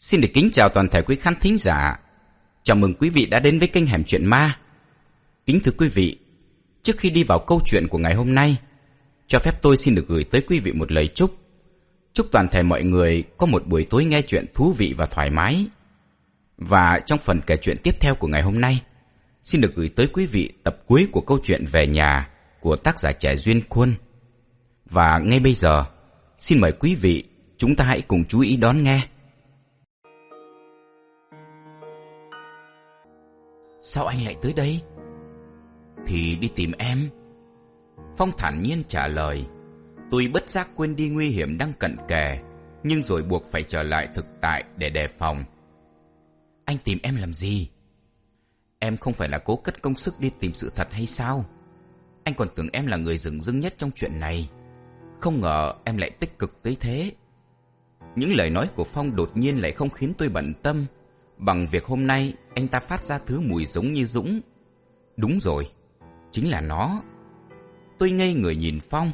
Xin được kính chào toàn thể quý khán thính giả. Chào mừng quý vị đã đến với kênh Hẻm Chuyện Ma. Kính thưa quý vị, trước khi đi vào câu chuyện của ngày hôm nay, cho phép tôi xin được gửi tới quý vị một lời chúc. Chúc toàn thể mọi người có một buổi tối nghe chuyện thú vị và thoải mái. Và trong phần kể chuyện tiếp theo của ngày hôm nay, xin được gửi tới quý vị tập cuối của câu chuyện Về Nhà của tác giả trẻ Duyên Khuôn. Và ngay bây giờ, xin mời quý vị, chúng ta hãy cùng chú ý đón nghe. Sao anh lại tới đây? Thì đi tìm em. Phong thản nhiên trả lời. Tôi bất giác quên đi nguy hiểm đang cận kề, nhưng rồi buộc phải trở lại thực tại để đề phòng. Anh tìm em làm gì? Em không phải là cố cất công sức đi tìm sự thật hay sao? Anh còn tưởng em là người dửng dưng nhất trong chuyện này. Không ngờ em lại tích cực tới thế. Những lời nói của Phong đột nhiên lại không khiến tôi bận tâm bằng việc hôm nay anh ta phát ra thứ mùi giống như Dũng. Đúng rồi, chính là nó. Tôi ngây người nhìn Phong.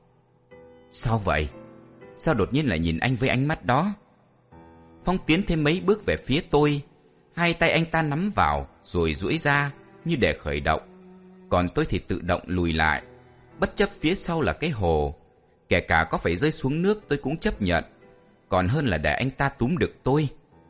Sao vậy? Sao đột nhiên lại nhìn anh với ánh mắt đó? Phong tiến thêm mấy bước về phía tôi. Hai tay anh ta nắm vào rồi duỗi ra như để khởi động. Còn tôi thì tự động lùi lại, bất chấp phía sau là cái hồ. Kể cả có phải rơi xuống nước tôi cũng chấp nhận, còn hơn là để anh ta túm được tôi.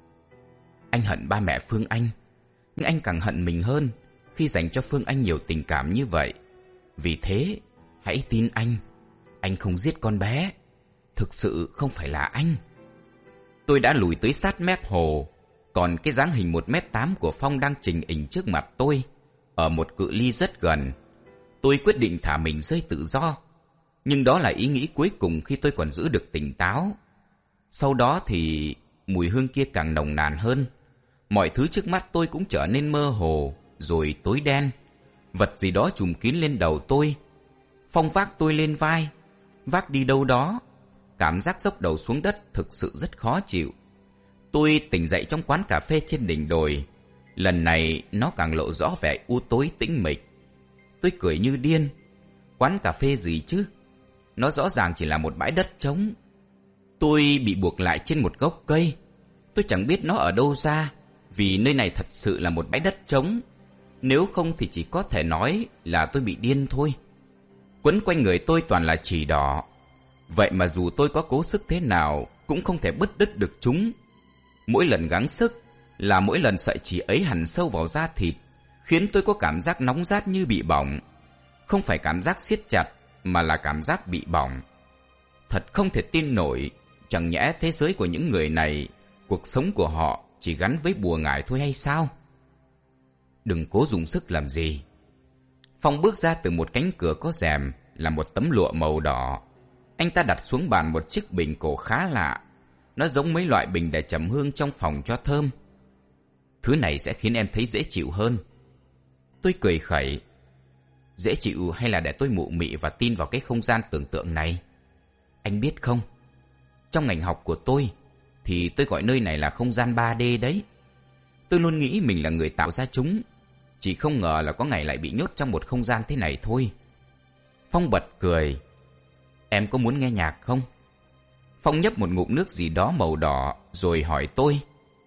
Anh hận ba mẹ Phương Anh, nhưng anh càng hận mình hơn khi dành cho Phương Anh nhiều tình cảm như vậy. Vì thế, hãy tin anh không giết con bé. Thực sự không phải là anh. Tôi đã lùi tới sát mép hồ, còn cái dáng hình 1m8 của Phong đang trình hình trước mặt tôi, ở một cự ly rất gần. Tôi quyết định thả mình rơi tự do, nhưng đó là ý nghĩ cuối cùng khi tôi còn giữ được tỉnh táo. Sau đó thì mùi hương kia càng nồng nàn hơn. Mọi thứ trước mắt tôi cũng trở nên mơ hồ, rồi tối đen. Vật gì đó trùm kín lên đầu tôi. Phong vác tôi lên vai, vác đi đâu đó. Cảm giác dốc đầu xuống đất thực sự rất khó chịu. Tôi tỉnh dậy trong quán cà phê trên đỉnh đồi. Lần này nó càng lộ rõ vẻ u tối tĩnh mịch. Tôi cười như điên. Quán cà phê gì chứ? Nó rõ ràng chỉ là một bãi đất trống. Tôi bị buộc lại trên một gốc cây. Tôi chẳng biết nó ở đâu ra, vì nơi này thật sự là một bãi đất trống. Nếu không thì chỉ có thể nói là tôi bị điên thôi. Quấn quanh người tôi toàn là chì đỏ. Vậy mà dù tôi có cố sức thế nào cũng không thể bứt đứt được chúng. Mỗi lần gắng sức là mỗi lần sợi chỉ ấy hằn sâu vào da thịt, khiến tôi có cảm giác nóng rát như bị bỏng. Không phải cảm giác siết chặt, mà là cảm giác bị bỏng. Thật không thể tin nổi. Chẳng nhẽ thế giới của những người này, cuộc sống của họ chỉ gắn với bùa ngải thôi hay sao? Đừng cố dùng sức làm gì. Phong bước ra từ một cánh cửa có rèm, là một tấm lụa màu đỏ. Anh ta đặt xuống bàn một chiếc bình cổ khá lạ. Nó giống mấy loại bình để trầm hương trong phòng cho thơm. Thứ này sẽ khiến em thấy dễ chịu hơn. Tôi cười khẩy. Dễ chịu hay là để tôi mụ mị và tin vào cái không gian tưởng tượng này? Anh biết không, trong ngành học của tôi thì tôi gọi nơi này là không gian 3D đấy. Tôi luôn nghĩ mình là người tạo ra chúng, chỉ không ngờ là có ngày lại bị nhốt trong một không gian thế này thôi. Phong bật cười. Em có muốn nghe nhạc không? Phong nhấp một ngụm nước gì đó màu đỏ rồi hỏi tôi.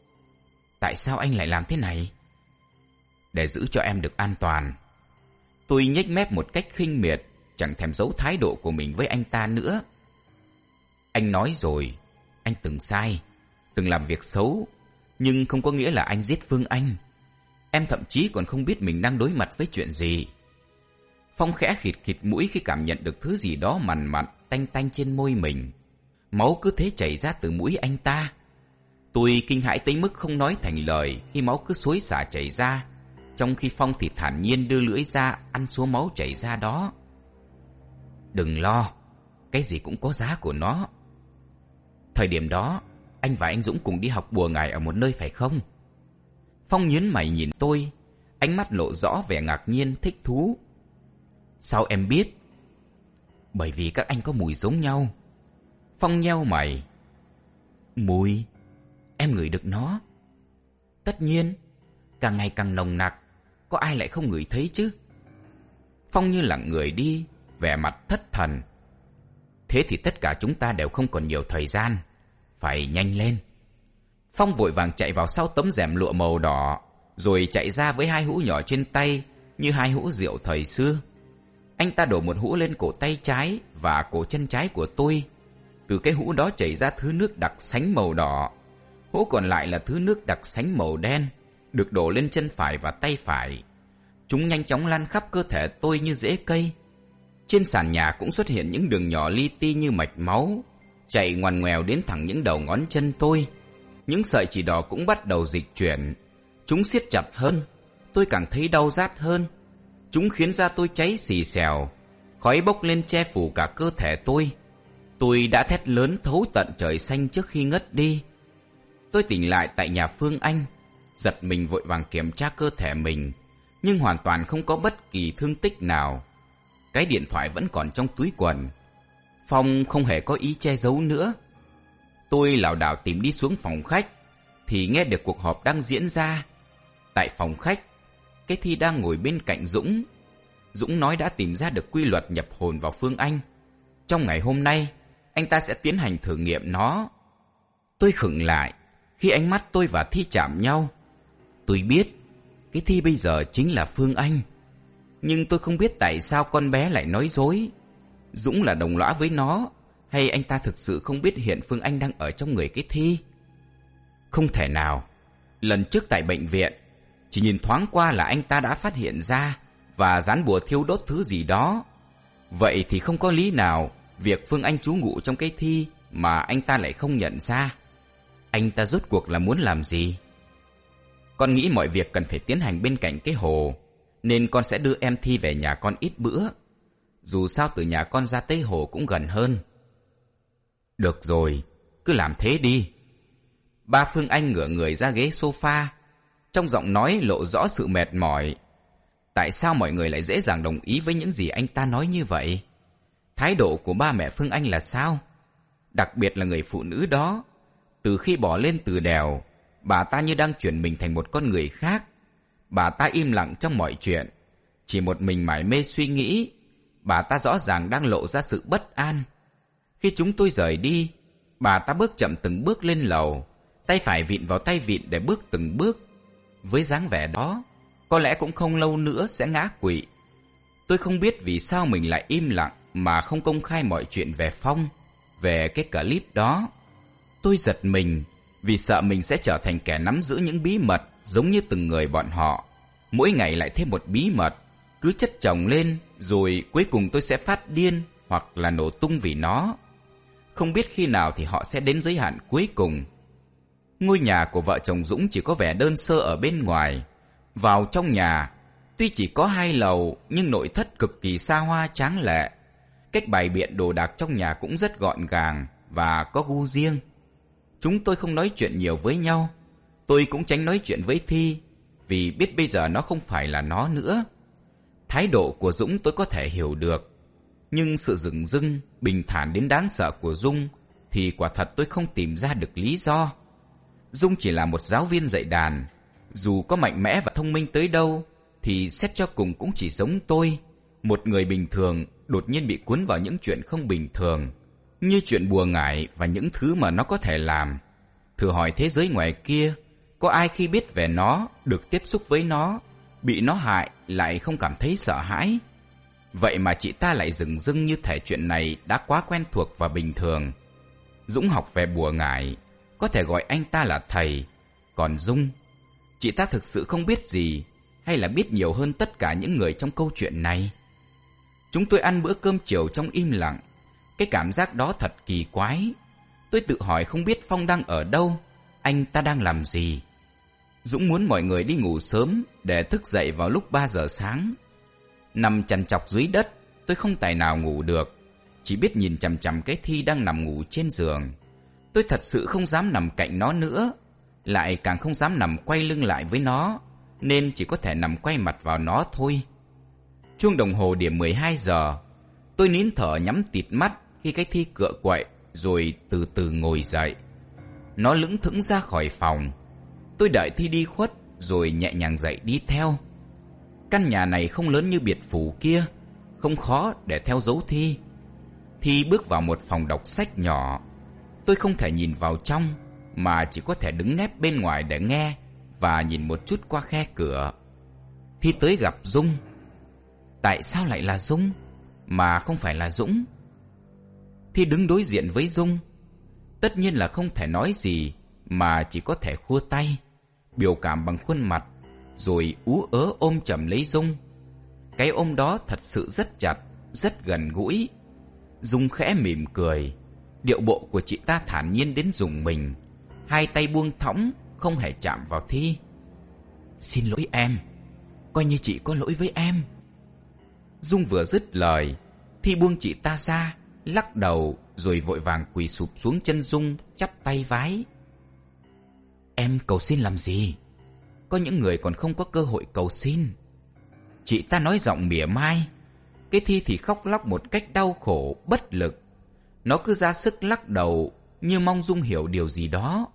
Tại sao anh lại làm thế này? Để giữ cho em được an toàn. Tôi nhếch mép một cách khinh miệt, chẳng thèm giấu thái độ của mình với anh ta nữa. Anh nói rồi, anh từng sai, từng làm việc xấu, nhưng không có nghĩa là anh giết Phương Anh. Em thậm chí còn không biết mình đang đối mặt với chuyện gì. Phong khẽ khịt khịt mũi khi cảm nhận được thứ gì đó mằn mặn, tanh tanh trên môi mình. Máu cứ thế chảy ra từ mũi anh ta. Tôi kinh hãi tới mức không nói thành lời khi máu cứ xối xả chảy ra, trong khi Phong thì thản nhiên đưa lưỡi ra ăn số máu chảy ra đó. Đừng lo, cái gì cũng có giá của nó. Thời điểm đó, anh và anh Dũng cùng đi học bùa ngải ở một nơi phải không? Phong nhướng mày nhìn tôi, ánh mắt lộ rõ vẻ ngạc nhiên, thích thú. Sao em biết? Bởi vì các anh có mùi giống nhau. Phong nheo mày. Mùi? Em ngửi được nó. Tất nhiên, càng ngày càng nồng nặc, có ai lại không ngửi thấy chứ? Phong như lặng người đi, vẻ mặt thất thần. Thế thì tất cả chúng ta đều không còn nhiều thời gian, phải nhanh lên. Phong vội vàng chạy vào sau tấm rèm lụa màu đỏ, rồi chạy ra với 2 hũ nhỏ trên tay như 2 hũ rượu thời xưa. Anh ta đổ một hũ lên cổ tay trái và cổ chân trái của tôi. Từ cái hũ đó chảy ra thứ nước đặc sánh màu đỏ. Hũ còn lại là thứ nước đặc sánh màu đen, được đổ lên chân phải và tay phải. Chúng nhanh chóng lan khắp cơ thể tôi như rễ cây. Trên sàn nhà cũng xuất hiện những đường nhỏ li ti như mạch máu, chạy ngoằn ngoèo đến thẳng những đầu ngón chân tôi. Những sợi chỉ đỏ cũng bắt đầu dịch chuyển. Chúng siết chặt hơn, tôi càng thấy đau rát hơn. Chúng khiến da tôi cháy xì xèo, khói bốc lên che phủ cả cơ thể tôi. Tôi đã thét lớn thấu tận trời xanh trước khi ngất đi. Tôi tỉnh lại tại nhà Phương Anh, giật mình vội vàng kiểm tra cơ thể mình, nhưng hoàn toàn không có bất kỳ thương tích nào. Cái điện thoại vẫn còn trong túi quần. Phong không hề có ý che giấu nữa. Tôi lảo đảo tìm đi xuống phòng khách, thì nghe được cuộc họp đang diễn ra. Tại phòng khách, cái Thi đang ngồi bên cạnh Dũng. Dũng nói đã tìm ra được quy luật nhập hồn vào Phương Anh. Trong ngày hôm nay, anh ta sẽ tiến hành thử nghiệm nó. Tôi khựng lại khi ánh mắt tôi và Thi chạm nhau. Tôi biết cái Thi bây giờ chính là Phương Anh, nhưng tôi không biết tại sao con bé lại nói dối. Dũng là đồng lõa với nó, hay anh ta thực sự không biết hiện Phương Anh đang ở trong người cái Thi? Không thể nào. Lần trước tại bệnh viện, chỉ nhìn thoáng qua là anh ta đã phát hiện ra và dán bùa thiêu đốt thứ gì đó. Vậy thì không có lý nào việc Phương Anh trú ngụ trong cái Thi mà anh ta lại không nhận ra. Anh ta rốt cuộc là muốn làm gì? Con nghĩ mọi việc cần phải tiến hành bên cạnh cái hồ, nên con sẽ đưa em Thi về nhà con ít bữa. Dù sao từ nhà con ra tới hồ cũng gần hơn. Được rồi, cứ làm thế đi. Ba Phương Anh ngửa người ra ghế sofa, trong giọng nói lộ rõ sự mệt mỏi. Tại sao mọi người lại dễ dàng đồng ý với những gì anh ta nói như vậy? Thái độ của ba mẹ Phương Anh là sao? Đặc biệt là người phụ nữ đó. Từ khi bỏ lên từ đèo, bà ta như đang chuyển mình thành một con người khác. Bà ta im lặng trong mọi chuyện, chỉ một mình mải mê suy nghĩ. Bà ta rõ ràng đang lộ ra sự bất an. Khi chúng tôi rời đi, bà ta bước chậm từng bước lên lầu, tay phải vịn vào tay vịn để bước từng bước. Với dáng vẻ đó, có lẽ cũng không lâu nữa sẽ ngã quỵ. Tôi không biết vì sao mình lại im lặng mà không công khai mọi chuyện về Phong, về cái clip đó. Tôi giật mình vì sợ mình sẽ trở thành kẻ nắm giữ những bí mật giống như từng người bọn họ. Mỗi ngày lại thêm một bí mật, cứ chất chồng lên, rồi cuối cùng tôi sẽ phát điên hoặc là nổ tung vì nó. Không biết khi nào thì họ sẽ đến giới hạn cuối cùng. Ngôi nhà của vợ chồng Dũng chỉ có vẻ đơn sơ ở bên ngoài. Vào trong nhà, tuy chỉ có 2 lầu nhưng nội thất cực kỳ xa hoa tráng lệ. Cách bày biện đồ đạc trong nhà cũng rất gọn gàng và có gu riêng. Chúng tôi không nói chuyện nhiều với nhau. Tôi cũng tránh nói chuyện với Thi, vì biết bây giờ nó không phải là nó nữa. Thái độ của Dũng tôi có thể hiểu được, nhưng sự dửng dưng, bình thản đến đáng sợ của Dung thì quả thật tôi không tìm ra được lý do. Dung chỉ là một giáo viên dạy đàn. Dù có mạnh mẽ và thông minh tới đâu thì xét cho cùng cũng chỉ giống tôi, một người bình thường đột nhiên bị cuốn vào những chuyện không bình thường, như chuyện bùa ngải và những thứ mà nó có thể làm. Thử hỏi thế giới ngoài kia, có ai khi biết về nó, được tiếp xúc với nó, bị nó hại lại không cảm thấy sợ hãi? Vậy mà chị ta lại dửng dưng như thể chuyện này đã quá quen thuộc và bình thường. Dũng học về bùa ngải, có thể gọi anh ta là thầy. Còn Dung, chị ta thực sự không biết gì, hay là biết nhiều hơn tất cả những người trong câu chuyện này? Chúng tôi ăn bữa cơm chiều trong im lặng. Cái cảm giác đó thật kỳ quái. Tôi tự hỏi không biết Phong đang ở đâu, anh ta đang làm gì. Dũng muốn mọi người đi ngủ sớm để thức dậy vào lúc 3 giờ sáng. Nằm chằn chọc dưới đất, tôi không tài nào ngủ được, chỉ biết nhìn chằm chằm cái Thi đang nằm ngủ trên giường. Tôi thật sự không dám nằm cạnh nó nữa, lại càng không dám nằm quay lưng lại với nó, nên chỉ có thể nằm quay mặt vào nó thôi. Chuông đồng hồ điểm 12 giờ. Tôi nín thở nhắm tịt mắt khi cái Thi cựa quậy rồi từ từ ngồi dậy. Nó lững thững ra khỏi phòng. Tôi đợi Thi đi khuất rồi nhẹ nhàng dậy đi theo. Căn nhà này không lớn như biệt phủ kia, không khó để theo dấu Thi. Thi bước vào một phòng đọc sách nhỏ. Tôi không thể nhìn vào trong, mà chỉ có thể đứng nép bên ngoài để nghe và nhìn một chút qua khe cửa. Thi tới gặp Dung. Tại sao lại là Dung mà không phải là Dũng? Thi đứng đối diện với Dung, tất nhiên là không thể nói gì mà chỉ có thể khua tay, biểu cảm bằng khuôn mặt, rồi ú ớ ôm chầm lấy Dung. Cái ôm đó thật sự rất chặt, rất gần gũi. Dung khẽ mỉm cười, điệu bộ của chị ta thản nhiên đến rùng mình, hai tay buông thõng, không hề chạm vào Thi. Xin lỗi em, coi như chị có lỗi với em. Dung vừa dứt lời, Thi buông chị ta ra, lắc đầu rồi vội vàng quỳ sụp xuống chân Dung, chắp tay vái. Em cầu xin làm gì? Có những người còn không có cơ hội cầu xin. Chị ta nói giọng mỉa mai. Cái Thi thì khóc lóc một cách đau khổ, bất lực. Nó cứ ra sức lắc đầu như mong Dung hiểu điều gì đó.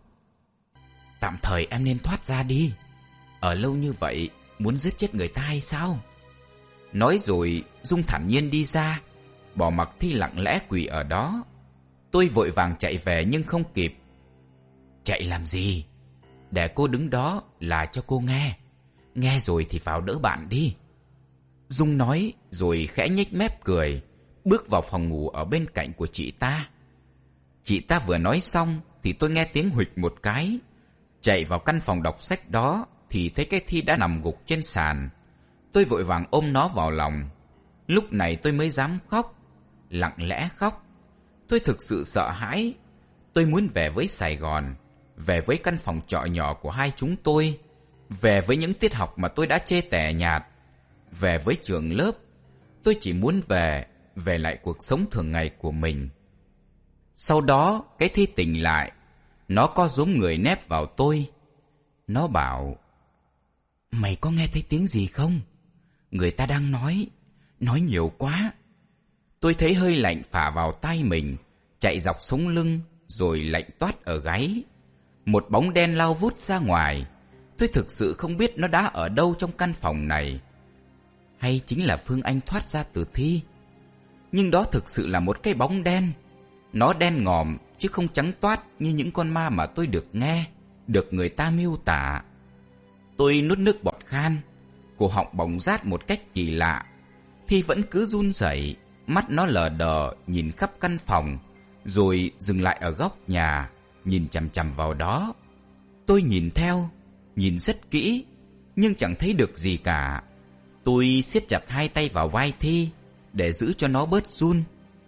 Tạm thời em nên thoát ra đi. Ở lâu như vậy muốn giết chết người ta hay sao? Nói rồi Dung thản nhiên đi ra, bỏ mặc Thi lặng lẽ quỳ ở đó. Tôi vội vàng chạy về nhưng không kịp. Chạy làm gì? Để cô đứng đó là cho cô nghe. Nghe rồi thì vào đỡ bạn đi. Dung nói rồi khẽ nhếch mép cười, bước vào phòng ngủ ở bên cạnh của chị ta. Chị ta vừa nói xong thì tôi nghe tiếng huỵch một cái. Chạy vào căn phòng đọc sách đó thì thấy cái Thi đã nằm gục trên sàn. Tôi vội vàng ôm nó vào lòng. Lúc này tôi mới dám khóc, lặng lẽ khóc. Tôi thực sự sợ hãi. Tôi muốn về với Sài Gòn, về với căn phòng trọ nhỏ của hai chúng tôi, về với những tiết học mà tôi đã chê tẻ nhạt, về với trường lớp. Tôi chỉ muốn về lại cuộc sống thường ngày của mình. Sau đó cái Thi tỉnh lại. Nó co rúm người nép vào tôi. Nó bảo: Mày có nghe thấy tiếng gì không? Người ta đang nói nhiều quá. Tôi thấy hơi lạnh phả vào tai mình, chạy dọc sống lưng, rồi lạnh toát ở gáy. Một bóng đen lao vút ra ngoài. Tôi thực sự không biết nó đã ở đâu trong căn phòng này, hay chính là Phương Anh thoát ra từ Thi. Nhưng đó thực sự là một cái bóng đen. Nó đen ngòm chứ không trắng toát như những con ma mà tôi được nghe, được người ta miêu tả. Tôi nuốt nước bọt khan, cổ họng bỏng rát một cách kỳ lạ. Thi vẫn cứ run rẩy, mắt nó lờ đờ nhìn khắp căn phòng, rồi dừng lại ở góc nhà, nhìn chằm chằm vào đó. Tôi nhìn theo, nhìn rất kỹ, nhưng chẳng thấy được gì cả. Tôi siết chặt hai tay vào vai Thi để giữ cho nó bớt run.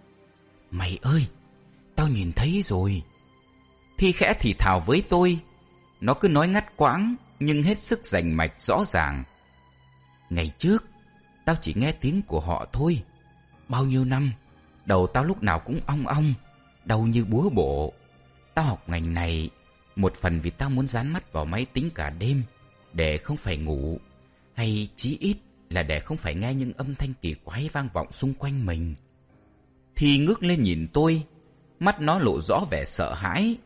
Mày ơi, tao nhìn thấy rồi. Thi khẽ thì thào với tôi. Nó cứ nói ngắt quãng nhưng hết sức rành mạch rõ ràng. Ngày trước tao chỉ nghe tiếng của họ thôi. Bao nhiêu năm, đầu tao lúc nào cũng ong ong, đau như búa bổ. Tao học ngành này một phần vì tao muốn dán mắt vào máy tính cả đêm để không phải ngủ, hay chí ít là để không phải nghe những âm thanh kỳ quái vang vọng xung quanh mình. Thi ngước lên nhìn tôi, mắt nó lộ rõ vẻ sợ hãi.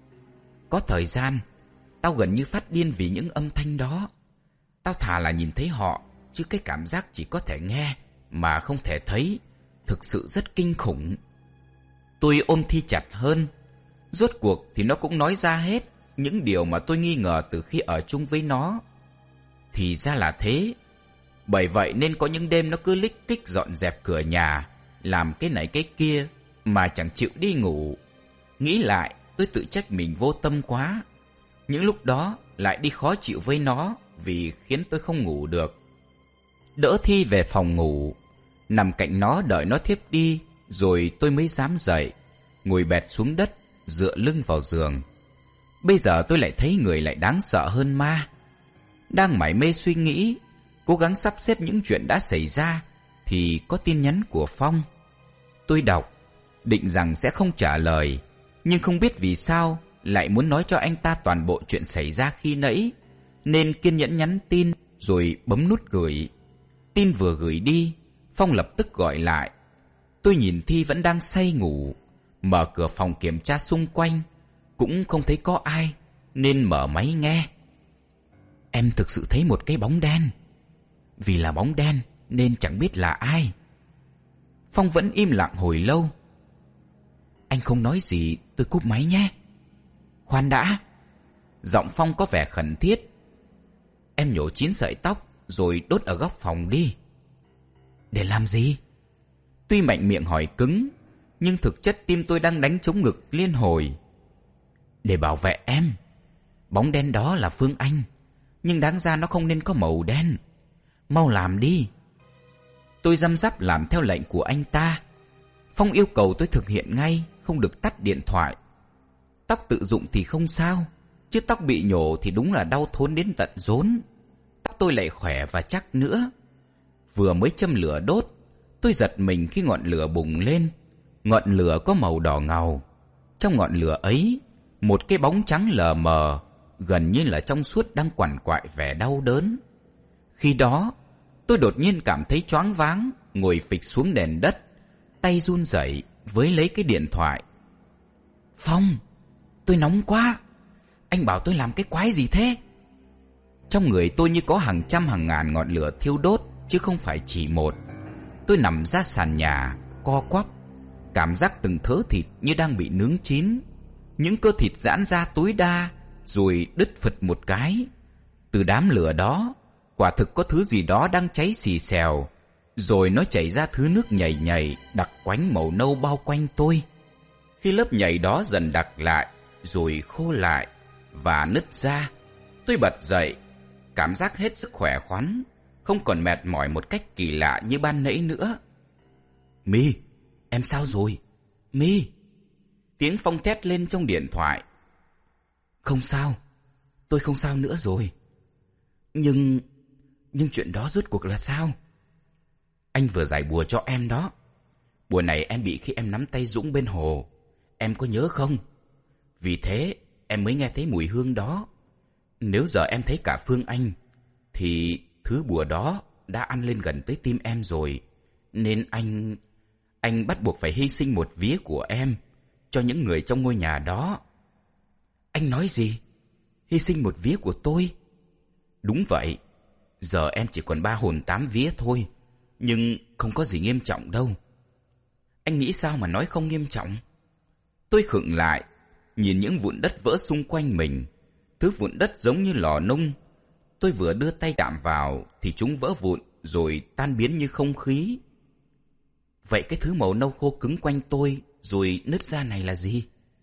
Có thời gian tao gần như phát điên vì những âm thanh đó. Tao thà là nhìn thấy họ, chứ cái cảm giác chỉ có thể nghe mà không thể thấy thực sự rất kinh khủng. Tôi ôm Thi chặt hơn. Rốt cuộc thì nó cũng nói ra hết những điều mà tôi nghi ngờ từ khi ở chung với nó. Thì ra là thế. Bởi vậy nên có những đêm nó cứ lích kích dọn dẹp cửa nhà, làm cái này cái kia mà chẳng chịu đi ngủ. Nghĩ lại tôi tự trách mình vô tâm quá. Những lúc đó lại đi khó chịu với nó vì khiến tôi không ngủ được. Đỡ Thi về phòng ngủ, nằm cạnh nó đợi nó thiếp đi, rồi tôi mới dám dậy, ngồi bệt xuống đất, dựa lưng vào giường. Bây giờ tôi lại thấy người lại đáng sợ hơn ma. Đang mải mê suy nghĩ, cố gắng sắp xếp những chuyện đã xảy ra, thì có tin nhắn của Phong. Tôi đọc, định rằng sẽ không trả lời, nhưng không biết vì sao lại muốn nói cho anh ta toàn bộ chuyện xảy ra khi nãy, nên kiên nhẫn nhắn tin rồi bấm nút gửi. Tin vừa gửi đi, Phong lập tức gọi lại. Tôi nhìn Thi vẫn đang say ngủ, mở cửa phòng kiểm tra xung quanh, cũng không thấy có ai, nên mở máy nghe. Em thực sự thấy một cái bóng đen. Vì là bóng đen nên chẳng biết là ai. Phong vẫn im lặng hồi lâu. Anh không nói gì, tôi cúp máy nhé. Khoan đã. Giọng Phong có vẻ khẩn thiết. Em nhổ 9 sợi tóc rồi đốt ở góc phòng đi. Để làm gì? Tuy mạnh miệng hỏi cứng, nhưng thực chất tim tôi đang đánh trống ngực liên hồi. Để bảo vệ em. Bóng đen đó là Phương Anh, nhưng đáng ra nó không nên có màu đen. Mau làm đi. Tôi răm rắp làm theo lệnh của anh ta. Phong yêu cầu tôi thực hiện ngay, không được tắt điện thoại. Tóc tự dụng thì không sao, chứ tóc bị nhổ thì đúng là đau thốn đến tận rốn. Tóc tôi lại khỏe và chắc nữa. Vừa mới châm lửa đốt, tôi giật mình khi ngọn lửa bùng lên. Ngọn lửa có màu đỏ ngầu. Trong ngọn lửa ấy, một cái bóng trắng lờ mờ, gần như là trong suốt, đang quằn quại vẻ đau đớn. Khi đó, tôi đột nhiên cảm thấy choáng váng, ngồi phịch xuống nền đất, tay run rẩy với lấy cái điện thoại. Phong, tôi nóng quá. Anh bảo tôi làm cái quái gì thế? Trong người tôi như có hàng trăm hàng ngàn ngọn lửa thiêu đốt, chứ không phải chỉ một. Tôi nằm ra sàn nhà, co quắp, cảm giác từng thớ thịt như đang bị nướng chín. Những cơ thịt giãn ra tối đa, rồi đứt phật một cái. Từ đám lửa đó, quả thực có thứ gì đó đang cháy xì xèo, rồi nó chảy ra thứ nước nhầy nhầy đặc quánh màu nâu bao quanh tôi. Khi lớp nhầy đó dần đặc lại, rồi khô lại và nứt ra, tôi bật dậy, cảm giác hết sức khỏe khoắn, không còn mệt mỏi một cách kỳ lạ như ban nãy nữa. My, em sao rồi? My! Tiếng Phong thét lên trong điện thoại. Không sao, tôi không sao nữa rồi. Nhưng chuyện đó rốt cuộc là sao? Anh vừa giải bùa cho em đó. Bùa này em bị khi em nắm tay Dũng bên hồ. Em có nhớ không? Vì thế em mới nghe thấy mùi hương đó. Nếu giờ em thấy cả Phương Anh, thì thứ bùa đó đã ăn lên gần tới tim em rồi. Nên anh bắt buộc phải hy sinh một vía của em cho những người trong ngôi nhà đó. Anh nói gì? Hy sinh một vía của tôi? Đúng vậy. Giờ em chỉ còn 3 hồn 8 vía thôi, nhưng không có gì nghiêm trọng đâu. Anh nghĩ sao mà nói không nghiêm trọng? Tôi khựng lại, nhìn những vụn đất vỡ xung quanh mình. Thứ vụn đất giống như lò nung. Tôi vừa đưa tay chạm vào thì chúng vỡ vụn rồi tan biến như không khí. Vậy cái thứ màu nâu khô cứng quanh tôi rồi nứt ra này là gì?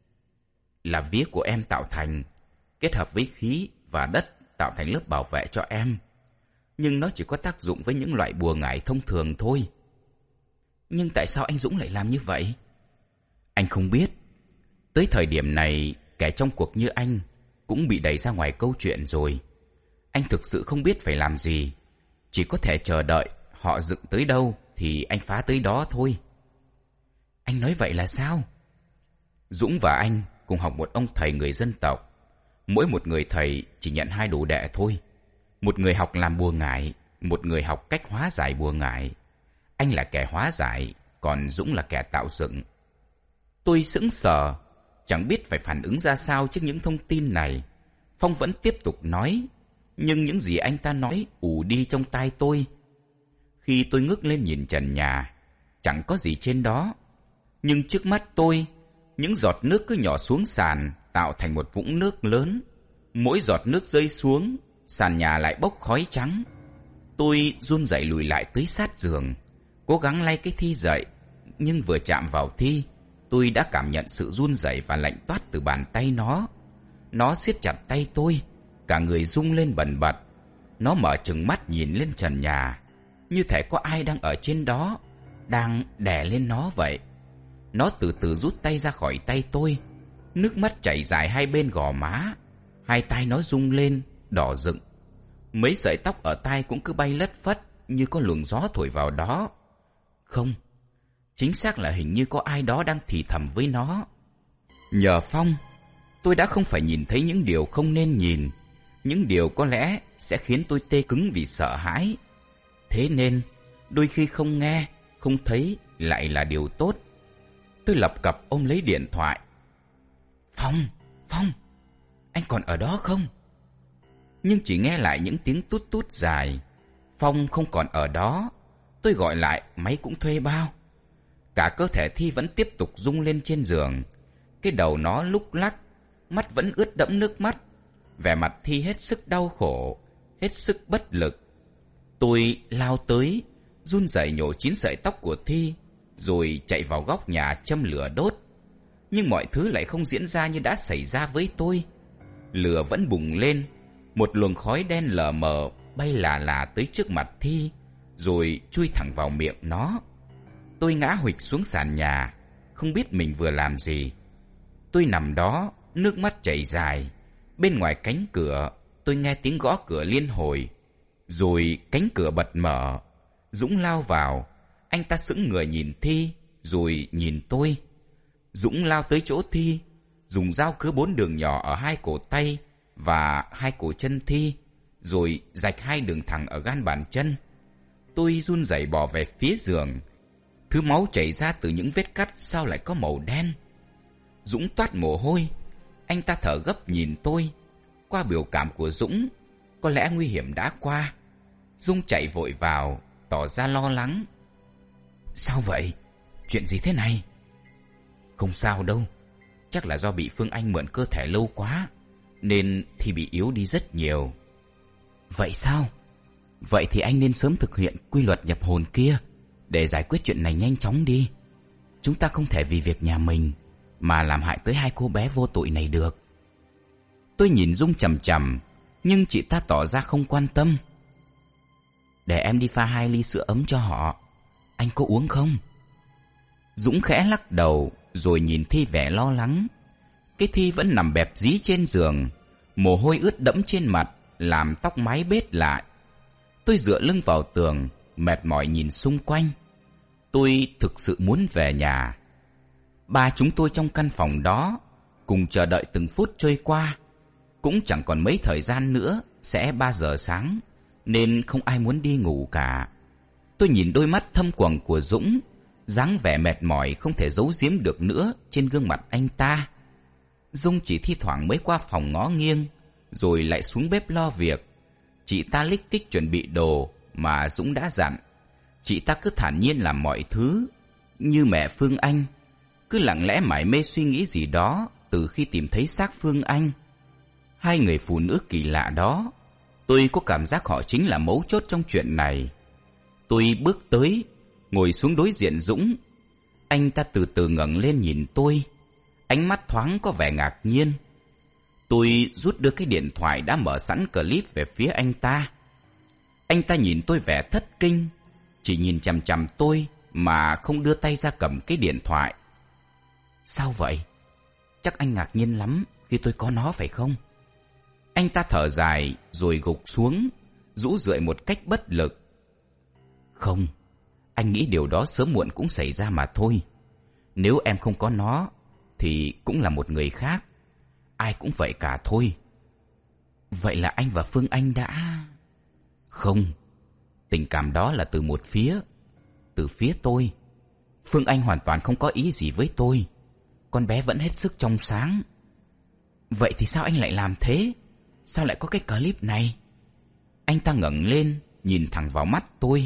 Là vía của em tạo thành, kết hợp với khí và đất tạo thành lớp bảo vệ cho em. Nhưng nó chỉ có tác dụng với những loại bùa ngải thông thường thôi. Nhưng tại sao anh Dũng lại làm như vậy? Anh không biết. Tới thời điểm này, kẻ trong cuộc như anh cũng bị đẩy ra ngoài câu chuyện rồi. Anh thực sự không biết phải làm gì. Chỉ có thể chờ đợi họ dựng tới đâu thì anh phá tới đó thôi. Anh nói vậy là sao? Dũng và anh cùng học một ông thầy người dân tộc. Mỗi một người thầy chỉ nhận 2 đồ đệ thôi. Một người học làm bùa ngải, một người học cách hóa giải bùa ngải. Anh là kẻ hóa giải, còn Dũng là kẻ tạo dựng. Tôi sững sờ, chẳng biết phải phản ứng ra sao trước những thông tin này. Phong vẫn tiếp tục nói, nhưng những gì anh ta nói ù đi trong tai tôi. Khi tôi ngước lên nhìn trần nhà, chẳng có gì trên đó. Nhưng trước mắt tôi, những giọt nước cứ nhỏ xuống sàn, tạo thành một vũng nước lớn. Mỗi giọt nước rơi xuống, sàn nhà lại bốc khói trắng. Tôi run rẩy lùi lại tới sát giường, cố gắng lay cái Thi dậy. Nhưng vừa chạm vào Thi, tôi đã cảm nhận sự run rẩy và lạnh toát từ bàn tay nó. Nó siết chặt tay tôi, cả người rung lên bần bật. Nó mở trừng mắt nhìn lên trần nhà, như thể có ai đang ở trên đó, đang đè lên nó vậy. Nó từ từ rút tay ra khỏi tay tôi. Nước mắt chảy dài hai bên gò má. Hai tai nó rung lên, đỏ rực. Mấy sợi tóc ở tai cũng cứ bay lất phất, như có luồng gió thổi vào đó. Không, chính xác là hình như có ai đó đang thì thầm với nó. Nhờ Phong, tôi đã không phải nhìn thấy những điều không nên nhìn, những điều có lẽ sẽ khiến tôi tê cứng vì sợ hãi. Thế nên, đôi khi không nghe, không thấy lại là điều tốt. Tôi lập cập ôm lấy điện thoại. Phong, anh còn ở đó không? Nhưng chỉ nghe lại những tiếng tút tút dài. Phong không còn ở đó. Tôi gọi lại, máy cũng thuê bao. Cả cơ thể Thi vẫn tiếp tục rung lên trên giường. Cái đầu nó lúc lắc, mắt vẫn ướt đẫm nước mắt. Vẻ mặt Thi hết sức đau khổ, hết sức bất lực. Tôi lao tới, run rẩy nhổ 9 sợi tóc của Thi, rồi chạy vào góc nhà châm lửa đốt. Nhưng mọi thứ lại không diễn ra như đã xảy ra với tôi. Lửa vẫn bùng lên, một luồng khói đen lờ mờ bay lả lả tới trước mặt Thi, rồi chui thẳng vào miệng nó. Tôi ngã huỵch xuống sàn nhà, không biết mình vừa làm gì. Tôi nằm đó, nước mắt chảy dài. Bên ngoài cánh cửa, tôi nghe tiếng gõ cửa liên hồi. Rồi cánh cửa bật mở. Dũng lao vào. Anh ta sững người nhìn Thi, rồi nhìn tôi. Dũng lao tới chỗ Thi, dùng dao cứa 4 đường nhỏ ở 2 cổ tay và 2 cổ chân Thi, rồi rạch 2 đường thẳng ở gan bàn chân. Tôi run rẩy bò về phía giường. Thứ máu chảy ra từ những vết cắt sao lại có màu đen? Dũng toát mồ hôi. Anh ta thở gấp nhìn tôi. Qua biểu cảm của Dũng, có lẽ nguy hiểm đã qua. Dung chạy vội vào, tỏ ra lo lắng. Sao vậy? Chuyện gì thế này? Không sao đâu. Chắc là do bị Phương Anh mượn cơ thể lâu quá, nên thì bị yếu đi rất nhiều. Vậy sao? Vậy thì anh nên sớm thực hiện quy luật nhập hồn kia, để giải quyết chuyện này nhanh chóng đi. Chúng ta không thể vì việc nhà mình mà làm hại tới 2 cô bé vô tội này được. Tôi nhìn Dung chằm chằm, nhưng chị ta tỏ ra không quan tâm. Để em đi pha 2 ly sữa ấm cho họ. Anh có uống không? Dũng khẽ lắc đầu, rồi nhìn Thi vẻ lo lắng. Cái Thi vẫn nằm bẹp dí trên giường, mồ hôi ướt đẫm trên mặt, làm tóc mái bết lại. Tôi dựa lưng vào tường, mệt mỏi nhìn xung quanh. Tôi thực sự muốn về nhà. Ba chúng tôi trong căn phòng đó, cùng chờ đợi từng phút trôi qua. Cũng chẳng còn mấy thời gian nữa, sẽ 3 giờ sáng, nên không ai muốn đi ngủ cả. Tôi nhìn đôi mắt thâm quầng của Dũng, dáng vẻ mệt mỏi không thể giấu giếm được nữa trên gương mặt anh ta. Dung chỉ thi thoảng mới qua phòng ngó nghiêng, rồi lại xuống bếp lo việc. Chị ta lích kích chuẩn bị đồ mà Dũng đã dặn. Chị ta cứ thản nhiên làm mọi thứ, như mẹ Phương Anh, cứ lặng lẽ mải mê suy nghĩ gì đó từ khi tìm thấy xác Phương Anh. 2 người phụ nữ kỳ lạ đó, tôi có cảm giác họ chính là mấu chốt trong chuyện này. Tôi bước tới, ngồi xuống đối diện Dũng. Anh ta từ từ ngẩng lên nhìn tôi, ánh mắt thoáng có vẻ ngạc nhiên. Tôi rút đưa cái điện thoại đã mở sẵn clip về phía anh ta. Anh ta nhìn tôi vẻ thất kinh, chỉ nhìn chằm chằm tôi mà không đưa tay ra cầm cái điện thoại. Sao vậy? Chắc anh ngạc nhiên lắm khi tôi có nó phải không? Anh ta thở dài rồi gục xuống, rũ rượi một cách bất lực. Không, anh nghĩ điều đó sớm muộn cũng xảy ra mà thôi. Nếu em không có nó, thì cũng là một người khác. Ai cũng vậy cả thôi. Vậy là anh và Phương Anh đã... Không, tình cảm đó là từ một phía, từ phía tôi. Phương Anh hoàn toàn không có ý gì với tôi. Con bé vẫn hết sức trong sáng. Vậy thì sao anh lại làm thế? Sao lại có cái clip này? Anh ta ngẩng lên, nhìn thẳng vào mắt tôi.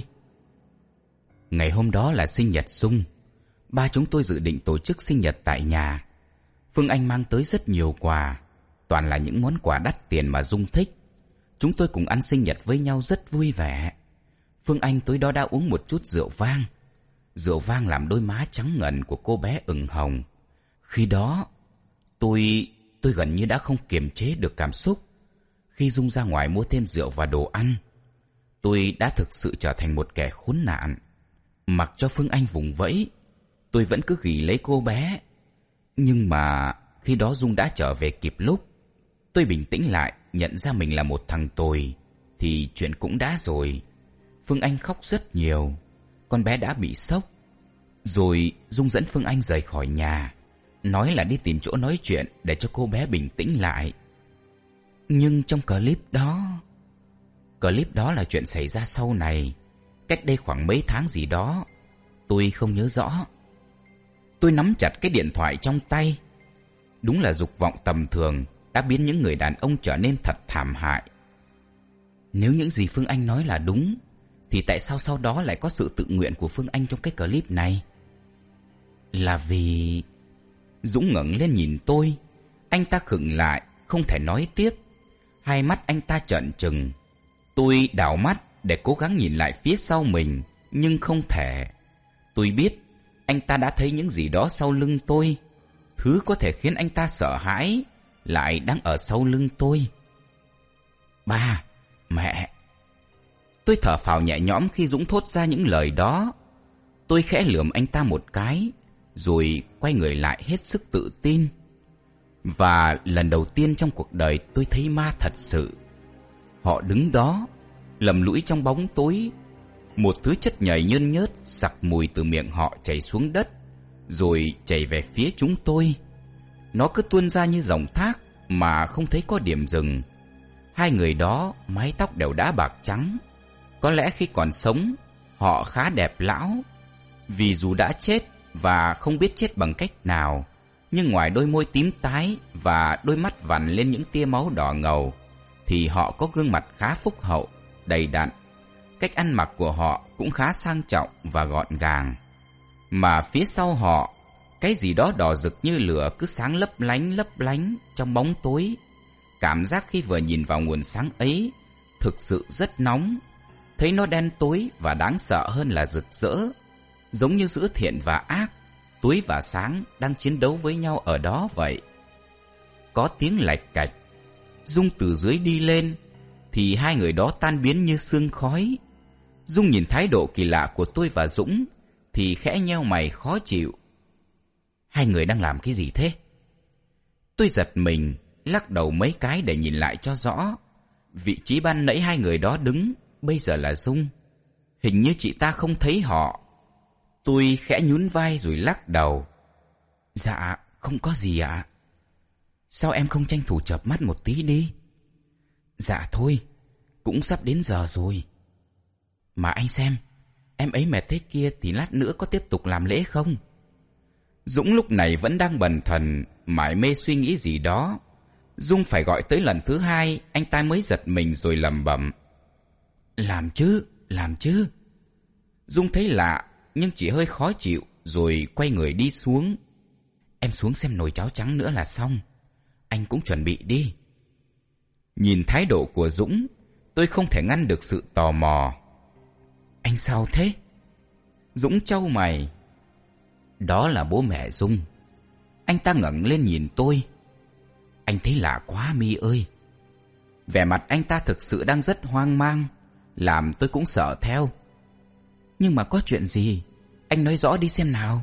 Ngày hôm đó là sinh nhật Dung. Ba chúng tôi dự định tổ chức sinh nhật tại nhà. Phương Anh mang tới rất nhiều quà, toàn là những món quà đắt tiền mà Dung thích. Chúng tôi cùng ăn sinh nhật với nhau rất vui vẻ. Phương Anh tối đó đã uống một chút rượu vang. Rượu vang làm đôi má trắng ngần của cô bé ửng hồng. Khi đó, tôi gần như đã không kiềm chế được cảm xúc. Khi Dung ra ngoài mua thêm rượu và đồ ăn, tôi đã thực sự trở thành một kẻ khốn nạn. Mặc cho Phương Anh vùng vẫy, tôi vẫn cứ ghì lấy cô bé. Nhưng mà khi đó Dung đã trở về kịp lúc. Tôi bình tĩnh lại, nhận ra mình là một thằng tồi, thì chuyện cũng đã rồi. Phương Anh khóc rất nhiều, con bé đã bị sốc. Rồi Dung dẫn Phương Anh rời khỏi nhà, nói là đi tìm chỗ nói chuyện để cho cô bé bình tĩnh lại. Nhưng trong clip đó là chuyện xảy ra sau này, cách đây khoảng mấy tháng gì đó, tôi không nhớ rõ. Tôi nắm chặt cái điện thoại trong tay. Đúng là dục vọng tầm thường đã biến những người đàn ông trở nên thật thảm hại. Nếu những gì Phương Anh nói là đúng, thì tại sao sau đó lại có sự tự nguyện của Phương Anh trong cái clip này? Là vì... Dũng ngẩng lên nhìn tôi, Anh ta khựng lại, không thể nói tiếp. Hai mắt anh ta trợn trừng. Tôi đảo mắt để cố gắng nhìn lại phía sau mình, nhưng không thể. Tôi biết anh ta đã thấy những gì đó sau lưng tôi. Thứ có thể khiến anh ta sợ hãi lại đang ở sau lưng tôi. Ba, mẹ. Tôi thở phào nhẹ nhõm khi Dũng thốt ra những lời đó. Tôi khẽ lườm anh ta một cái, rồi quay người lại hết sức tự tin. Và lần đầu tiên trong cuộc đời tôi thấy ma thật sự. Họ đứng đó, lầm lũi trong bóng tối. Một thứ chất nhầy nhơn nhớt sặc mùi từ miệng họ chảy xuống đất, rồi chảy về phía chúng tôi. Nó cứ tuôn ra như dòng thác mà không thấy có điểm dừng. Hai người đó mái tóc đều đã bạc trắng. Có lẽ khi còn sống, họ khá đẹp lão. Vì dù đã chết và không biết chết bằng cách nào, nhưng ngoài đôi môi tím tái và đôi mắt vằn lên những tia máu đỏ ngầu, thì họ có gương mặt khá phúc hậu, đầy đặn. Cách ăn mặc của họ cũng khá sang trọng và gọn gàng. Mà phía sau họ, cái gì đó đỏ rực như lửa cứ sáng lấp lánh trong bóng tối. Cảm giác khi vừa nhìn vào nguồn sáng ấy thực sự rất nóng. Thấy nó đen tối và đáng sợ hơn là rực rỡ. Giống như giữa thiện và ác, tối và sáng đang chiến đấu với nhau ở đó vậy. Có tiếng lạch cạch. Dung từ dưới đi lên, thì hai người đó tan biến như sương khói. Dung nhìn thái độ kỳ lạ của tôi và Dũng thì khẽ nheo mày khó chịu. Hai người đang làm cái gì thế? Tôi giật mình, lắc đầu mấy cái để nhìn lại cho rõ. Vị trí ban nãy hai người đó đứng bây giờ là Dung. Hình như chị ta không thấy họ. Tôi khẽ nhún vai rồi lắc đầu. Dạ, không có gì ạ. Sao em không tranh thủ chợp mắt một tí đi? Dạ thôi, cũng sắp đến giờ rồi. Mà anh xem, em ấy mệt thế kia thì lát nữa có tiếp tục làm lễ không? Dũng lúc này vẫn đang bần thần, mải mê suy nghĩ gì đó. Dung phải gọi tới lần thứ hai, anh ta mới giật mình rồi lẩm bẩm. Làm chứ. Dung thấy lạ, nhưng chỉ hơi khó chịu, rồi quay người đi xuống. Em xuống xem nồi cháo trắng nữa là xong. Anh cũng chuẩn bị đi. Nhìn thái độ của Dũng, tôi không thể ngăn được sự tò mò. Anh sao thế? Dũng chau mày. Đó là bố mẹ Dung. Anh ta ngẩng lên nhìn tôi. Anh thấy lạ quá My ơi. Vẻ mặt anh ta thực sự đang rất hoang mang, làm tôi cũng sợ theo. Nhưng mà có chuyện gì? Anh nói rõ đi xem nào.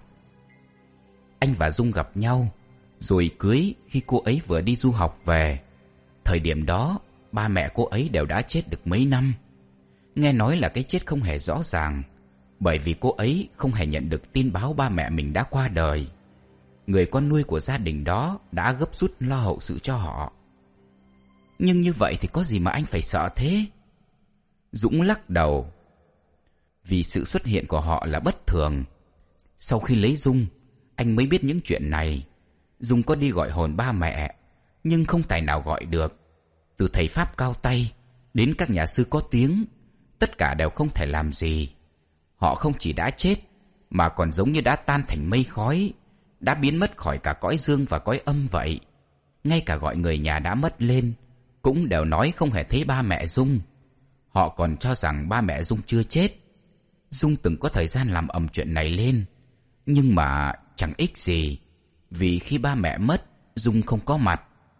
Anh và Dung gặp nhau, rồi cưới khi cô ấy vừa đi du học về. Thời điểm đó, ba mẹ cô ấy đều đã chết được mấy năm. Nghe nói là cái chết không hề rõ ràng, bởi vì cô ấy không hề nhận được tin báo ba mẹ mình đã qua đời. Người con nuôi của gia đình đó đã gấp rút lo hậu sự cho họ. Nhưng như vậy thì có gì mà anh phải sợ thế? Dũng lắc đầu. Vì sự xuất hiện của họ là bất thường. Sau khi lấy Dung, anh mới biết những chuyện này. Dung có đi gọi hồn ba mẹ, nhưng không tài nào gọi được. Từ thầy Pháp cao tay đến các nhà sư có tiếng, tất cả đều không thể làm gì. Họ không chỉ đã chết, mà còn giống như đã tan thành mây khói, đã biến mất khỏi cả cõi dương và cõi âm vậy. Ngay cả gọi người nhà đã mất lên, cũng đều nói không hề thấy ba mẹ Dung. Họ còn cho rằng ba mẹ Dung chưa chết. Dung từng có thời gian làm ầm chuyện này lên, nhưng mà chẳng ích gì, vì khi ba mẹ mất, Dung không có mặt.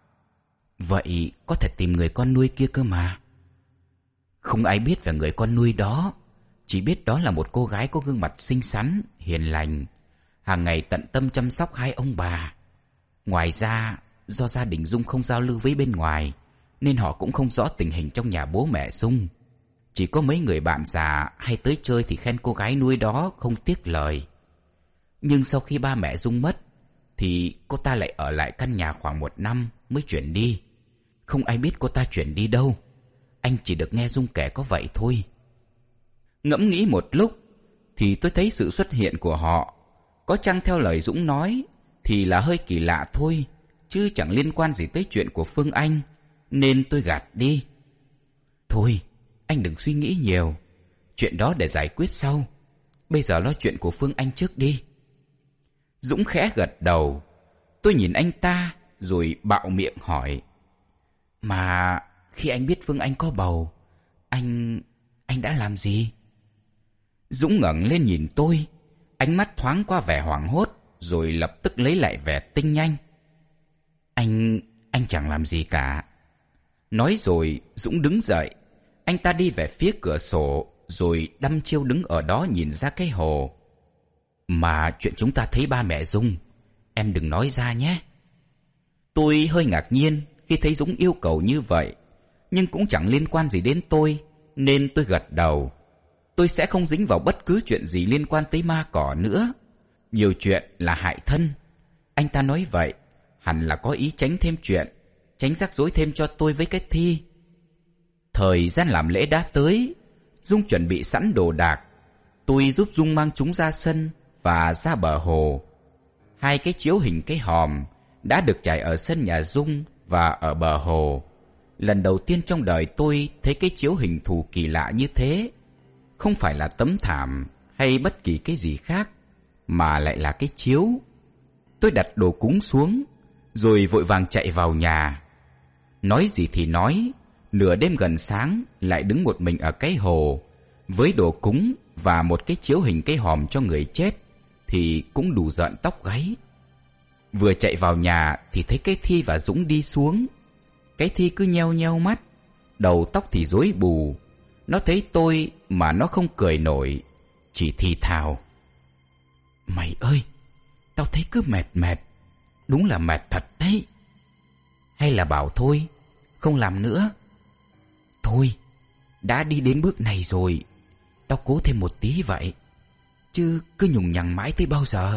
Vậy có thể tìm người con nuôi kia cơ mà. Không ai biết về người con nuôi đó, chỉ biết đó là một cô gái có gương mặt xinh xắn, hiền lành, hàng ngày tận tâm chăm sóc hai ông bà. Ngoài ra, do gia đình Dung không giao lưu với bên ngoài, nên họ cũng không rõ tình hình trong nhà bố mẹ Dung. Chỉ có mấy người bạn già hay tới chơi thì khen cô gái nuôi đó không tiếc lời. Nhưng sau khi ba mẹ Dung mất, thì cô ta lại ở lại căn nhà khoảng 1 năm mới chuyển đi. Không ai biết cô ta chuyển đi đâu. Anh chỉ được nghe Dung kể có vậy thôi. Ngẫm nghĩ một lúc, thì tôi thấy sự xuất hiện của họ, có chăng theo lời Dũng nói, thì là hơi kỳ lạ thôi, chứ chẳng liên quan gì tới chuyện của Phương Anh, nên tôi gạt đi. Thôi, anh đừng suy nghĩ nhiều, chuyện đó để giải quyết sau. Bây giờ lo chuyện của Phương Anh trước đi. Dũng khẽ gật đầu. Tôi nhìn anh ta, rồi bạo miệng hỏi: Mà khi anh biết Phương Anh có bầu, anh đã làm gì? Dũng ngẩng lên nhìn tôi, ánh mắt thoáng qua vẻ hoảng hốt, rồi lập tức lấy lại vẻ tinh nhanh. Anh chẳng làm gì cả. Nói rồi Dũng đứng dậy. Anh ta đi về phía cửa sổ, rồi đăm chiêu đứng ở đó nhìn ra cái hồ. Mà chuyện chúng ta thấy ba mẹ Dung, em đừng nói ra nhé. Tôi hơi ngạc nhiên khi thấy Dũng yêu cầu như vậy, nhưng cũng chẳng liên quan gì đến tôi, nên tôi gật đầu. Tôi sẽ không dính vào bất cứ chuyện gì liên quan tới ma cỏ nữa. Nhiều chuyện là hại thân. Anh ta nói vậy hẳn là có ý tránh thêm chuyện, tránh rắc rối thêm cho tôi với cái Thi. Thời gian làm lễ đã tới. Dung chuẩn bị sẵn đồ đạc. Tôi giúp Dung mang chúng ra sân và ra bờ hồ. Hai cái chiếu hình cái hòm đã được trải ở sân nhà Dung và ở bờ hồ. Lần đầu tiên trong đời tôi thấy cái chiếu hình thù kỳ lạ như thế. Không phải là tấm thảm hay bất kỳ cái gì khác, mà lại là cái chiếu. Tôi đặt đồ cúng xuống, rồi vội vàng chạy vào nhà. Nói gì thì nói, nửa đêm gần sáng lại đứng một mình ở cái hồ với đồ cúng và một cái chiếu hình cái hòm cho người chết thì cũng đủ rợn tóc gáy. Vừa chạy vào nhà thì thấy cái Thi và Dũng đi xuống. Cái Thi cứ nheo nheo mắt, đầu tóc thì rối bù. Nó thấy tôi mà nó không cười nổi, chỉ thì thào: Mày ơi, tao thấy cứ mệt mệt. Đúng là mệt thật đấy. Hay là bảo thôi, không làm nữa. Thôi, đã đi đến bước này rồi, tao cố thêm một tí vậy, chứ cứ nhùng nhằng mãi tới bao giờ.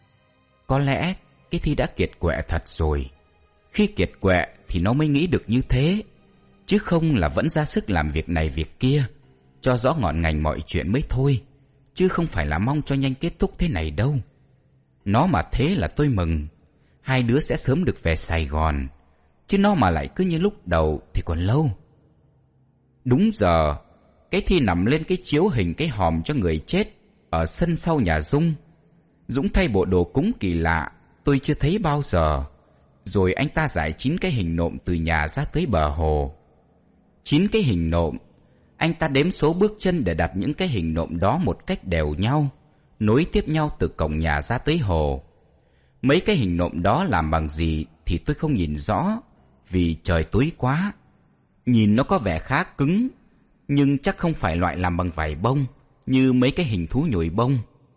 Có lẽ cái Thi đã kiệt quệ thật rồi. Khi kiệt quệ thì nó mới nghĩ được như thế, chứ không là vẫn ra sức làm việc này việc kia, cho rõ ngọn ngành mọi chuyện mới thôi, chứ không phải là mong cho nhanh kết thúc thế này đâu. Nó mà thế là tôi mừng. Hai đứa sẽ sớm được về Sài Gòn, chứ nó mà lại cứ như lúc đầu thì còn lâu. Đúng giờ, cái Thi nằm lên cái chiếu hình cái hòm cho người chết ở sân sau nhà Dung. Dũng thay bộ đồ cúng kỳ lạ tôi chưa thấy bao giờ. Rồi anh ta giải 9 cái hình nộm từ nhà ra tới bờ hồ. 9 cái hình nộm. Anh ta đếm số bước chân để đặt những cái hình nộm đó một cách đều nhau, nối tiếp nhau từ cổng nhà ra tới hồ. Mấy cái hình nộm đó làm bằng gì thì tôi không nhìn rõ, vì trời tối quá. Nhìn nó có vẻ khá cứng, nhưng chắc không phải loại làm bằng vải bông như mấy cái hình thú nhồi bông.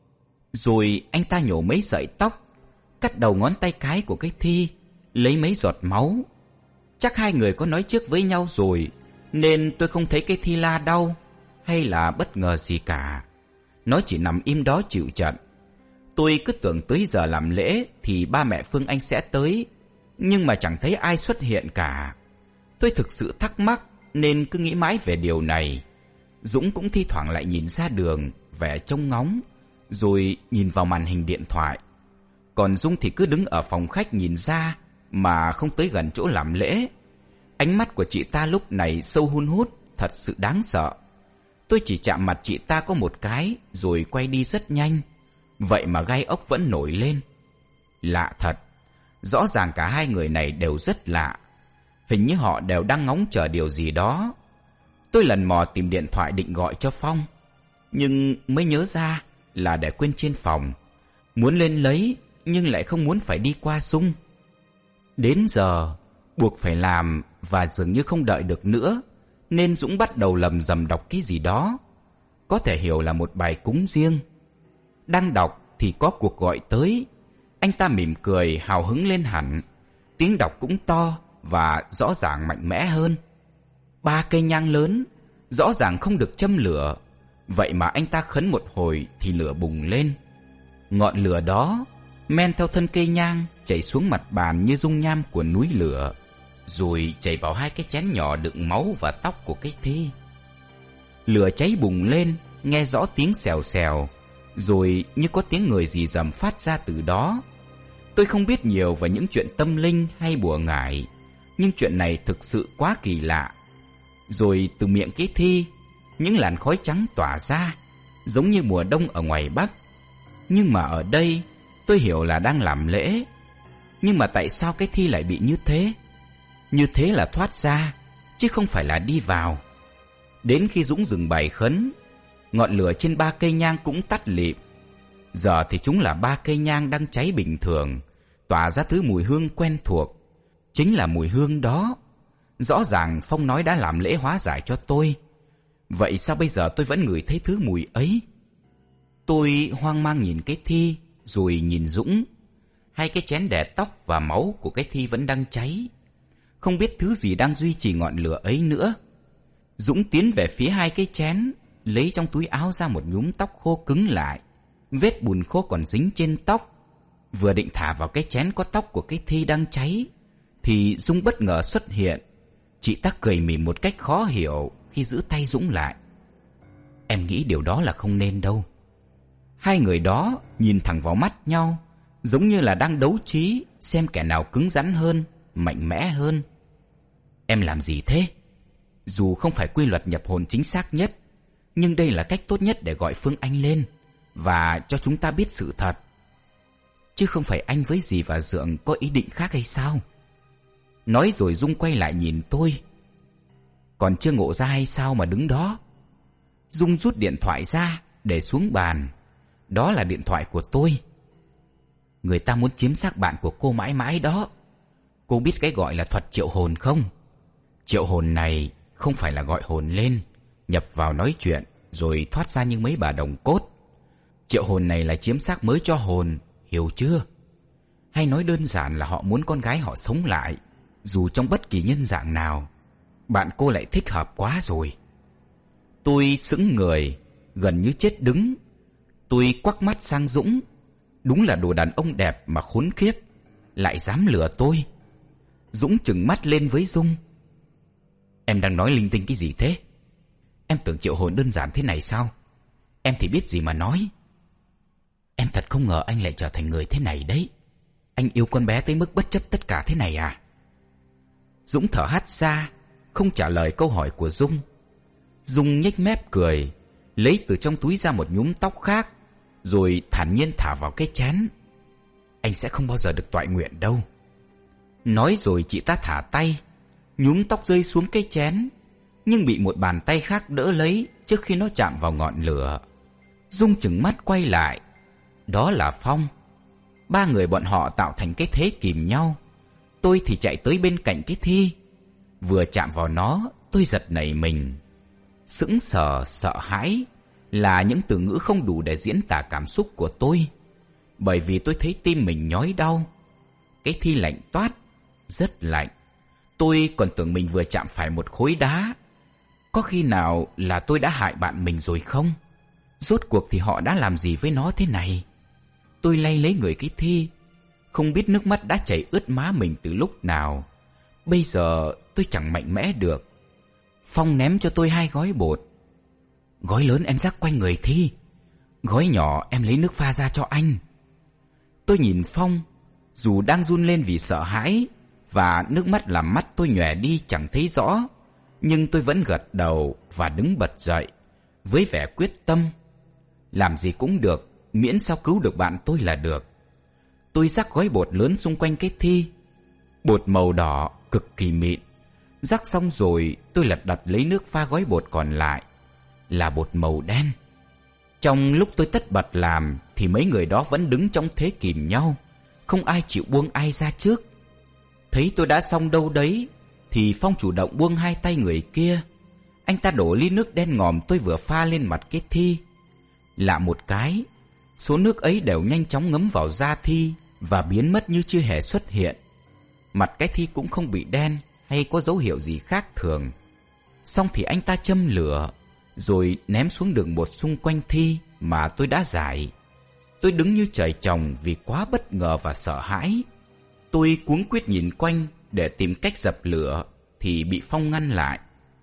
Rồi anh ta nhổ mấy sợi tóc, cắt đầu ngón tay cái của cái Thi, lấy mấy giọt máu. Chắc hai người có nói trước với nhau rồi, nên tôi không thấy cái Thi la đau hay là bất ngờ gì cả. Nó chỉ nằm im đó chịu trận. Tôi cứ tưởng tới giờ làm lễ thì ba mẹ Phương Anh sẽ tới, nhưng mà chẳng thấy ai xuất hiện cả. Tôi thực sự thắc mắc nên cứ nghĩ mãi về điều này. Dũng cũng thi thoảng lại nhìn ra đường, vẻ trông ngóng, rồi nhìn vào màn hình điện thoại. Còn Dung thì cứ đứng ở phòng khách nhìn ra mà không tới gần chỗ làm lễ. Ánh mắt của chị ta lúc này sâu hun hút, thật sự đáng sợ. Tôi chỉ chạm mặt chị ta có một cái rồi quay đi rất nhanh. Vậy mà gai ốc vẫn nổi lên. Lạ thật. Rõ ràng cả hai người này đều rất lạ. Hình như họ đều đang ngóng chờ điều gì đó. Tôi lần mò tìm điện thoại định gọi cho Phong, nhưng mới nhớ ra là để quên trên phòng. Muốn lên lấy nhưng lại không muốn phải đi qua Dung. Đến giờ buộc phải làm và dường như không đợi được nữa, nên Dũng bắt đầu lầm rầm đọc cái gì đó. Có thể hiểu là một bài cúng riêng. Đang đọc thì có cuộc gọi tới. Anh ta mỉm cười hào hứng lên hẳn. Tiếng đọc cũng to và rõ ràng mạnh mẽ hơn. 3 cây nhang lớn, rõ ràng không được châm lửa. Vậy mà anh ta khấn một hồi thì lửa bùng lên. Ngọn lửa đó men theo thân cây nhang chảy xuống mặt bàn như dung nham của núi lửa, rồi chảy vào 2 cái chén nhỏ đựng máu và tóc của cái Thi. Lửa cháy bùng lên, nghe rõ tiếng xèo xèo, rồi như có tiếng người rì rầm phát ra từ đó. Tôi không biết nhiều về những chuyện tâm linh hay bùa ngải, nhưng chuyện này thực sự quá kỳ lạ. Rồi từ miệng cái Thi, những làn khói trắng tỏa ra, giống như mùa đông ở ngoài Bắc. Nhưng mà ở đây, tôi hiểu là đang làm lễ. Nhưng mà tại sao cái thi lại bị như thế? Như thế là thoát ra, chứ không phải là đi vào. Đến khi Dũng dừng bài khấn, ngọn lửa trên 3 cây nhang cũng tắt lịm. Giờ thì chúng là 3 cây nhang đang cháy bình thường, tỏa ra thứ mùi hương quen thuộc. Chính là mùi hương đó. Rõ ràng Phong nói đã làm lễ hóa giải cho tôi. Vậy sao bây giờ tôi vẫn ngửi thấy thứ mùi ấy? Tôi hoang mang nhìn cái thi, rồi nhìn Dũng. Hai cái chén đẻ tóc và máu của cái thi vẫn đang cháy. Không biết thứ gì đang duy trì ngọn lửa ấy nữa. Dũng tiến về phía hai cái chén, lấy trong túi áo ra một nhúm tóc khô cứng lại. Vết bùn khô còn dính trên tóc. Vừa định thả vào cái chén có tóc của cái thi đang cháy, thì Dung bất ngờ xuất hiện. Chị ta cười mỉm một cách khó hiểu khi giữ tay Dũng lại. Em nghĩ điều đó là không nên đâu. Hai người đó nhìn thẳng vào mắt nhau, giống như là đang đấu trí xem kẻ nào cứng rắn hơn, mạnh mẽ hơn. Em làm gì thế? Dù không phải quy luật nhập hồn chính xác nhất, nhưng đây là cách tốt nhất để gọi Phương Anh lên và cho chúng ta biết sự thật. Chứ không phải anh với dì và Dượng có ý định khác hay sao? Nói rồi Dung quay lại nhìn tôi. Còn chưa ngộ ra hay sao mà đứng đó? Dung rút điện thoại ra để xuống bàn. Đó là điện thoại của tôi. Người ta muốn chiếm xác bạn của cô mãi mãi đó. Cô biết cái gọi là thuật triệu hồn không? Triệu hồn này không phải là gọi hồn lên, nhập vào nói chuyện rồi thoát ra như mấy bà đồng cốt. Triệu hồn này là chiếm xác mới cho hồn, hiểu chưa? Hay nói đơn giản là họ muốn con gái họ sống lại, dù trong bất kỳ nhân dạng nào. Bạn cô lại thích hợp quá rồi. Tôi sững người, gần như chết đứng. Tôi quắc mắt sang Dũng. Đúng là đồ đàn ông đẹp mà khốn khiếp, lại dám lừa tôi. Dũng trừng mắt lên với Dung. Em đang nói linh tinh cái gì thế? Em tưởng triệu hồn đơn giản thế này sao? Em thì biết gì mà nói. Em thật không ngờ anh lại trở thành người thế này đấy. Anh yêu con bé tới mức bất chấp tất cả thế này à? Dũng thở hắt ra, không trả lời câu hỏi của Dung. Dung nhếch mép cười, lấy từ trong túi ra một nhúm tóc khác, rồi thản nhiên thả vào cái chén. Anh sẽ không bao giờ được toại nguyện đâu. Nói rồi chị ta thả tay. Nhúm tóc rơi xuống cái chén, nhưng bị một bàn tay khác đỡ lấy trước khi nó chạm vào ngọn lửa. Dung trừng mắt quay lại. Đó là Phong. Ba người bọn họ tạo thành cái thế kìm nhau. Tôi thì chạy tới bên cạnh cái thi. Vừa chạm vào nó, tôi giật nảy mình. Sững sờ, sợ hãi là những từ ngữ không đủ để diễn tả cảm xúc của tôi. Bởi vì tôi thấy tim mình nhói đau. Cái thi lạnh toát, rất lạnh. Tôi còn tưởng mình vừa chạm phải một khối đá. Có khi nào là tôi đã hại bạn mình rồi không? Rốt cuộc thì họ đã làm gì với nó thế này? Tôi lay lấy người cái thi, không biết nước mắt đã chảy ướt má mình từ lúc nào. Bây giờ tôi chẳng mạnh mẽ được. Phong ném cho tôi 2 gói bột. Gói lớn em rắc quanh người thi, gói nhỏ em lấy nước pha ra cho anh. Tôi nhìn Phong, dù đang run lên vì sợ hãi và nước mắt làm mắt tôi nhòe đi chẳng thấy rõ, nhưng tôi vẫn gật đầu và đứng bật dậy với vẻ quyết tâm. Làm gì cũng được, miễn sao cứu được bạn tôi là được. Tôi rắc gói bột lớn xung quanh cái thi. Bột màu đỏ cực kỳ mịn. Rắc xong rồi tôi lật đật lấy nước pha gói bột còn lại, là bột màu đen. Trong lúc tôi tất bật làm thì mấy người đó vẫn đứng trong thế kìm nhau, không ai chịu buông ai ra trước. Thấy tôi đã xong đâu đấy thì Phong chủ động buông 2 tay người kia. Anh ta đổ ly nước đen ngòm tôi vừa pha lên mặt cái thi. Lạ một cái, số nước ấy đều nhanh chóng ngấm vào da thi và biến mất như chưa hề xuất hiện. Mặt cái thi cũng không bị đen hay có dấu hiệu gì khác thường. Xong thì anh ta châm lửa, rồi ném xuống đường bột xung quanh thi mà tôi đã rải. Tôi đứng như trời trồng vì quá bất ngờ và sợ hãi. Tôi cuống quýt nhìn quanh để tìm cách dập lửa thì bị Phong ngăn lại.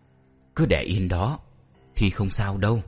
Cứ để yên đó, thì không sao đâu.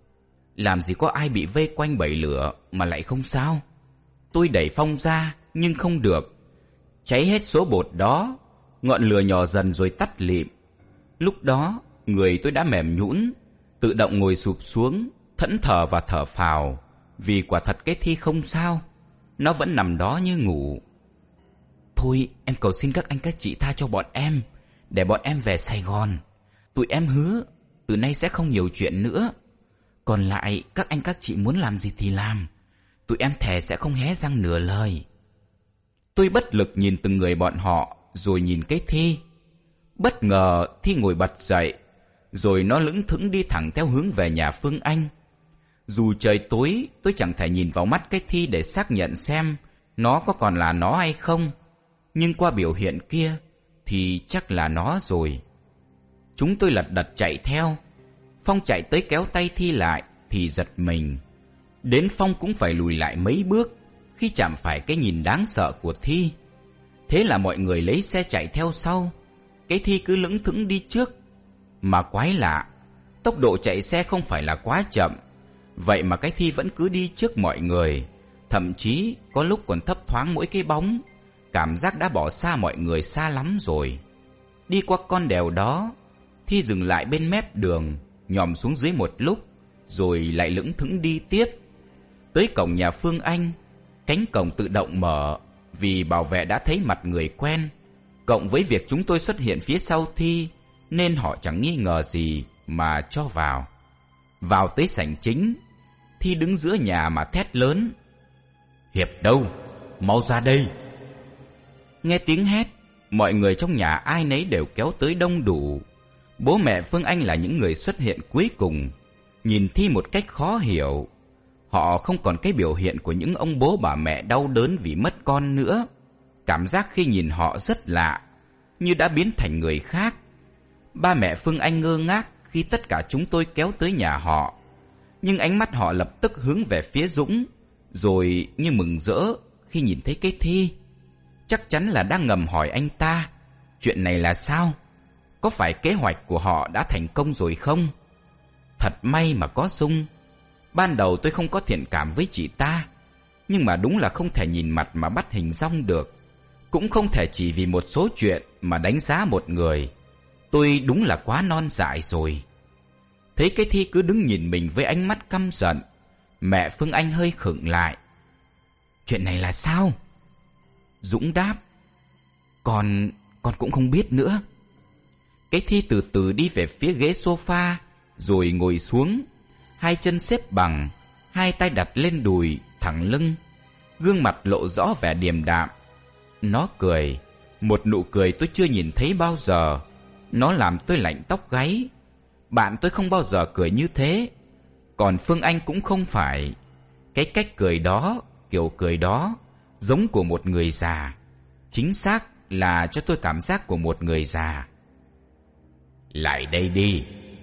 Làm gì có ai bị vây quanh bẫy lửa mà lại không sao. Tôi đẩy Phong ra nhưng không được. Cháy hết số bột đó, ngọn lửa nhỏ dần rồi tắt lịm. Lúc đó người tôi đã mềm nhũn, tự động ngồi sụp xuống, thẫn thờ và thở phào. Vì quả thật cái thi không sao, nó vẫn nằm đó như ngủ. Thôi em cầu xin các anh các chị tha cho bọn em, để bọn em về Sài Gòn. Tụi em hứa từ nay sẽ không nhiều chuyện nữa. Còn lại các anh các chị muốn làm gì thì làm. Tụi em thề sẽ không hé răng nửa lời. Tôi bất lực nhìn từng người bọn họ, rồi nhìn cái Thi. Bất ngờ Thi ngồi bật dậy, rồi nó lững thững đi thẳng theo hướng về nhà Phương Anh. Dù trời tối, tôi chẳng thể nhìn vào mắt cái Thi để xác nhận xem nó có còn là nó hay không. Nhưng qua biểu hiện kia thì chắc là nó rồi. Chúng tôi lật đật chạy theo. Phong chạy tới kéo tay Thi lại thì giật mình. Đến Phong cũng phải lùi lại mấy bước khi chạm phải cái nhìn đáng sợ của Thi. Thế là mọi người lấy xe chạy theo sau. Cái Thi cứ lững thững đi trước. Mà quái lạ, tốc độ chạy xe không phải là quá chậm, vậy mà cái Thi vẫn cứ đi trước mọi người. Thậm chí có lúc còn thấp thoáng mỗi cái bóng. Cảm giác đã bỏ xa mọi người xa lắm rồi. Đi qua con đèo đó, Thi dừng lại bên mép đường, nhòm xuống dưới một lúc, rồi lại lững thững đi tiếp. Tới cổng nhà Phương Anh, cánh cổng tự động mở vì bảo vệ đã thấy mặt người quen. Cộng với việc chúng tôi xuất hiện phía sau Thi, nên họ chẳng nghi ngờ gì mà cho vào. Vào tới sảnh chính, Thi đứng giữa nhà mà thét lớn: "Hiệp đâu? Mau ra đây!" Nghe tiếng hét, mọi người trong nhà ai nấy đều kéo tới đông đủ. Bố mẹ Phương Anh là những người xuất hiện cuối cùng, nhìn Thi một cách khó hiểu. Họ không còn cái biểu hiện của những ông bố bà mẹ đau đớn vì mất con nữa. Cảm giác khi nhìn họ rất lạ, như đã biến thành người khác. Ba mẹ Phương Anh ngơ ngác khi tất cả chúng tôi kéo tới nhà họ. Nhưng ánh mắt họ lập tức hướng về phía Dũng, rồi như mừng rỡ khi nhìn thấy cái Thi. Chắc chắn là đang ngầm hỏi anh ta, chuyện này là sao? Có phải kế hoạch của họ đã thành công rồi không? Thật may mà có Dung. Ban đầu tôi không có thiện cảm với chị ta, nhưng mà đúng là không thể nhìn mặt mà bắt hình dong được. Cũng không thể chỉ vì một số chuyện mà đánh giá một người. Tôi đúng là quá non dại rồi. Thấy cái Thi cứ đứng nhìn mình với ánh mắt căm giận, mẹ Phương Anh hơi khựng lại. Chuyện này là sao? Dũng đáp: Con cũng không biết nữa. Cái Thi từ từ đi về phía ghế sofa, rồi ngồi xuống, hai chân xếp bằng, hai tay đặt lên đùi, thẳng lưng, gương mặt lộ rõ vẻ điềm đạm. Nó cười, một nụ cười tôi chưa nhìn thấy bao giờ. Nó làm tôi lạnh tóc gáy. Bạn tôi không bao giờ cười như thế. Còn Phương Anh cũng không phải. Cái cách cười đó, kiểu cười đó, giống của một người già. Chính xác là cho tôi cảm giác của một người già. Lại đây đi.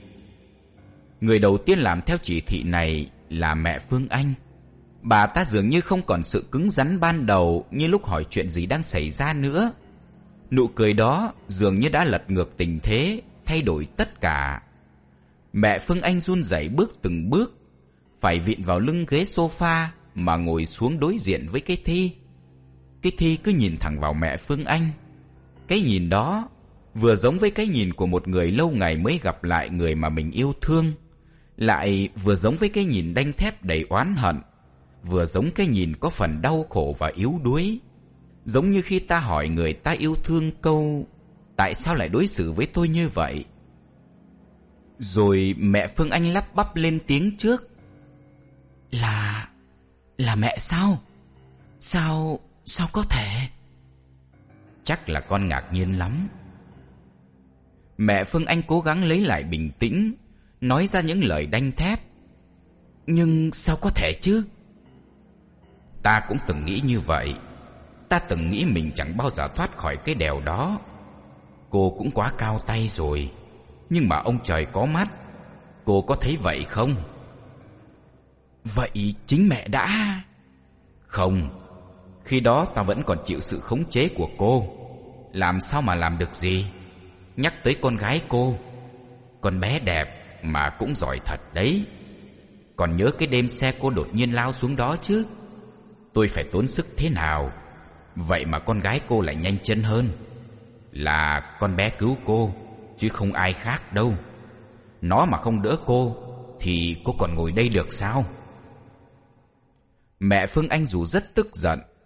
Người đầu tiên làm theo chỉ thị này là mẹ Phương Anh. Bà ta dường như không còn sự cứng rắn ban đầu như lúc hỏi chuyện gì đang xảy ra nữa. Nụ cười đó dường như đã lật ngược tình thế, thay đổi tất cả. Mẹ Phương Anh run rẩy bước từng bước, phải vịn vào lưng ghế sofa mà ngồi xuống đối diện với cái Thi. Cái Thi cứ nhìn thẳng vào mẹ Phương Anh. Cái nhìn đó vừa giống với cái nhìn của một người lâu ngày mới gặp lại người mà mình yêu thương, lại vừa giống với cái nhìn đanh thép đầy oán hận, vừa giống cái nhìn có phần đau khổ và yếu đuối. Giống như khi ta hỏi người ta yêu thương câu: tại sao lại đối xử với tôi như vậy? Rồi mẹ Phương Anh lắp bắp lên tiếng trước: Là mẹ sao? Sao có thể? Chắc là con ngạc nhiên lắm. Mẹ Phương Anh cố gắng lấy lại bình tĩnh, nói ra những lời đanh thép. Nhưng sao có thể chứ? Ta cũng từng nghĩ như vậy. Ta từng nghĩ mình chẳng bao giờ thoát khỏi cái đèo đó. Cô cũng quá cao tay rồi. Nhưng mà ông trời có mắt. Cô có thấy vậy không? Vậy chính mẹ đã... Không. Khi đó ta vẫn còn chịu sự khống chế của cô. Làm sao mà làm được gì? Nhắc tới con gái cô, con bé đẹp mà cũng giỏi thật đấy. Còn nhớ cái đêm xe cô đột nhiên lao xuống đó chứ? Tôi phải tốn sức thế nào? Vậy mà con gái cô lại nhanh chân hơn. Là con bé cứu cô, chứ không ai khác đâu. Nó mà không đỡ cô thì cô còn ngồi đây được sao? Mẹ Phương Anh dù rất tức giận,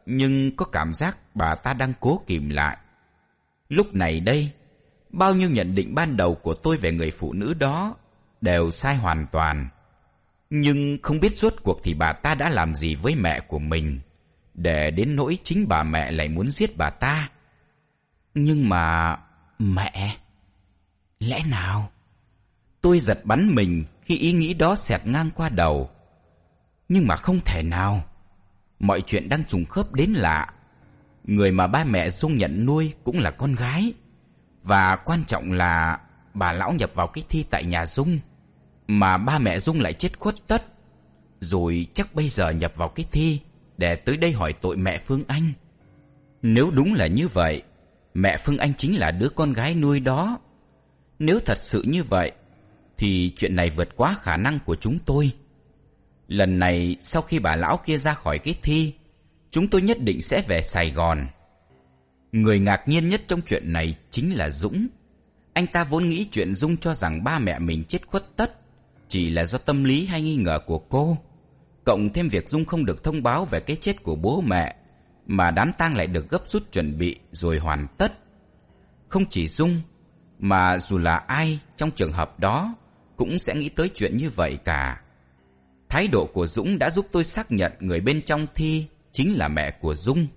nhưng có cảm giác bà ta đang cố kìm lại. Lúc này đây, bao nhiêu nhận định ban đầu của tôi về người phụ nữ đó đều sai hoàn toàn. Nhưng không biết rốt cuộc thì bà ta đã làm gì với mẹ của mình, để đến nỗi chính bà mẹ lại muốn giết bà ta. Nhưng mà... mẹ... lẽ nào? Tôi giật bắn mình khi ý nghĩ đó xẹt ngang qua đầu. Nhưng mà không thể nào. Mọi chuyện đang trùng khớp đến lạ. Người mà ba mẹ Dung nhận nuôi cũng là con gái. Và quan trọng là bà lão nhập vào cái thi tại nhà Dung, mà ba mẹ Dung lại chết khuất tất. Rồi chắc bây giờ nhập vào cái thi để tới đây hỏi tội mẹ Phương Anh. Nếu đúng là như vậy, mẹ Phương Anh chính là đứa con gái nuôi đó. Nếu thật sự như vậy thì chuyện này vượt quá khả năng của chúng tôi. Lần này sau khi bà lão kia ra khỏi cái thi, chúng tôi nhất định sẽ về Sài Gòn. Người ngạc nhiên nhất trong chuyện này chính là Dũng. Anh ta vốn nghĩ chuyện Dung cho rằng ba mẹ mình chết khuất tất chỉ là do tâm lý hay nghi ngờ của cô, cộng thêm việc Dung không được thông báo về cái chết của bố mẹ, mà đám tang lại được gấp rút chuẩn bị rồi hoàn tất. Không chỉ Dung, mà dù là ai trong trường hợp đó cũng sẽ nghĩ tới chuyện như vậy cả. Thái độ của Dũng đã giúp tôi xác nhận người bên trong thi chính là mẹ của Dung.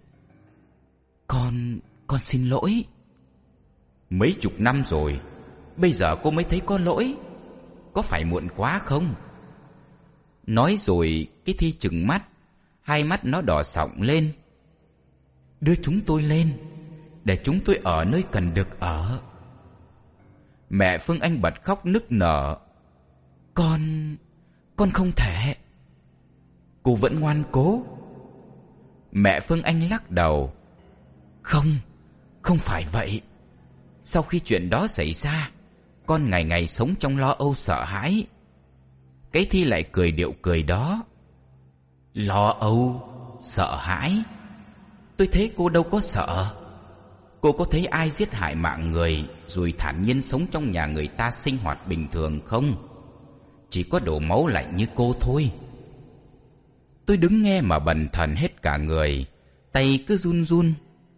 Con xin lỗi. Mấy chục năm rồi, bây giờ cô mới thấy có lỗi, có phải muộn quá không? Nói rồi cái thi trừng mắt, hai mắt nó đỏ sọng lên. Đưa chúng tôi lên, để chúng tôi ở nơi cần được ở. Mẹ Phương Anh bật khóc nức nở. Con không thể. Cô vẫn ngoan cố. Mẹ Phương Anh lắc đầu. Không phải vậy. Sau khi chuyện đó xảy ra, con ngày ngày sống trong lo âu sợ hãi. Cái thi lại cười điệu cười đó. Lo âu, sợ hãi? Tôi thấy cô đâu có sợ. Cô có thấy ai giết hại mạng người rồi thản nhiên sống trong nhà người ta sinh hoạt bình thường không? Chỉ có đổ máu lạnh như cô thôi. Tôi đứng nghe mà bần thần hết cả người, tay cứ run run.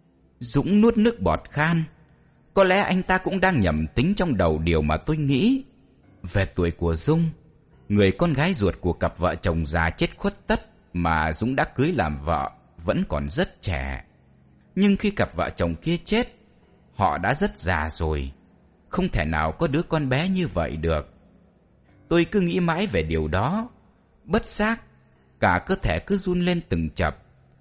Dũng nuốt nước bọt khan. Có lẽ anh ta cũng đang nhẩm tính trong đầu điều mà tôi nghĩ. Về tuổi của Dung, người con gái ruột của cặp vợ chồng già chết khuất tất mà Dũng đã cưới làm vợ vẫn còn rất trẻ. Nhưng khi cặp vợ chồng kia chết, họ đã rất già rồi, không thể nào có đứa con bé như vậy được. Tôi cứ nghĩ mãi về điều đó, bất giác cả cơ thể cứ run lên từng chập.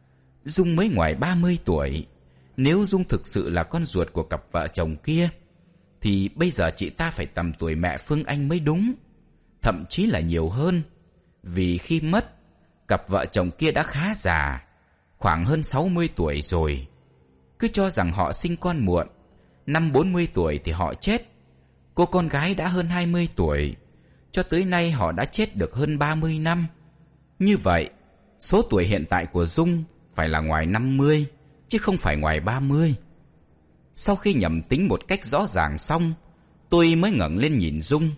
Dung mới ngoài 30 tuổi. Nếu Dung thực sự là con ruột của cặp vợ chồng kia, thì bây giờ chị ta phải tầm tuổi mẹ Phương Anh mới đúng, thậm chí là nhiều hơn. Vì khi mất, cặp vợ chồng kia đã khá già, khoảng hơn 60 tuổi rồi. Cứ cho rằng họ sinh con muộn, năm 40 tuổi thì họ chết. Cô con gái đã hơn 20 tuổi, cho tới nay họ đã chết được hơn 30 năm. Như vậy, số tuổi hiện tại của Dung phải là ngoài 50, chứ không phải ngoài 30. Sau khi nhẩm tính một cách rõ ràng xong, tôi mới ngẩng lên nhìn Dung.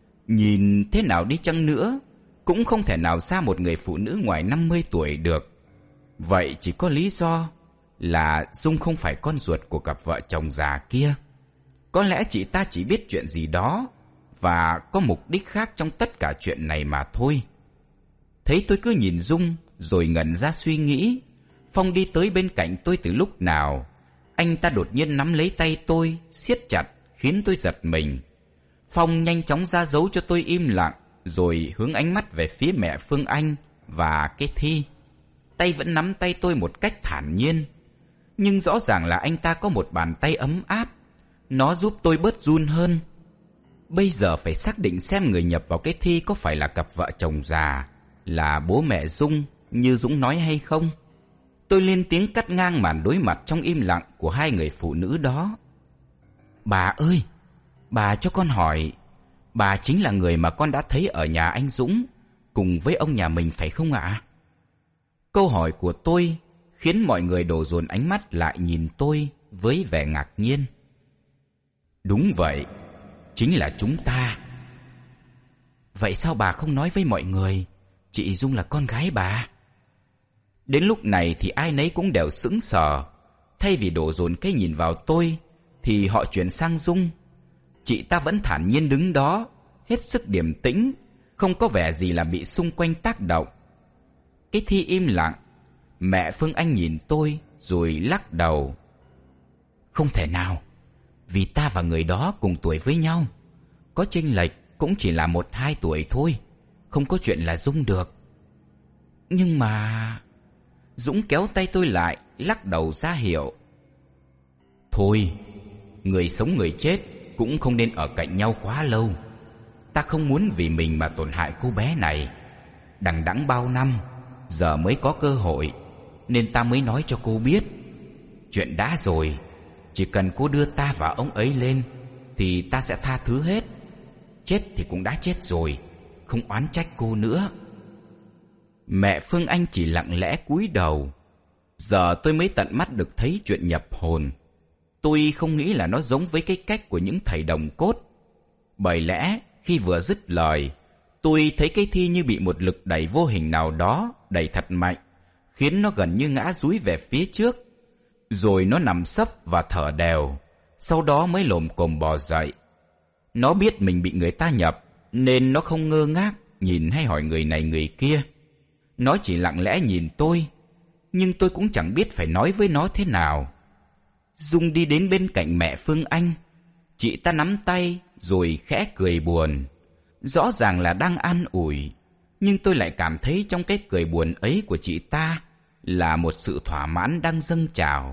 Nhìn thế nào đi chăng nữa, cũng không thể nào ra một người phụ nữ ngoài 50 tuổi được. Vậy chỉ có lý do là Dung không phải con ruột của cặp vợ chồng già kia. Có lẽ chị ta chỉ biết chuyện gì đó và có mục đích khác trong tất cả chuyện này mà thôi. Thấy tôi cứ nhìn Dung rồi ngẩn ra suy nghĩ, Phong đi tới bên cạnh tôi từ lúc nào. Anh ta đột nhiên nắm lấy tay tôi, siết chặt khiến tôi giật mình. Phong nhanh chóng ra dấu cho tôi im lặng, rồi hướng ánh mắt về phía mẹ Phương Anh và cái thi. Tay vẫn nắm tay tôi một cách thản nhiên, nhưng rõ ràng là anh ta có một bàn tay ấm áp. Nó giúp tôi bớt run hơn. Bây giờ phải xác định xem người nhập vào cái thi có phải là cặp vợ chồng già, là bố mẹ Dung như Dũng nói hay không. Tôi lên tiếng cắt ngang màn đối mặt trong im lặng của hai người phụ nữ đó. Bà ơi, bà cho con hỏi, bà chính là người mà con đã thấy ở nhà anh Dũng cùng với ông nhà mình phải không ạ? Câu hỏi của tôi khiến mọi người đổ dồn ánh mắt lại nhìn tôi với vẻ ngạc nhiên. Đúng vậy, chính là chúng ta. Vậy sao bà không nói với mọi người chị Dung là con gái bà? Đến lúc này thì ai nấy cũng đều sững sờ. Thay vì đổ dồn cái nhìn vào tôi thì họ chuyển sang Dung. Chị ta vẫn thản nhiên đứng đó, hết sức điềm tĩnh, không có vẻ gì là bị xung quanh tác động. Cái Thi im lặng. Mẹ Phương Anh nhìn tôi rồi lắc đầu. Không thể nào, vì ta và người đó cùng tuổi với nhau, có chênh lệch cũng chỉ là 1-2 tuổi thôi, không có chuyện là Dung được. Nhưng mà... Dũng kéo tay tôi lại, lắc đầu ra hiệu. Thôi, người sống người chết cũng không nên ở cạnh nhau quá lâu. Ta không muốn vì mình mà tổn hại cô bé này. Đằng đẵng bao năm, giờ mới có cơ hội, nên ta mới nói cho cô biết. Chuyện đã rồi, chỉ cần cô đưa ta và ông ấy lên thì ta sẽ tha thứ hết. Chết thì cũng đã chết rồi, không oán trách cô nữa. Mẹ Phương Anh chỉ lặng lẽ cúi đầu. Giờ tôi mới tận mắt được thấy chuyện nhập hồn. Tôi không nghĩ là nó giống với cái cách của những thầy đồng cốt. Bởi lẽ khi vừa dứt lời, tôi thấy cái Thi như bị một lực đẩy vô hình nào đó đẩy thật mạnh, khiến nó gần như ngã dúi về phía trước. Rồi nó nằm sấp và thở đều, sau đó mới lồm cồm bò dậy. Nó biết mình bị người ta nhập, nên nó không ngơ ngác nhìn hay hỏi người này người kia. Nó chỉ lặng lẽ nhìn tôi, nhưng tôi cũng chẳng biết phải nói với nó thế nào. Dung đi đến bên cạnh mẹ Phương Anh. Chị ta nắm tay rồi khẽ cười buồn. Rõ ràng là đang an ủi, nhưng tôi lại cảm thấy trong cái cười buồn ấy của chị ta là một sự thỏa mãn đang dâng trào.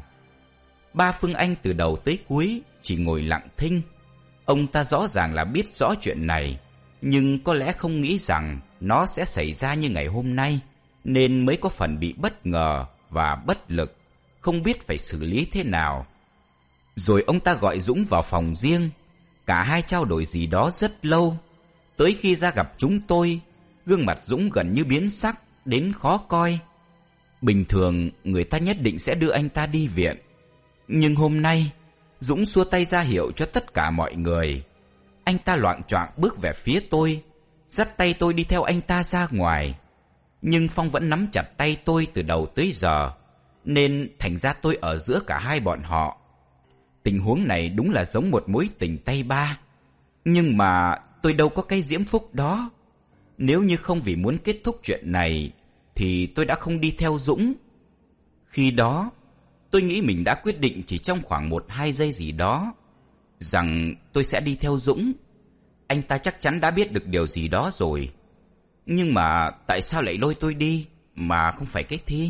Ba Phương Anh từ đầu tới cuối chỉ ngồi lặng thinh. Ông ta rõ ràng là biết rõ chuyện này, nhưng có lẽ không nghĩ rằng nó sẽ xảy ra như ngày hôm nay, nên mới có phần bị bất ngờ và bất lực, không biết phải xử lý thế nào. Rồi ông ta gọi Dũng vào phòng riêng. Cả hai trao đổi gì đó rất lâu. Tới khi ra gặp chúng tôi, gương mặt Dũng gần như biến sắc đến khó coi. Bình thường người ta nhất định sẽ đưa anh ta đi viện, nhưng hôm nay Dũng xua tay ra hiệu cho tất cả mọi người. Anh ta loạng choạng bước về phía tôi, dắt tay tôi đi theo anh ta ra ngoài. Nhưng Phong vẫn nắm chặt tay tôi từ đầu tới giờ, nên thành ra tôi ở giữa cả hai bọn họ. Tình huống này đúng là giống một mối tình tay ba. Nhưng mà tôi đâu có cái diễm phúc đó. Nếu như không vì muốn kết thúc chuyện này thì tôi đã không đi theo Dũng. Khi đó tôi nghĩ mình đã quyết định chỉ trong khoảng 1-2 giây gì đó rằng tôi sẽ đi theo Dũng. Anh ta chắc chắn đã biết được điều gì đó rồi. Nhưng mà tại sao lại lôi tôi đi mà không phải cái Thi?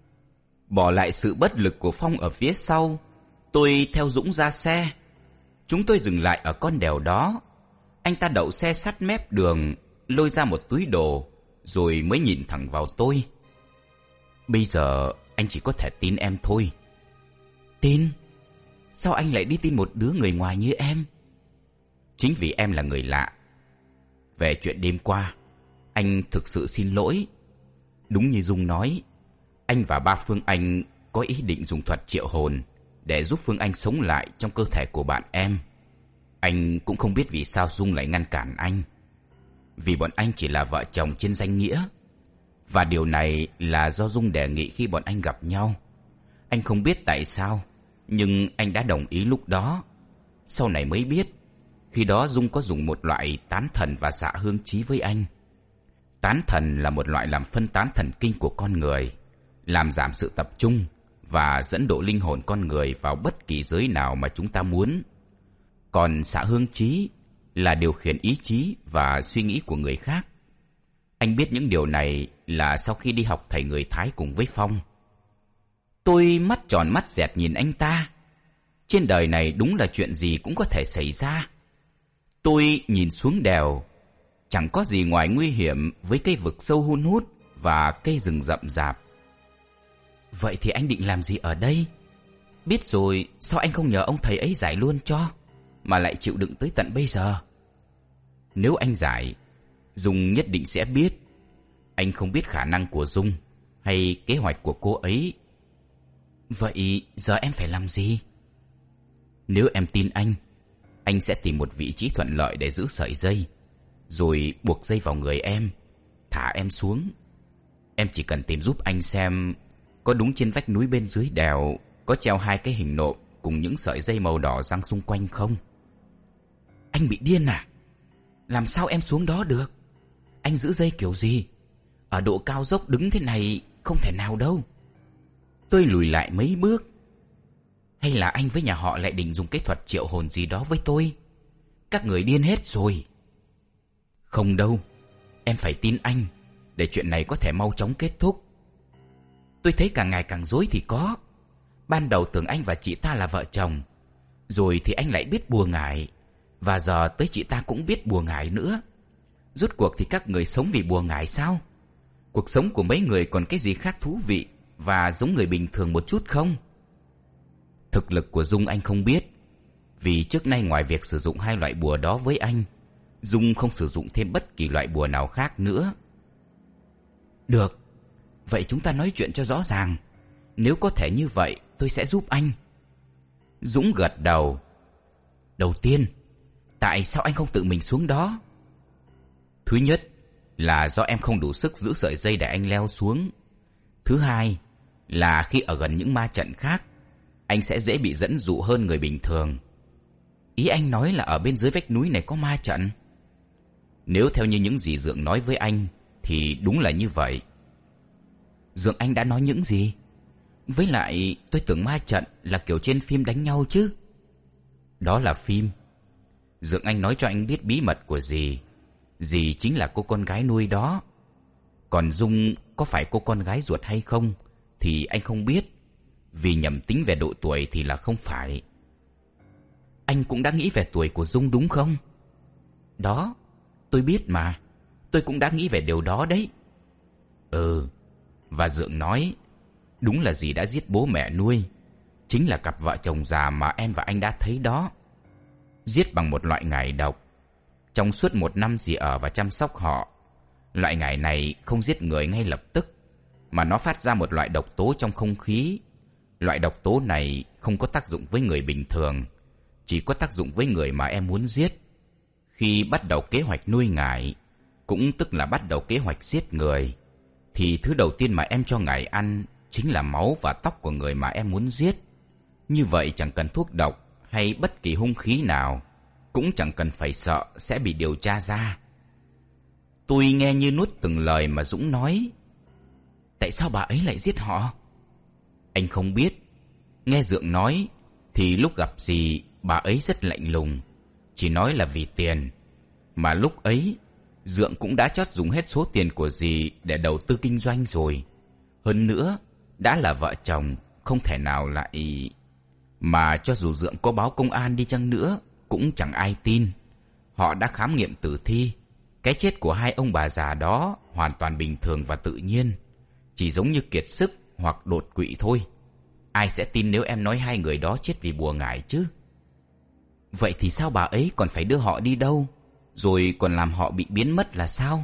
Bỏ lại sự bất lực của Phong ở phía sau, tôi theo Dũng ra xe. Chúng tôi dừng lại ở con đèo đó. Anh ta đậu xe sát mép đường, lôi ra một túi đồ, rồi mới nhìn thẳng vào tôi. Bây giờ anh chỉ có thể tin em thôi. Tin? Sao anh lại đi tin một đứa người ngoài như em? Chính vì em là người lạ. Về chuyện đêm qua, anh thực sự xin lỗi. Đúng như Dung nói, anh và ba Phương Anh có ý định dùng thuật triệu hồn để giúp Phương Anh sống lại trong cơ thể của bạn em. Anh cũng không biết vì sao Dung lại ngăn cản anh. Vì bọn anh chỉ là vợ chồng trên danh nghĩa. Và điều này là do Dung đề nghị khi bọn anh gặp nhau. Anh không biết tại sao, nhưng anh đã đồng ý lúc đó. Sau này mới biết, khi đó Dung có dùng một loại tán thần và xạ hương trí với anh. Tán thần là một loại làm phân tán thần kinh của con người, làm giảm sự tập trung và dẫn độ linh hồn con người vào bất kỳ giới nào mà chúng ta muốn. Còn xạ hương trí là điều khiển ý chí và suy nghĩ của người khác. Anh biết những điều này là sau khi đi học thầy người Thái cùng với Phong. Tôi mắt tròn mắt dẹt nhìn anh ta. Trên đời này đúng là chuyện gì cũng có thể xảy ra. Tôi nhìn xuống đèo. Chẳng có gì ngoài nguy hiểm với cây vực sâu hun hút và cây rừng rậm rạp. Vậy thì anh định làm gì ở đây? Biết rồi sao anh không nhờ ông thầy ấy giải luôn cho, mà lại chịu đựng tới tận bây giờ? Nếu anh giải, Dung nhất định sẽ biết. Anh không biết khả năng của Dung hay kế hoạch của cô ấy. Vậy giờ em phải làm gì? Nếu em tin anh sẽ tìm một vị trí thuận lợi để giữ sợi dây, rồi buộc dây vào người em, thả em xuống. Em chỉ cần tìm giúp anh xem có đúng trên vách núi bên dưới đèo có treo 2 cái hình nộm cùng những sợi dây màu đỏ giăng xung quanh không? Anh bị điên à? Làm sao em xuống đó được? Anh giữ dây kiểu gì? Ở độ cao dốc đứng thế này không thể nào đâu. Tôi lùi lại mấy bước. Hay là anh với nhà họ lại định dùng cái thuật triệu hồn gì đó với tôi? Các người điên hết rồi. Không đâu, em phải tin anh, để chuyện này có thể mau chóng kết thúc. Tôi thấy càng ngày càng rối thì có. Ban đầu tưởng anh và chị ta là vợ chồng, rồi thì anh lại biết bùa ngải, và giờ tới chị ta cũng biết bùa ngải nữa. Rốt cuộc thì các người sống vì bùa ngải sao? Cuộc sống của mấy người còn cái gì khác thú vị và giống người bình thường một chút không? Thực lực của Dung anh không biết, vì trước nay ngoài việc sử dụng 2 loại bùa đó với anh, Dung không sử dụng thêm bất kỳ loại bùa nào khác nữa. Được, vậy chúng ta nói chuyện cho rõ ràng. Nếu có thể như vậy, tôi sẽ giúp anh. Dũng gật đầu. Đầu tiên, tại sao anh không tự mình xuống đó? Thứ nhất là do em không đủ sức giữ sợi dây để anh leo xuống. Thứ hai là khi ở gần những ma trận khác, anh sẽ dễ bị dẫn dụ hơn người bình thường. Ý anh nói là ở bên dưới vách núi này có ma trận? Nếu theo như những gì Dượng nói với anh thì đúng là như vậy. Dượng anh đã nói những gì? Với lại tôi tưởng ma trận là kiểu trên phim đánh nhau chứ. Đó là phim. Dượng anh nói cho anh biết bí mật của dì. Dì chính là cô con gái nuôi đó. Còn Dung có phải cô con gái ruột hay không thì anh không biết, vì nhầm tính về độ tuổi thì là không phải. Anh cũng đã nghĩ về tuổi của Dung đúng không? Đó, tôi biết mà. Tôi cũng đã nghĩ về điều đó đấy. Và Dượng nói đúng là dì đã giết bố mẹ nuôi, chính là cặp vợ chồng già mà em và anh đã thấy đó. Giết bằng một loại ngải độc. Trong suốt 1 năm dì ở và chăm sóc họ, loại ngải này không giết người ngay lập tức, mà nó phát ra một loại độc tố trong không khí. Loại độc tố này không có tác dụng với người bình thường, chỉ có tác dụng với người mà em muốn giết. Khi bắt đầu kế hoạch nuôi ngải, cũng tức là bắt đầu kế hoạch giết người, thì thứ đầu tiên mà em cho ngải ăn chính là máu và tóc của người mà em muốn giết. Như vậy chẳng cần thuốc độc hay bất kỳ hung khí nào, cũng chẳng cần phải sợ sẽ bị điều tra ra. Tôi nghe như nuốt từng lời mà Dũng nói. Tại sao bà ấy lại giết họ? Anh không biết. Nghe Dượng nói thì lúc gặp dì, bà ấy rất lạnh lùng, chỉ nói là vì tiền. Mà lúc ấy Dượng cũng đã chót dùng hết số tiền của dì để đầu tư kinh doanh rồi. Hơn nữa, đã là vợ chồng, không thể nào lại... Mà cho dù Dượng có báo công an đi chăng nữa, cũng chẳng ai tin. Họ đã khám nghiệm tử thi. Cái chết của 2 ông bà già đó hoàn toàn bình thường và tự nhiên, chỉ giống như kiệt sức hoặc đột quỵ thôi. Ai sẽ tin nếu em nói 2 người đó chết vì bùa ngải chứ? Vậy thì sao bà ấy còn phải đưa họ đi đâu, rồi còn làm họ bị biến mất là sao?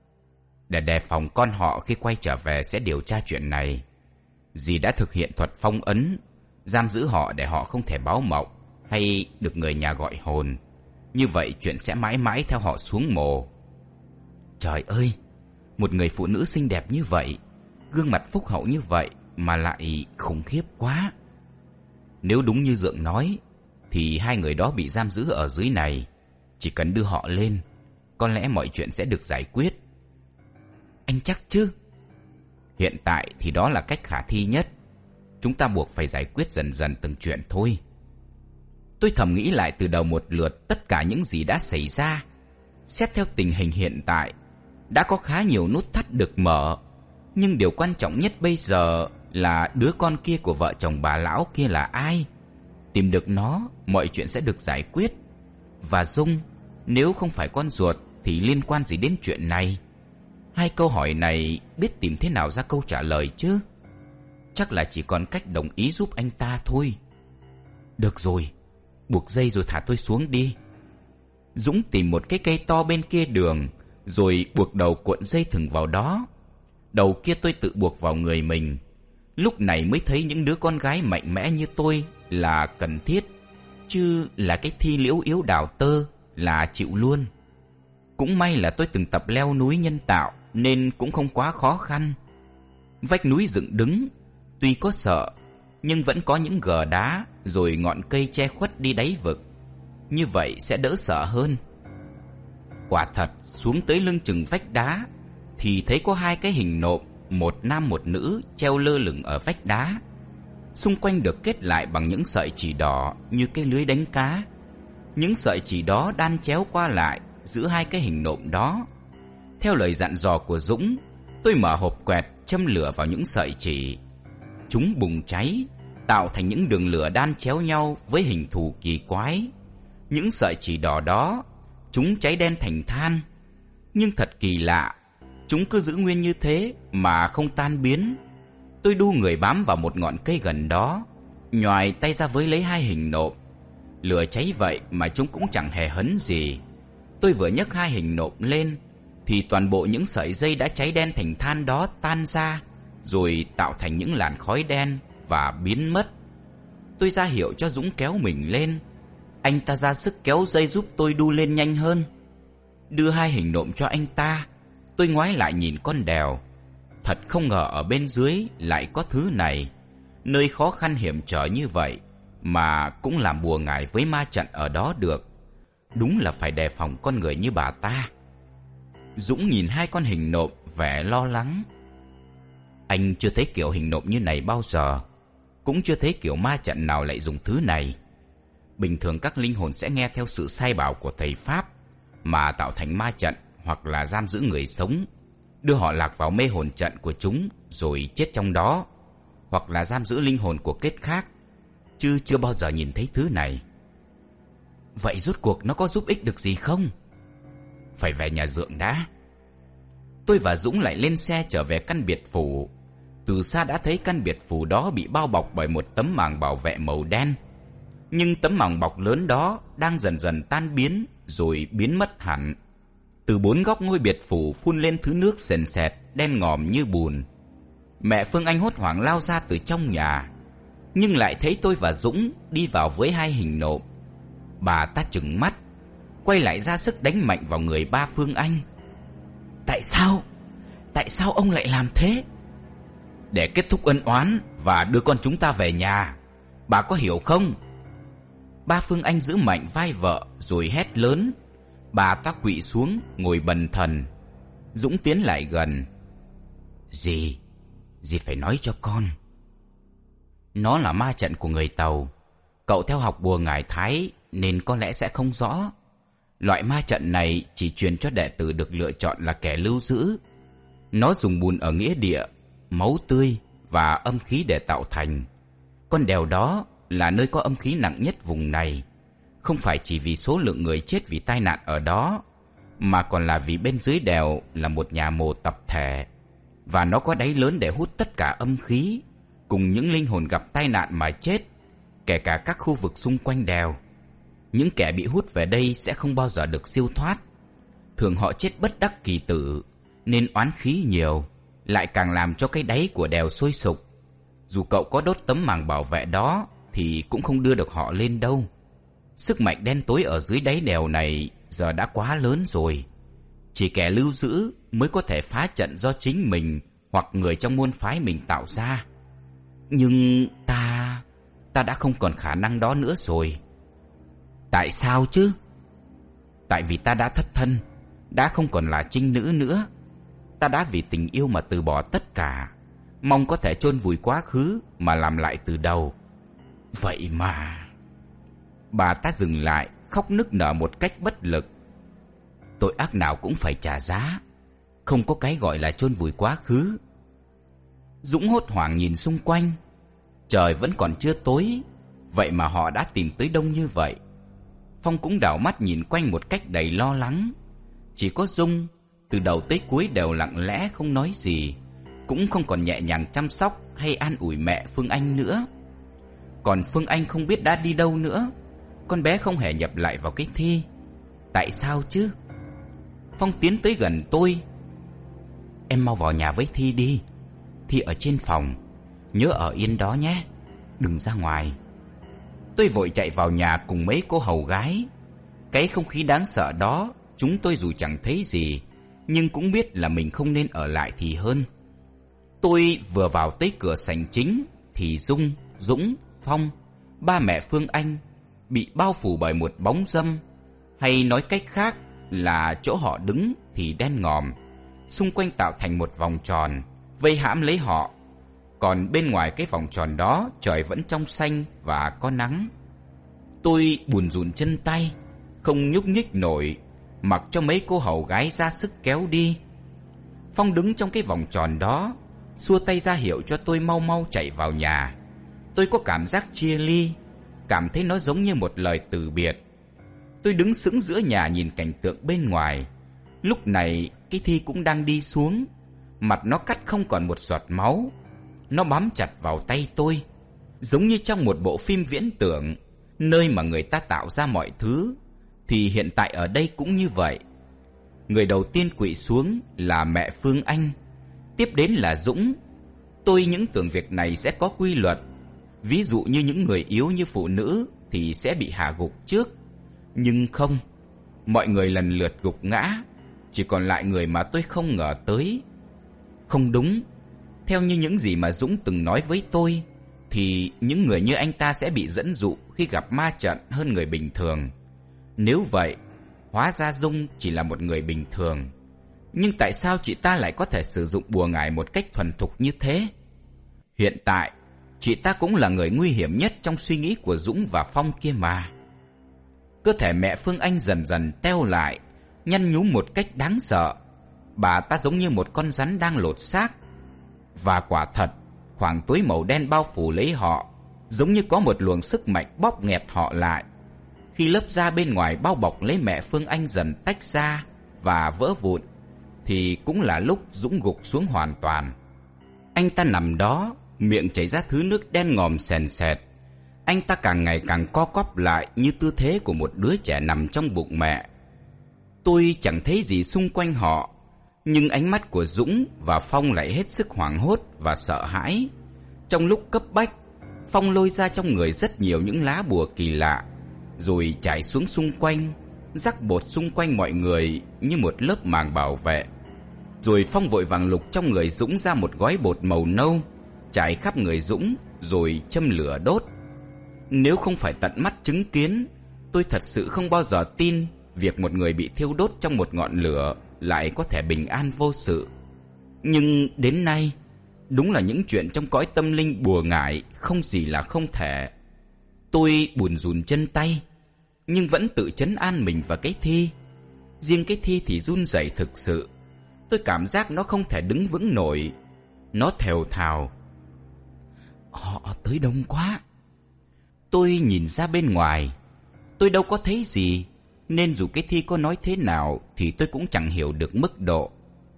Để đề phòng con họ khi quay trở về sẽ điều tra chuyện này, dì đã thực hiện thuật phong ấn, giam giữ họ để họ không thể báo mộng hay được người nhà gọi hồn. Như vậy chuyện sẽ mãi mãi theo họ xuống mồ. Trời ơi, một người phụ nữ xinh đẹp như vậy, gương mặt phúc hậu như vậy mà lại khủng khiếp quá. Nếu đúng như Dượng nói thì 2 người đó bị giam giữ ở dưới này. Chỉ cần đưa họ lên, có lẽ mọi chuyện sẽ được giải quyết. Anh chắc chứ? Hiện tại thì đó là cách khả thi nhất. Chúng ta buộc phải giải quyết dần dần từng chuyện thôi. Tôi thầm nghĩ lại từ đầu một lượt tất cả những gì đã xảy ra. Xét theo tình hình hiện tại, đã có khá nhiều nút thắt được mở. Nhưng điều quan trọng nhất bây giờ là đứa con kia của vợ chồng bà lão kia là ai? Tìm được nó, mọi chuyện sẽ được giải quyết. Và Dung, nếu không phải con ruột thì liên quan gì đến chuyện này? 2 câu hỏi này biết tìm thế nào ra câu trả lời chứ? Chắc là chỉ còn cách đồng ý giúp anh ta thôi. Được rồi, buộc dây rồi thả tôi xuống đi. Dũng tìm một cái cây to bên kia đường, rồi buộc đầu cuộn dây thừng vào đó. Đầu kia tôi tự buộc vào người mình. Lúc này mới thấy những đứa con gái mạnh mẽ như tôi là cần thiết, chứ là cái thi liễu yếu đào tơ là chịu luôn. Cũng may là tôi từng tập leo núi nhân tạo nên cũng không quá khó khăn. Vách núi dựng đứng, Tuy có sợ, nhưng vẫn có những gờ đá rồi ngọn cây che khuất đi đáy vực. Như vậy sẽ đỡ sợ hơn. Quả thật, xuống tới lưng chừng vách đá thì thấy có hai cái hình nộm, một nam một nữ treo lơ lửng ở vách đá. Xung quanh được kết lại bằng những sợi chỉ đỏ như cái lưới đánh cá. Những sợi chỉ đó đan chéo qua lại giữa hai cái hình nộm đó. Theo lời dặn dò của Dũng, tôi mở hộp quẹt châm lửa vào những sợi chỉ. Chúng bùng cháy, tạo thành những đường lửa đan chéo nhau với hình thù kỳ quái. Những sợi chỉ đỏ đó, chúng cháy đen thành than. Nhưng thật kỳ lạ, chúng cứ giữ nguyên như thế mà không tan biến. Tôi đu người bám vào một ngọn cây gần đó, nhoài tay ra với lấy hai hình nộm. Lửa cháy vậy mà chúng cũng chẳng hề hấn gì. Tôi vừa nhấc hai hình nộm lên thì toàn bộ những sợi dây đã cháy đen thành than đó tan ra, rồi tạo thành những làn khói đen và biến mất. Tôi ra hiệu cho Dũng kéo mình lên. Anh ta ra sức kéo dây giúp tôi đu lên nhanh hơn. Đưa hai hình nộm cho anh ta, tôi ngoái lại nhìn con đèo. Thật không ngờ ở bên dưới lại có thứ này. Nơi khó khăn hiểm trở như vậy mà cũng làm bùa ngải với ma trận ở đó được. Đúng là phải đề phòng con người như bà ta. Dũng nhìn hai con hình nộm vẻ lo lắng. Anh chưa thấy kiểu hình nộm như này bao giờ, cũng chưa thấy kiểu ma trận nào lại dùng thứ này. Bình thường các linh hồn sẽ nghe theo sự sai bảo của thầy Pháp mà tạo thành ma trận, hoặc là giam giữ người sống, đưa họ lạc vào mê hồn trận của chúng rồi chết trong đó, hoặc là giam giữ linh hồn của kết khác, chứ chưa bao giờ nhìn thấy thứ này. Vậy rốt cuộc nó có giúp ích được gì không? Phải về nhà Dượng đã. Tôi và Dũng lại lên xe trở về căn biệt phủ. Từ xa đã thấy căn biệt phủ đó bị bao bọc bởi một tấm màng bảo vệ màu đen. Nhưng tấm màng bọc lớn đó đang dần dần tan biến rồi biến mất hẳn. Từ bốn góc ngôi biệt phủ phun lên thứ nước sền sệt đen ngòm như bùn. Mẹ Phương Anh hốt hoảng lao ra từ trong nhà, nhưng lại thấy tôi và Dũng đi vào với hai hình nộm. Bà ta trừng mắt, quay lại ra sức đánh mạnh vào người ba Phương Anh. Tại sao? Tại sao ông lại làm thế? Để kết thúc ân oán và đưa con chúng ta về nhà. Bà có hiểu không? Ba Phương Anh giữ mạnh vai vợ rồi hét lớn. Bà ta quỵ xuống ngồi bần thần. Dũng tiến lại gần. Dì phải nói cho con. Nó là ma trận của người Tàu. Cậu theo học bùa ngải Thái nên có lẽ sẽ không rõ. Loại ma trận này chỉ truyền cho đệ tử được lựa chọn là kẻ lưu giữ. Nó dùng bùn ở nghĩa địa, máu tươi và âm khí để tạo thành. Con đèo đó là nơi có âm khí nặng nhất vùng này. Không phải chỉ vì số lượng người chết vì tai nạn ở đó, mà còn là vì bên dưới đèo là một nhà mồ tập thể, và nó có đáy lớn để hút tất cả âm khí cùng những linh hồn gặp tai nạn mà chết, kể cả các khu vực xung quanh đèo. Những kẻ bị hút về đây sẽ không bao giờ được siêu thoát. Thường họ chết bất đắc kỳ tử, nên oán khí nhiều, lại càng làm cho cái đáy của đèo sôi sục. Dù cậu có đốt tấm màng bảo vệ đó thì cũng không đưa được họ lên đâu. Sức mạnh đen tối ở dưới đáy đèo này giờ đã quá lớn rồi. Chỉ kẻ lưu giữ mới có thể phá trận do chính mình hoặc người trong môn phái mình tạo ra. Nhưng ta đã không còn khả năng đó nữa rồi. Tại sao chứ? Tại vì ta đã thất thân, đã không còn là trinh nữ nữa. Ta đã vì tình yêu mà từ bỏ tất cả, mong có thể chôn vùi quá khứ mà làm lại từ đầu. Vậy mà... Bà ta dừng lại, khóc nức nở một cách bất lực. Tội ác nào cũng phải trả giá, không có cái gọi là chôn vùi quá khứ. Dũng hốt hoảng nhìn xung quanh. Trời vẫn còn chưa tối, vậy mà họ đã tìm tới đông như vậy. Phong cũng đảo mắt nhìn quanh một cách đầy lo lắng. Chỉ có Dung, từ đầu tới cuối đều lặng lẽ không nói gì, cũng không còn nhẹ nhàng chăm sóc hay an ủi mẹ Phương Anh nữa. Còn Phương Anh không biết đã đi đâu nữa. Con bé không hề nhập lại vào cái thi. Tại sao chứ? Phong tiến tới gần tôi. Em mau vào nhà với Thi đi. Thi ở trên phòng, nhớ ở yên đó nhé, đừng ra ngoài. Tôi vội chạy vào nhà cùng mấy cô hầu gái. Cái không khí đáng sợ đó, chúng tôi dù chẳng thấy gì, nhưng cũng biết là mình không nên ở lại thì hơn. Tôi vừa vào tới cửa sảnh chính thì Dung, Dũng, Phong, ba mẹ Phương Anh bị bao phủ bởi một bóng râm, hay nói cách khác là chỗ họ đứng thì đen ngòm, xung quanh tạo thành một vòng tròn vây hãm lấy họ. Còn bên ngoài cái vòng tròn đó, trời vẫn trong xanh và có nắng. Tôi bùn rùn chân tay, không nhúc nhích nổi, mặc cho mấy cô hầu gái ra sức kéo đi. Phong đứng trong cái vòng tròn đó, xua tay ra hiệu cho tôi mau mau chạy vào nhà. Tôi có cảm giác chia ly, cảm thấy nó giống như một lời từ biệt. Tôi đứng sững giữa nhà nhìn cảnh tượng bên ngoài. Lúc này cái Thi cũng đang đi xuống, mặt nó cắt không còn một giọt máu. Nó bám chặt vào tay tôi, giống như trong một bộ phim viễn tưởng, nơi mà người ta tạo ra mọi thứ, thì hiện tại ở đây cũng như vậy. Người đầu tiên quỵ xuống là mẹ Phương Anh, tiếp đến là Dũng. Tôi những tưởng việc này sẽ có quy luật, ví dụ như những người yếu như phụ nữ thì sẽ bị hạ gục trước. Nhưng không, mọi người lần lượt gục ngã, chỉ còn lại người mà tôi không ngờ tới. Không đúng, theo như những gì mà Dũng từng nói với tôi, thì những người như anh ta sẽ bị dẫn dụ khi gặp ma trận hơn người bình thường. Nếu vậy, hóa ra Dung chỉ là một người bình thường. Nhưng tại sao chị ta lại có thể sử dụng bùa ngải một cách thuần thục như thế? Hiện tại, chị ta cũng là người nguy hiểm nhất trong suy nghĩ của Dũng và Phong kia mà. Cơ thể mẹ Phương Anh dần dần teo lại, nhăn nhúm một cách đáng sợ. Bà ta giống như một con rắn đang lột xác. Và quả thật, khoảng tối màu đen bao phủ lấy họ, giống như có một luồng sức mạnh bóp nghẹt họ lại. Khi lớp da bên ngoài bao bọc lấy mẹ Phương Anh dần tách ra và vỡ vụn, thì cũng là lúc Dũng gục xuống hoàn toàn. Anh ta nằm đó, miệng chảy ra thứ nước đen ngòm sền sệt. Anh ta càng ngày càng co quắp lại như tư thế của một đứa trẻ nằm trong bụng mẹ. Tôi chẳng thấy gì xung quanh họ, nhưng ánh mắt của Dũng và Phong lại hết sức hoảng hốt và sợ hãi. Trong lúc cấp bách, Phong lôi ra trong người rất nhiều những lá bùa kỳ lạ, rồi trải xuống xung quanh, rắc bột xung quanh mọi người như một lớp màng bảo vệ. Rồi Phong vội vàng lục trong người Dũng ra một gói bột màu nâu, trải khắp người Dũng rồi châm lửa đốt. Nếu không phải tận mắt chứng kiến, tôi thật sự không bao giờ tin việc một người bị thiêu đốt trong một ngọn lửa lại có thể bình an vô sự. Nhưng đến nay, đúng là những chuyện trong cõi tâm linh bùa ngải không gì là không thể. Tôi bùn rùn chân tay, nhưng vẫn tự trấn an mình và cái Thi. Riêng cái Thi thì run rẩy thực sự. Tôi cảm giác nó không thể đứng vững nổi. Nó thều thào: "Họ tới đông quá." Tôi nhìn ra bên ngoài, tôi đâu có thấy gì, nên dù cái Thi có nói thế nào thì tôi cũng chẳng hiểu được mức độ.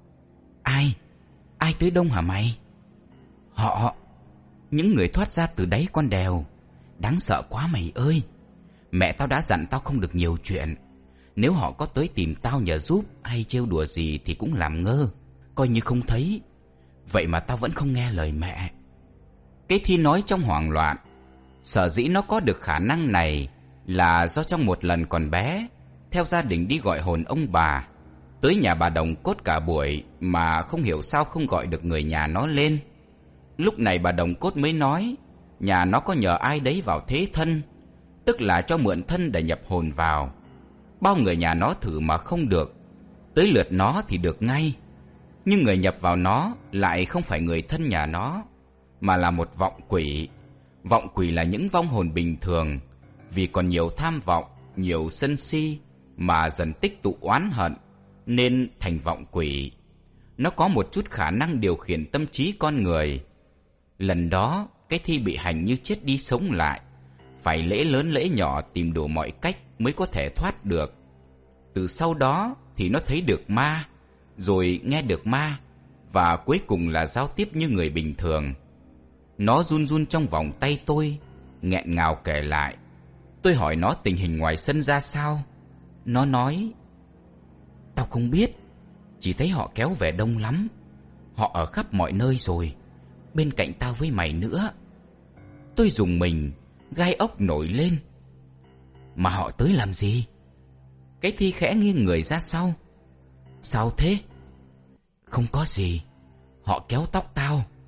Ai tới đông hả mày? Họ, những người thoát ra từ đáy con đèo. Đáng sợ quá mày ơi. Mẹ tao đã dặn tao không được nhiều chuyện. Nếu họ có tới tìm tao nhờ giúp hay trêu đùa gì thì cũng làm ngơ, coi như không thấy. Vậy mà tao vẫn không nghe lời mẹ. Cái Thi nói trong hoảng loạn. Sở dĩ nó có được khả năng này là do trong một lần còn bé, theo gia đình đi gọi hồn ông bà, tới nhà bà Đồng Cốt cả buổi mà không hiểu sao không gọi được người nhà nó lên. Lúc này bà Đồng Cốt mới nói nhà nó có nhờ ai đấy vào thế thân, tức là cho mượn thân để nhập hồn vào. Bao người nhà nó thử mà không được, tới lượt nó thì được ngay. Nhưng người nhập vào nó lại không phải người thân nhà nó, mà là một vọng quỷ. Vọng quỷ là những vong hồn bình thường, vì còn nhiều tham vọng, nhiều sân si mà dần tích tụ oán hận nên thành vọng quỷ. Nó có một chút khả năng điều khiển tâm trí con người. Lần đó cái Thi bị hành như chết đi sống lại, phải lễ lớn lễ nhỏ tìm đủ mọi cách mới có thể thoát được. Từ sau đó thì nó thấy được ma, rồi nghe được ma, và cuối cùng là giao tiếp như người bình thường. Nó run run trong vòng tay tôi, nghẹn ngào kể lại. Tôi hỏi nó tình hình ngoài sân ra sao. Nó nói: "Tao không biết, chỉ thấy họ kéo về đông lắm. Họ ở khắp mọi nơi rồi, bên cạnh tao với mày nữa." Tôi rùng mình, gai ốc nổi lên. "Mà họ tới làm gì?" Cái Thi khẽ nghiêng người ra sau. "Sao thế?" "Không có gì, họ kéo tóc tao."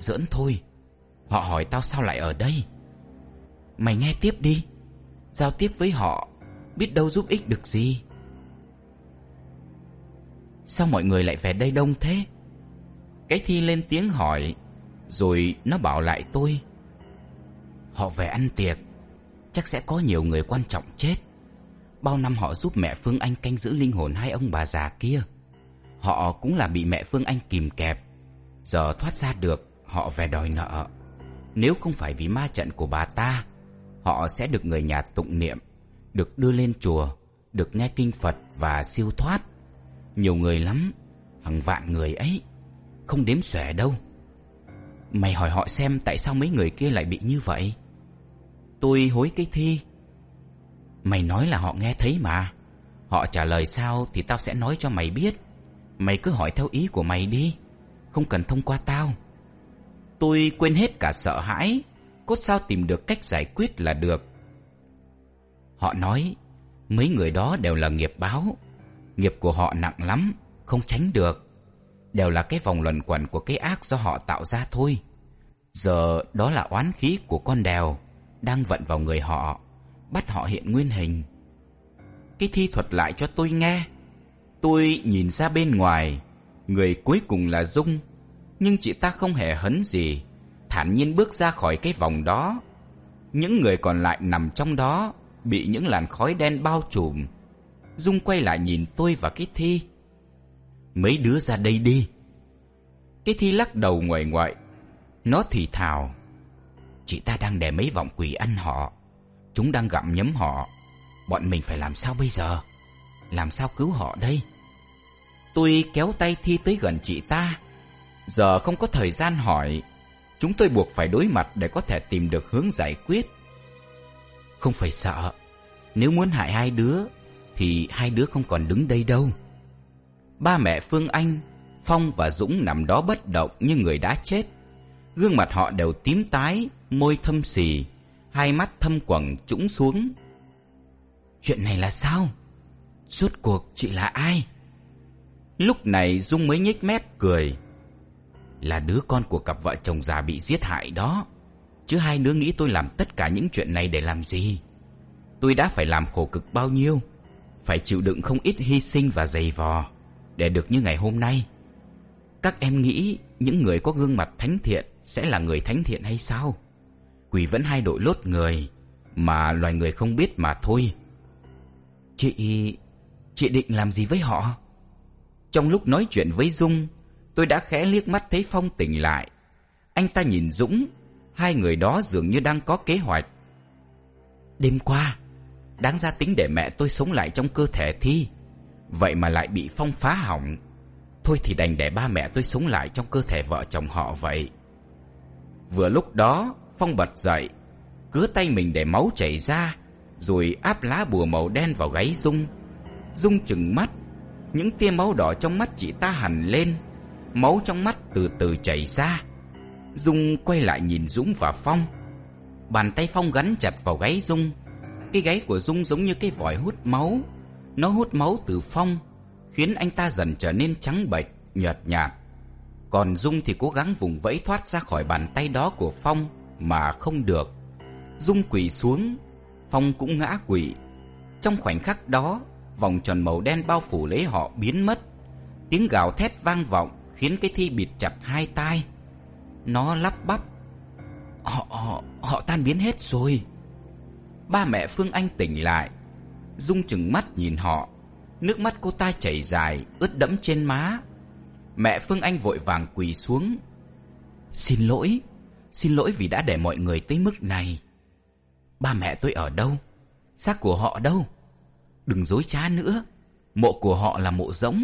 Giỡn thôi. Họ hỏi tao sao lại ở đây. Mày nghe tiếp đi. Giao tiếp với họ, biết đâu giúp ích được gì. Sao mọi người lại về đây đông thế? Cái Thi lên tiếng hỏi. Rồi nó bảo lại tôi. Họ về ăn tiệc. Chắc sẽ có nhiều người quan trọng chết. Bao năm họ giúp mẹ Phương Anh canh giữ linh hồn hai ông bà già kia. Họ cũng là bị mẹ Phương Anh kìm kẹp. Giờ thoát ra được, họ về đòi nợ. Nếu không phải vì ma trận của bà ta, họ sẽ được người nhà tụng niệm, được đưa lên chùa, được nghe kinh Phật và siêu thoát. Nhiều người lắm, hàng vạn người ấy, không đếm xuể đâu. Mày hỏi họ xem tại sao mấy người kia lại bị như vậy. Tôi hối cái Thi. Mày nói là họ nghe thấy mà. Họ trả lời sao thì tao sẽ nói cho mày biết. Mày cứ hỏi theo ý của mày đi, không cần thông qua tao. Tôi quên hết cả sợ hãi, cốt sao tìm được cách giải quyết là được. Họ nói mấy người đó đều là nghiệp báo. Nghiệp của họ nặng lắm, không tránh được. Đều là cái vòng luẩn quẩn của cái ác do họ tạo ra thôi. Giờ đó là oán khí của con đèo đang vận vào người họ, bắt họ hiện nguyên hình. Cái Thi thuật lại cho tôi nghe. Tôi nhìn ra bên ngoài. Người cuối cùng là Dung. Nhưng chị ta không hề hấn gì, thản nhiên bước ra khỏi cái vòng đó. Những người còn lại nằm trong đó, bị những làn khói đen bao trùm. Dung quay lại nhìn tôi và cái Thi. Mấy đứa ra đây đi. Cái Thi lắc đầu nguậy nguậy. Nó thì thào. Chị ta đang để mấy vọng quỷ ăn họ. Chúng đang gặm nhấm họ. Bọn mình phải làm sao bây giờ? Làm sao cứu họ đây? Tôi kéo tay Thi tới gần chị ta. Giờ không có thời gian hỏi. Chúng tôi buộc phải đối mặt để có thể tìm được hướng giải quyết. Không phải sợ. Nếu muốn hại hai đứa thì hai đứa không còn đứng đây đâu. Ba mẹ Phương Anh, Phong và Dũng nằm đó bất động như người đã chết. Gương mặt họ đều tím tái, môi thâm xì, hai mắt thâm quầng trũng xuống. Chuyện này là sao? Rốt cuộc chị là ai? Lúc này Dung mới nhếch mép cười. Là đứa con của cặp vợ chồng già bị giết hại đó. Chứ hai đứa nghĩ tôi làm tất cả những chuyện này để làm gì? Tôi đã phải làm khổ cực bao nhiêu, phải chịu đựng không ít hy sinh và dày vò để được như ngày hôm nay. Các em nghĩ những người có gương mặt thánh thiện sẽ là người thánh thiện hay sao? Quỷ vẫn hay đội lốt người mà loài người không biết mà thôi. Chị định làm gì với họ? Trong lúc nói chuyện với Dung, tôi đã khẽ liếc mắt thấy Phong tỉnh lại. Anh ta nhìn Dũng. Hai người đó dường như đang có kế hoạch. Đêm qua đáng ra tính để mẹ tôi sống lại trong cơ thể Thi, vậy mà lại bị Phong phá hỏng. Thôi thì đành để ba mẹ tôi sống lại trong cơ thể vợ chồng họ vậy. Vừa lúc đó Phong bật dậy, cứa tay mình để máu chảy ra, rồi áp lá bùa màu đen vào gáy Dung. Dung trừng mắt. Những tia máu đỏ trong mắt chị ta hằn lên. Máu trong mắt từ từ chảy ra. Dung quay lại nhìn Dũng và Phong. Bàn tay Phong gắn chặt vào gáy Dung. Cái gáy của Dung giống như cái vòi hút máu. Nó hút máu từ Phong, khiến anh ta dần trở nên trắng bệch, nhợt nhạt. Còn Dung thì cố gắng vùng vẫy thoát ra khỏi bàn tay đó của Phong mà không được. Dung quỳ xuống, Phong cũng ngã quỵ. Trong khoảnh khắc đó, vòng tròn màu đen bao phủ lấy họ biến mất. Tiếng gào thét vang vọng khiến cái Thi bịt chặt hai tai. Nó lắp bắp. Họ tan biến hết rồi. Ba mẹ Phương Anh tỉnh lại. Dung trừng mắt nhìn họ. Nước mắt cô ta chảy dài, ướt đẫm trên má. Mẹ Phương Anh vội vàng quỳ xuống. Xin lỗi vì đã để mọi người tới mức này. Ba mẹ tôi ở đâu? Xác của họ đâu? Đừng dối trá nữa. Mộ của họ là mộ rỗng.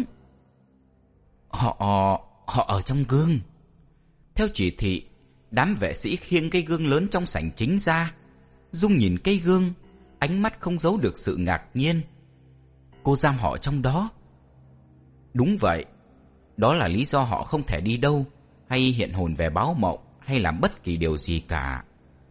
Họ ở trong gương. Theo chỉ thị, đám vệ sĩ khiêng cây gương lớn trong sảnh chính ra. Dung nhìn cây gương, ánh mắt không giấu được sự ngạc nhiên. Cô giam họ trong đó. Đúng vậy. Đó là lý do họ không thể đi đâu, hay hiện hồn về báo mộng, hay làm bất kỳ điều gì cả.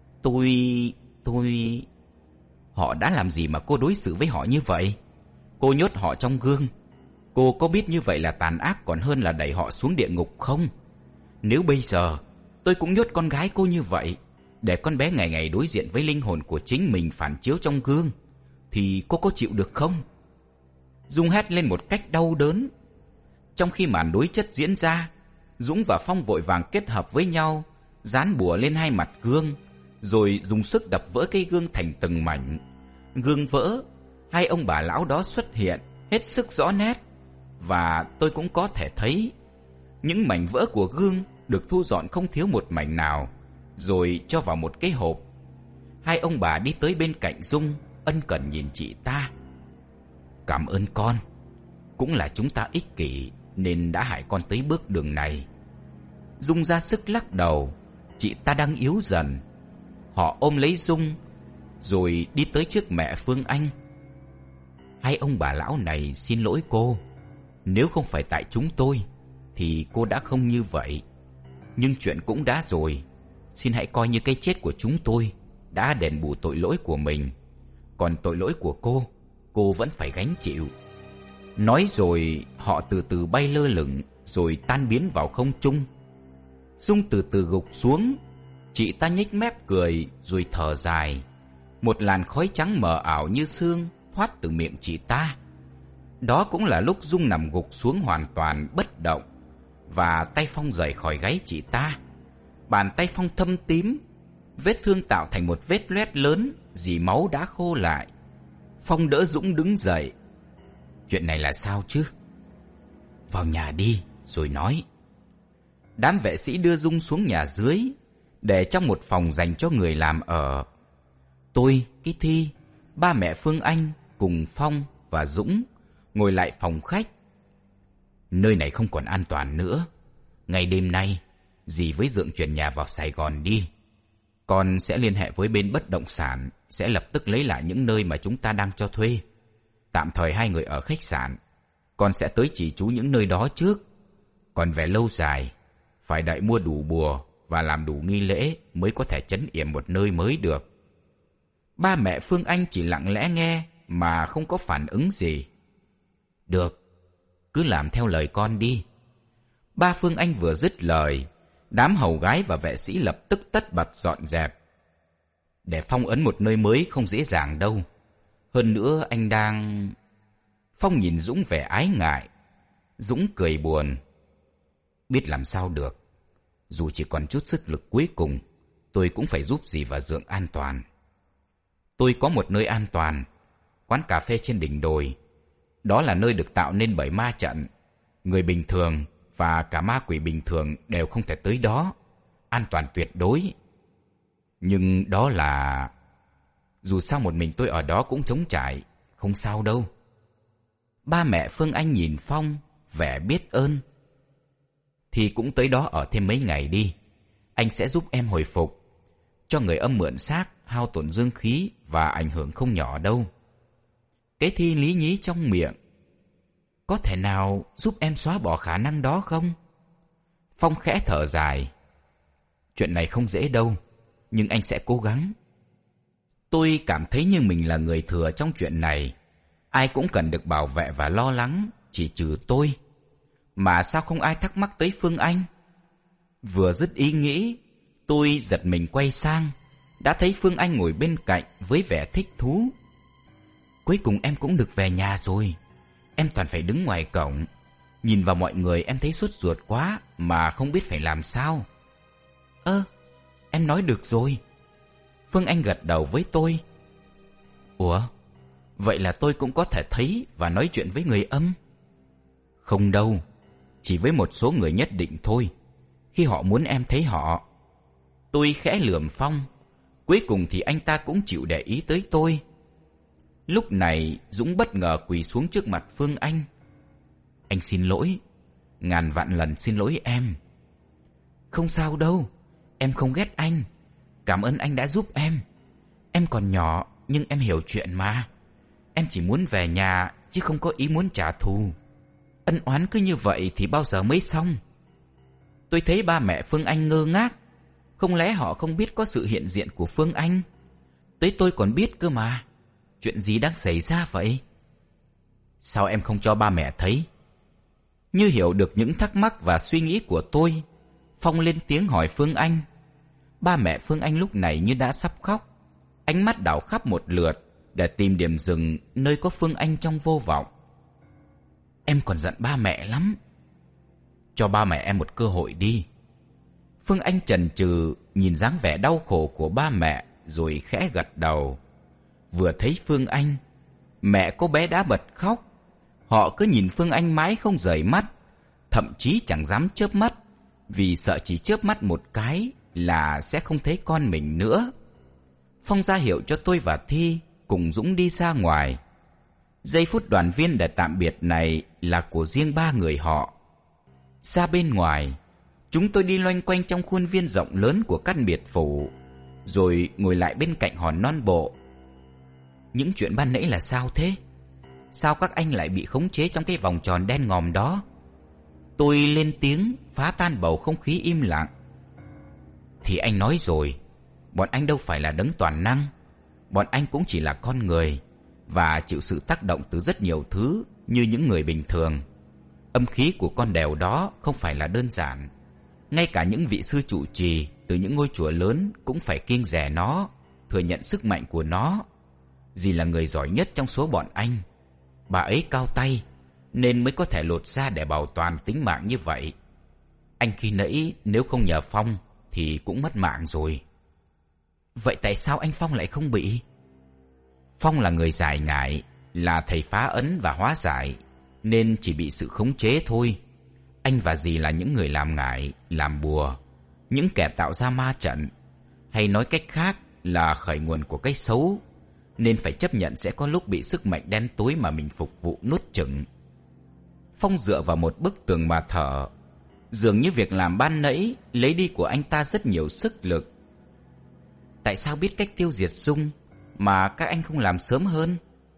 Họ đã làm gì mà cô đối xử với họ như vậy? Cô nhốt họ trong gương. Cô có biết như vậy là tàn ác còn hơn là đẩy họ xuống địa ngục không? Nếu bây giờ tôi cũng nhốt con gái cô như vậy, để con bé ngày ngày đối diện với linh hồn của chính mình phản chiếu trong gương, thì cô có chịu được không? Dung hét lên một cách đau đớn. Trong khi màn đối chất diễn ra, Dũng và Phong vội vàng kết hợp với nhau, dán bùa lên hai mặt gương, rồi dùng sức đập vỡ cây gương thành từng mảnh. Gương vỡ, hai ông bà lão đó xuất hiện hết sức rõ nét, và tôi cũng có thể thấy những mảnh vỡ của gương được thu dọn không thiếu một mảnh nào, rồi cho vào một cái hộp. Hai ông bà đi tới bên cạnh Dung, ân cần nhìn chị ta. Cảm ơn con. Cũng là chúng ta ích kỷ nên đã hại con tới bước đường này. Dung ra sức lắc đầu. Chị ta đang yếu dần. Họ ôm lấy Dung rồi đi tới trước mẹ Phương Anh. Hai ông bà lão này xin lỗi cô. Nếu không phải tại chúng tôi thì cô đã không như vậy. Nhưng chuyện cũng đã rồi. Xin hãy coi như cái chết của chúng tôi đã đền bù tội lỗi của mình. Còn tội lỗi của cô vẫn phải gánh chịu. Nói rồi họ từ từ bay lơ lửng, rồi tan biến vào không trung. Dung từ từ gục xuống. Chị ta nhếch mép cười rồi thở dài. Một làn khói trắng mờ ảo như sương thoát từ miệng chị ta. Đó cũng là lúc Dung nằm gục xuống hoàn toàn bất động, và tay Phong rời khỏi gáy chị ta. Bàn tay Phong thâm tím, vết thương tạo thành một vết loét lớn, dì máu đã khô lại. Phong đỡ Dũng đứng dậy. Chuyện này là sao chứ? Vào nhà đi rồi nói. Đám vệ sĩ đưa Dung xuống nhà dưới, để trong một phòng dành cho người làm ở. Tôi, cái Thi, ba mẹ Phương Anh cùng Phong và Dũng ngồi lại phòng khách. Nơi này không còn an toàn nữa. Ngày đêm nay, dì với Dượng chuyển nhà vào Sài Gòn đi. Con sẽ liên hệ với bên bất động sản, sẽ lập tức lấy lại những nơi mà chúng ta đang cho thuê. Tạm thời hai người ở khách sạn, con sẽ tới chỉ trú những nơi đó trước. Còn về lâu dài, phải đợi mua đủ bùa và làm đủ nghi lễ mới có thể trấn yểm một nơi mới được. Ba mẹ Phương Anh chỉ lặng lẽ nghe mà không có phản ứng gì. Được, cứ làm theo lời con đi. Ba Phương Anh vừa dứt lời, đám hầu gái và vệ sĩ lập tức tất bật dọn dẹp. Để phong ấn một nơi mới không dễ dàng đâu. Hơn nữa anh đang... Phong nhìn Dũng vẻ ái ngại. Dũng cười buồn. Biết làm sao được. Dù chỉ còn chút sức lực cuối cùng, tôi cũng phải giúp dì và Dượng an toàn. Tôi có một nơi an toàn, quán cà phê trên đỉnh đồi. Đó là nơi được tạo nên bởi ma trận. Người bình thường và cả ma quỷ bình thường đều không thể tới đó. An toàn tuyệt đối. Nhưng đó là... Dù sao một mình tôi ở đó cũng trống trải, không sao đâu. Ba mẹ Phương Anh nhìn Phong, vẻ biết ơn. Thì cũng tới đó ở thêm mấy ngày đi. Anh sẽ giúp em hồi phục. Cho người âm mượn xác, hao tổn dương khí và ảnh hưởng không nhỏ đâu. Cái Thi lý nhí trong miệng. Có thể nào giúp em xóa bỏ khả năng đó không? Phong khẽ thở dài. Chuyện này không dễ đâu, nhưng anh sẽ cố gắng. Tôi cảm thấy như mình là người thừa trong chuyện này. Ai cũng cần được bảo vệ và lo lắng, chỉ trừ tôi. Mà sao không ai thắc mắc tới Phương Anh? Vừa dứt ý nghĩ, tôi giật mình quay sang, đã thấy Phương Anh ngồi bên cạnh với vẻ thích thú. Cuối cùng em cũng được về nhà rồi. Em toàn phải đứng ngoài cổng. Nhìn vào mọi người em thấy sốt ruột quá mà không biết phải làm sao. Em nói được rồi. Phương Anh gật đầu với tôi. Ủa, vậy là tôi cũng có thể thấy và nói chuyện với người âm? Không đâu, chỉ với một số người nhất định thôi, khi họ muốn em thấy họ. Tôi khẽ lườm Phong. Cuối cùng thì anh ta cũng chịu để ý tới tôi. Lúc này Dũng bất ngờ quỳ xuống trước mặt Phương Anh. Anh xin lỗi. Ngàn vạn lần xin lỗi em. Không sao đâu, em không ghét anh. Cảm ơn anh đã giúp em. Em còn nhỏ nhưng em hiểu chuyện mà. Em chỉ muốn về nhà chứ không có ý muốn trả thù. Ân oán cứ như vậy thì bao giờ mới xong? Tôi thấy ba mẹ Phương Anh ngơ ngác. Không lẽ họ không biết có sự hiện diện của Phương Anh? Tới tôi còn biết cơ mà. Chuyện gì đang xảy ra vậy? Sao em không cho ba mẹ thấy? Như hiểu được những thắc mắc và suy nghĩ của tôi, Phong lên tiếng hỏi Phương Anh. Ba mẹ Phương Anh lúc này như đã sắp khóc. Ánh mắt đảo khắp một lượt để tìm điểm dừng nơi có Phương Anh trong vô vọng. Em còn giận ba mẹ lắm. Cho ba mẹ em một cơ hội đi. Phương Anh chần chừ nhìn dáng vẻ đau khổ của ba mẹ rồi khẽ gật đầu. Vừa thấy Phương Anh, mẹ cô bé đã bật khóc. Họ cứ nhìn Phương Anh mãi không rời mắt, thậm chí chẳng dám chớp mắt, vì sợ chỉ chớp mắt một cái là sẽ không thấy con mình nữa. Phong ra hiệu cho tôi và Thi cùng Dũng đi ra ngoài. Giây phút đoàn viên để tạm biệt này là của riêng ba người họ. Xa bên ngoài, chúng tôi đi loanh quanh trong khuôn viên rộng lớn của căn biệt phủ, rồi ngồi lại bên cạnh hòn non bộ. Những chuyện ban nãy là sao thế? Sao các anh lại bị khống chế trong cái vòng tròn đen ngòm đó? Tôi lên tiếng phá tan bầu không khí im lặng. Thì anh nói rồi, bọn anh đâu phải là đấng toàn năng. Bọn anh cũng chỉ là con người và chịu sự tác động từ rất nhiều thứ như những người bình thường. Âm khí của con đèo đó không phải là đơn giản. Ngay cả những vị sư trụ trì từ những ngôi chùa lớn cũng phải kiêng dè nó, thừa nhận sức mạnh của nó. Dì là người giỏi nhất trong số bọn anh. Bà ấy cao tay nên mới có thể lột ra để bảo toàn tính mạng như vậy. Anh khi nãy nếu không nhờ Phong thì cũng mất mạng rồi. Vậy tại sao anh Phong lại không bị? Phong là người giải ngải, là thầy phá ấn và hóa giải, nên chỉ bị sự khống chế thôi. Anh và dì là những người làm ngải, làm bùa, những kẻ tạo ra ma trận, hay nói cách khác là khởi nguồn của cái xấu, nên phải chấp nhận sẽ có lúc bị sức mạnh đen tối mà mình phục vụ nuốt chửng. Phong dựa vào một bức tường mà thở. Dường như việc làm ban nãy lấy đi của anh ta rất nhiều sức lực. Tại sao biết cách tiêu diệt Dung mà các anh không làm sớm hơn?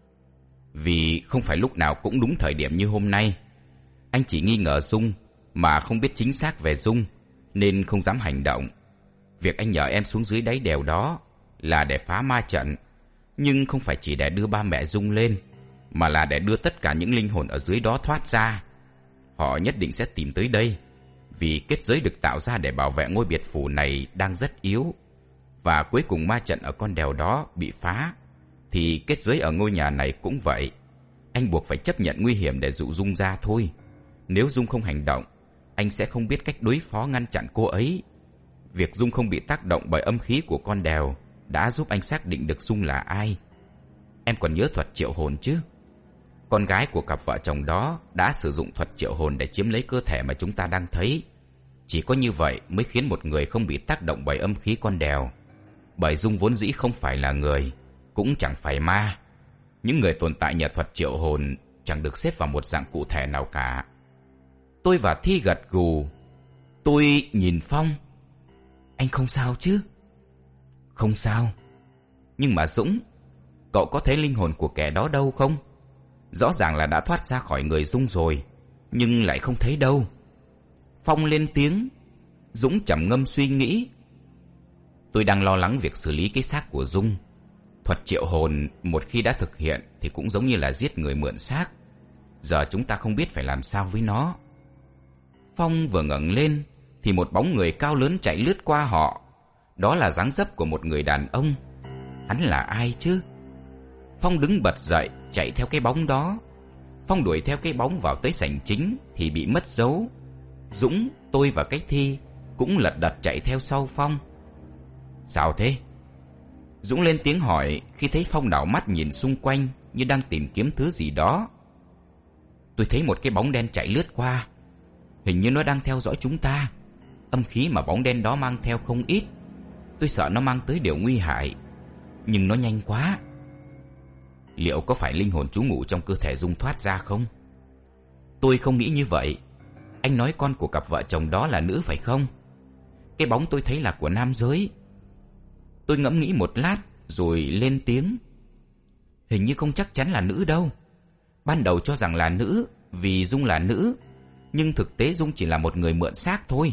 Vì không phải lúc nào cũng đúng thời điểm như hôm nay. Anh chỉ nghi ngờ Dung mà không biết chính xác về Dung, nên không dám hành động. Việc anh nhờ em xuống dưới đáy đèo đó là để phá ma trận, nhưng không phải chỉ để đưa ba mẹ Dung lên, mà là để đưa tất cả những linh hồn ở dưới đó thoát ra. Họ nhất định sẽ tìm tới đây, vì kết giới được tạo ra để bảo vệ ngôi biệt phủ này đang rất yếu. Và cuối cùng ma trận ở con đèo đó bị phá, thì kết giới ở ngôi nhà này cũng vậy. Anh buộc phải chấp nhận nguy hiểm để dụ Dung ra thôi. Nếu Dung không hành động, anh sẽ không biết cách đối phó ngăn chặn cô ấy. Việc Dung không bị tác động bởi âm khí của con đèo đã giúp anh xác định được Dung là ai. Em còn nhớ thuật triệu hồn chứ? Con gái của cặp vợ chồng đó đã sử dụng thuật triệu hồn để chiếm lấy cơ thể mà chúng ta đang thấy. Chỉ có như vậy mới khiến một người không bị tác động bởi âm khí con đèo. Bởi Dung vốn dĩ không phải là người, cũng chẳng phải ma. Những người tồn tại nhờ thuật triệu hồn chẳng được xếp vào một dạng cụ thể nào cả. Tôi và Thi gật gù. Tôi nhìn Phong. Anh không sao chứ? Không sao. Nhưng mà Dũng, cậu có thấy linh hồn của kẻ đó đâu không? Rõ ràng là đã thoát ra khỏi người Dung rồi, nhưng lại không thấy đâu. Phong lên tiếng. Dũng trầm ngâm suy nghĩ. Tôi đang lo lắng việc xử lý cái xác của Dung. Thuật triệu hồn một khi đã thực hiện thì cũng giống như là giết người mượn xác. Giờ chúng ta không biết phải làm sao với nó. Phong vừa ngẩng lên thì một bóng người cao lớn chạy lướt qua họ. Đó là dáng dấp của một người đàn ông. Hắn là ai chứ? Phong đứng bật dậy chạy theo cái bóng đó. Phong đuổi theo cái bóng vào tới sảnh chính thì bị mất dấu. Dũng, tôi và cái Thi cũng lật đật chạy theo sau Phong. Sao thế? Dũng lên tiếng hỏi khi thấy Phong đảo mắt nhìn xung quanh như đang tìm kiếm thứ gì đó. Tôi thấy một cái bóng đen chạy lướt qua. Hình như nó đang theo dõi chúng ta. Âm khí mà bóng đen đó mang theo không ít. Tôi sợ nó mang tới điều nguy hại. Nhưng nó nhanh quá. Liệu có phải linh hồn trú ngụ trong cơ thể Dung thoát ra không? Tôi không nghĩ như vậy. Anh nói con của cặp vợ chồng đó là nữ phải không? Cái bóng tôi thấy là của nam giới. Tôi ngẫm nghĩ một lát rồi lên tiếng. Hình như không chắc chắn là nữ đâu. Ban đầu cho rằng là nữ vì Dung là nữ, nhưng thực tế Dung chỉ là một người mượn xác thôi.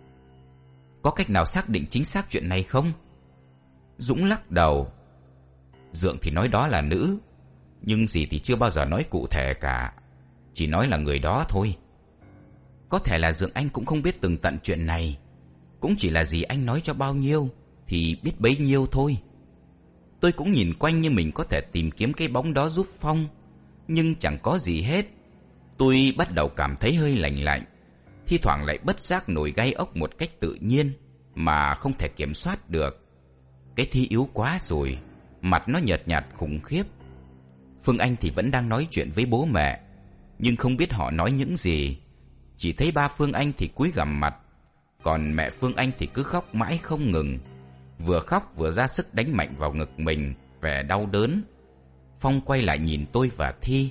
Có cách nào xác định chính xác chuyện này không? Dũng lắc đầu. Dượng thì nói đó là nữ, nhưng dì thì chưa bao giờ nói cụ thể cả. Chỉ nói là người đó thôi. Có thể là Dượng anh cũng không biết tường tận chuyện này, Cũng chỉ là dì anh nói cho bao nhiêu thì biết bấy nhiêu thôi. Tôi cũng nhìn quanh như mình có thể tìm kiếm cái bóng đó giúp Phong, nhưng chẳng có gì hết. Tôi bắt đầu cảm thấy hơi lạnh lạnh, thi thoảng lại bất giác nổi gai ốc một cách tự nhiên mà không thể kiểm soát được. Cái Thi yếu quá rồi, mặt nó nhợt nhạt khủng khiếp. Phương Anh thì vẫn đang nói chuyện với bố mẹ, nhưng không biết họ nói những gì. Chỉ thấy ba Phương Anh thì cúi gằm mặt, còn mẹ Phương Anh thì cứ khóc mãi không ngừng, vừa khóc vừa ra sức đánh mạnh vào ngực mình, vẻ đau đớn. Phong quay lại nhìn tôi và Thi.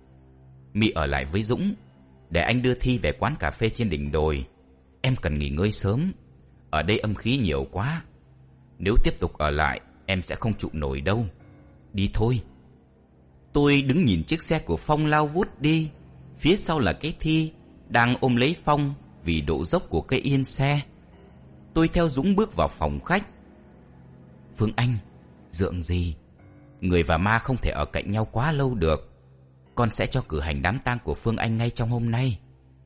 My ở lại với Dũng, để anh đưa Thi về quán cà phê trên đỉnh đồi. Em cần nghỉ ngơi sớm, ở đây âm khí nhiều quá. Nếu tiếp tục ở lại, em sẽ không trụ nổi đâu. Đi thôi. Tôi đứng nhìn chiếc xe của Phong lao vút đi. Phía sau là cái Thi đang ôm lấy Phong vì độ dốc của cái yên xe. Tôi theo Dũng bước vào phòng khách. Phương Anh, dượng gì? Người và ma không thể ở cạnh nhau quá lâu được. Con sẽ cho cử hành đám tang của Phương Anh ngay trong hôm nay.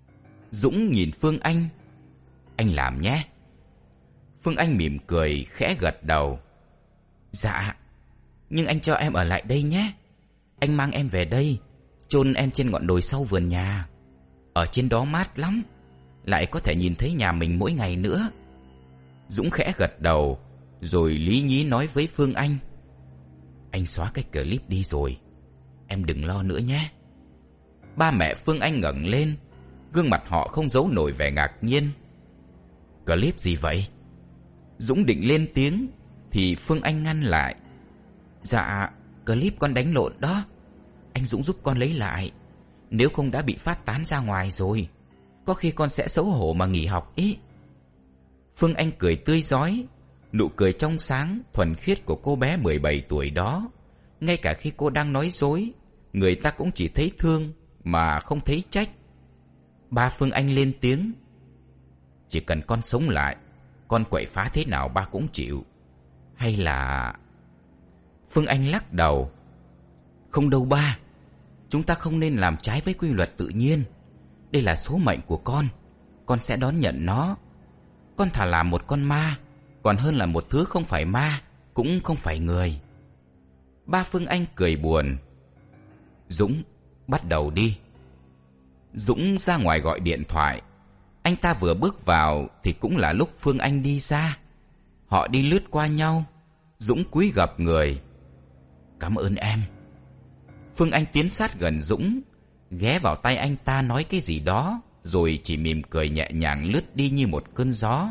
Dũng nhìn Phương Anh. Anh làm nhé. Phương Anh mỉm cười, khẽ gật đầu. Dạ, nhưng anh cho em ở lại đây nhé. Anh mang em về đây, chôn em trên ngọn đồi sau vườn nhà. Ở trên đó mát lắm, lại có thể nhìn thấy nhà mình mỗi ngày nữa. Dũng khẽ gật đầu, rồi lý nhí nói với Phương Anh. Anh xóa cái clip đi rồi, em đừng lo nữa nhé. Ba mẹ Phương Anh ngẩng lên, gương mặt họ không giấu nổi vẻ ngạc nhiên. Clip gì vậy? Dũng định lên tiếng thì Phương Anh ngăn lại. Dạ, clip con đánh lộn đó. Anh Dũng giúp con lấy lại, nếu không đã bị phát tán ra ngoài rồi. Có khi con sẽ xấu hổ mà nghỉ học ý. Phương Anh cười tươi rói, nụ cười trong sáng, thuần khiết của cô bé 17 tuổi đó. Ngay cả khi cô đang nói dối, người ta cũng chỉ thấy thương mà không thấy trách. Ba Phương Anh lên tiếng. Chỉ cần con sống lại, con quậy phá thế nào ba cũng chịu. Hay là... Phương Anh lắc đầu. Không đâu ba, chúng ta không nên làm trái với quy luật tự nhiên. Đây là số mệnh của con sẽ đón nhận nó. Con thà làm một con ma, còn hơn là một thứ không phải ma, cũng không phải người. Ba Phương Anh cười buồn. Dũng, bắt đầu đi. Dũng ra ngoài gọi điện thoại. Anh ta vừa bước vào thì cũng là lúc Phương Anh đi ra. Họ đi lướt qua nhau. Dũng cúi gập người. Cảm ơn em. Phương Anh tiến sát gần Dũng, ghé vào tay anh ta nói cái gì đó, rồi chỉ mỉm cười nhẹ nhàng lướt đi như một cơn gió.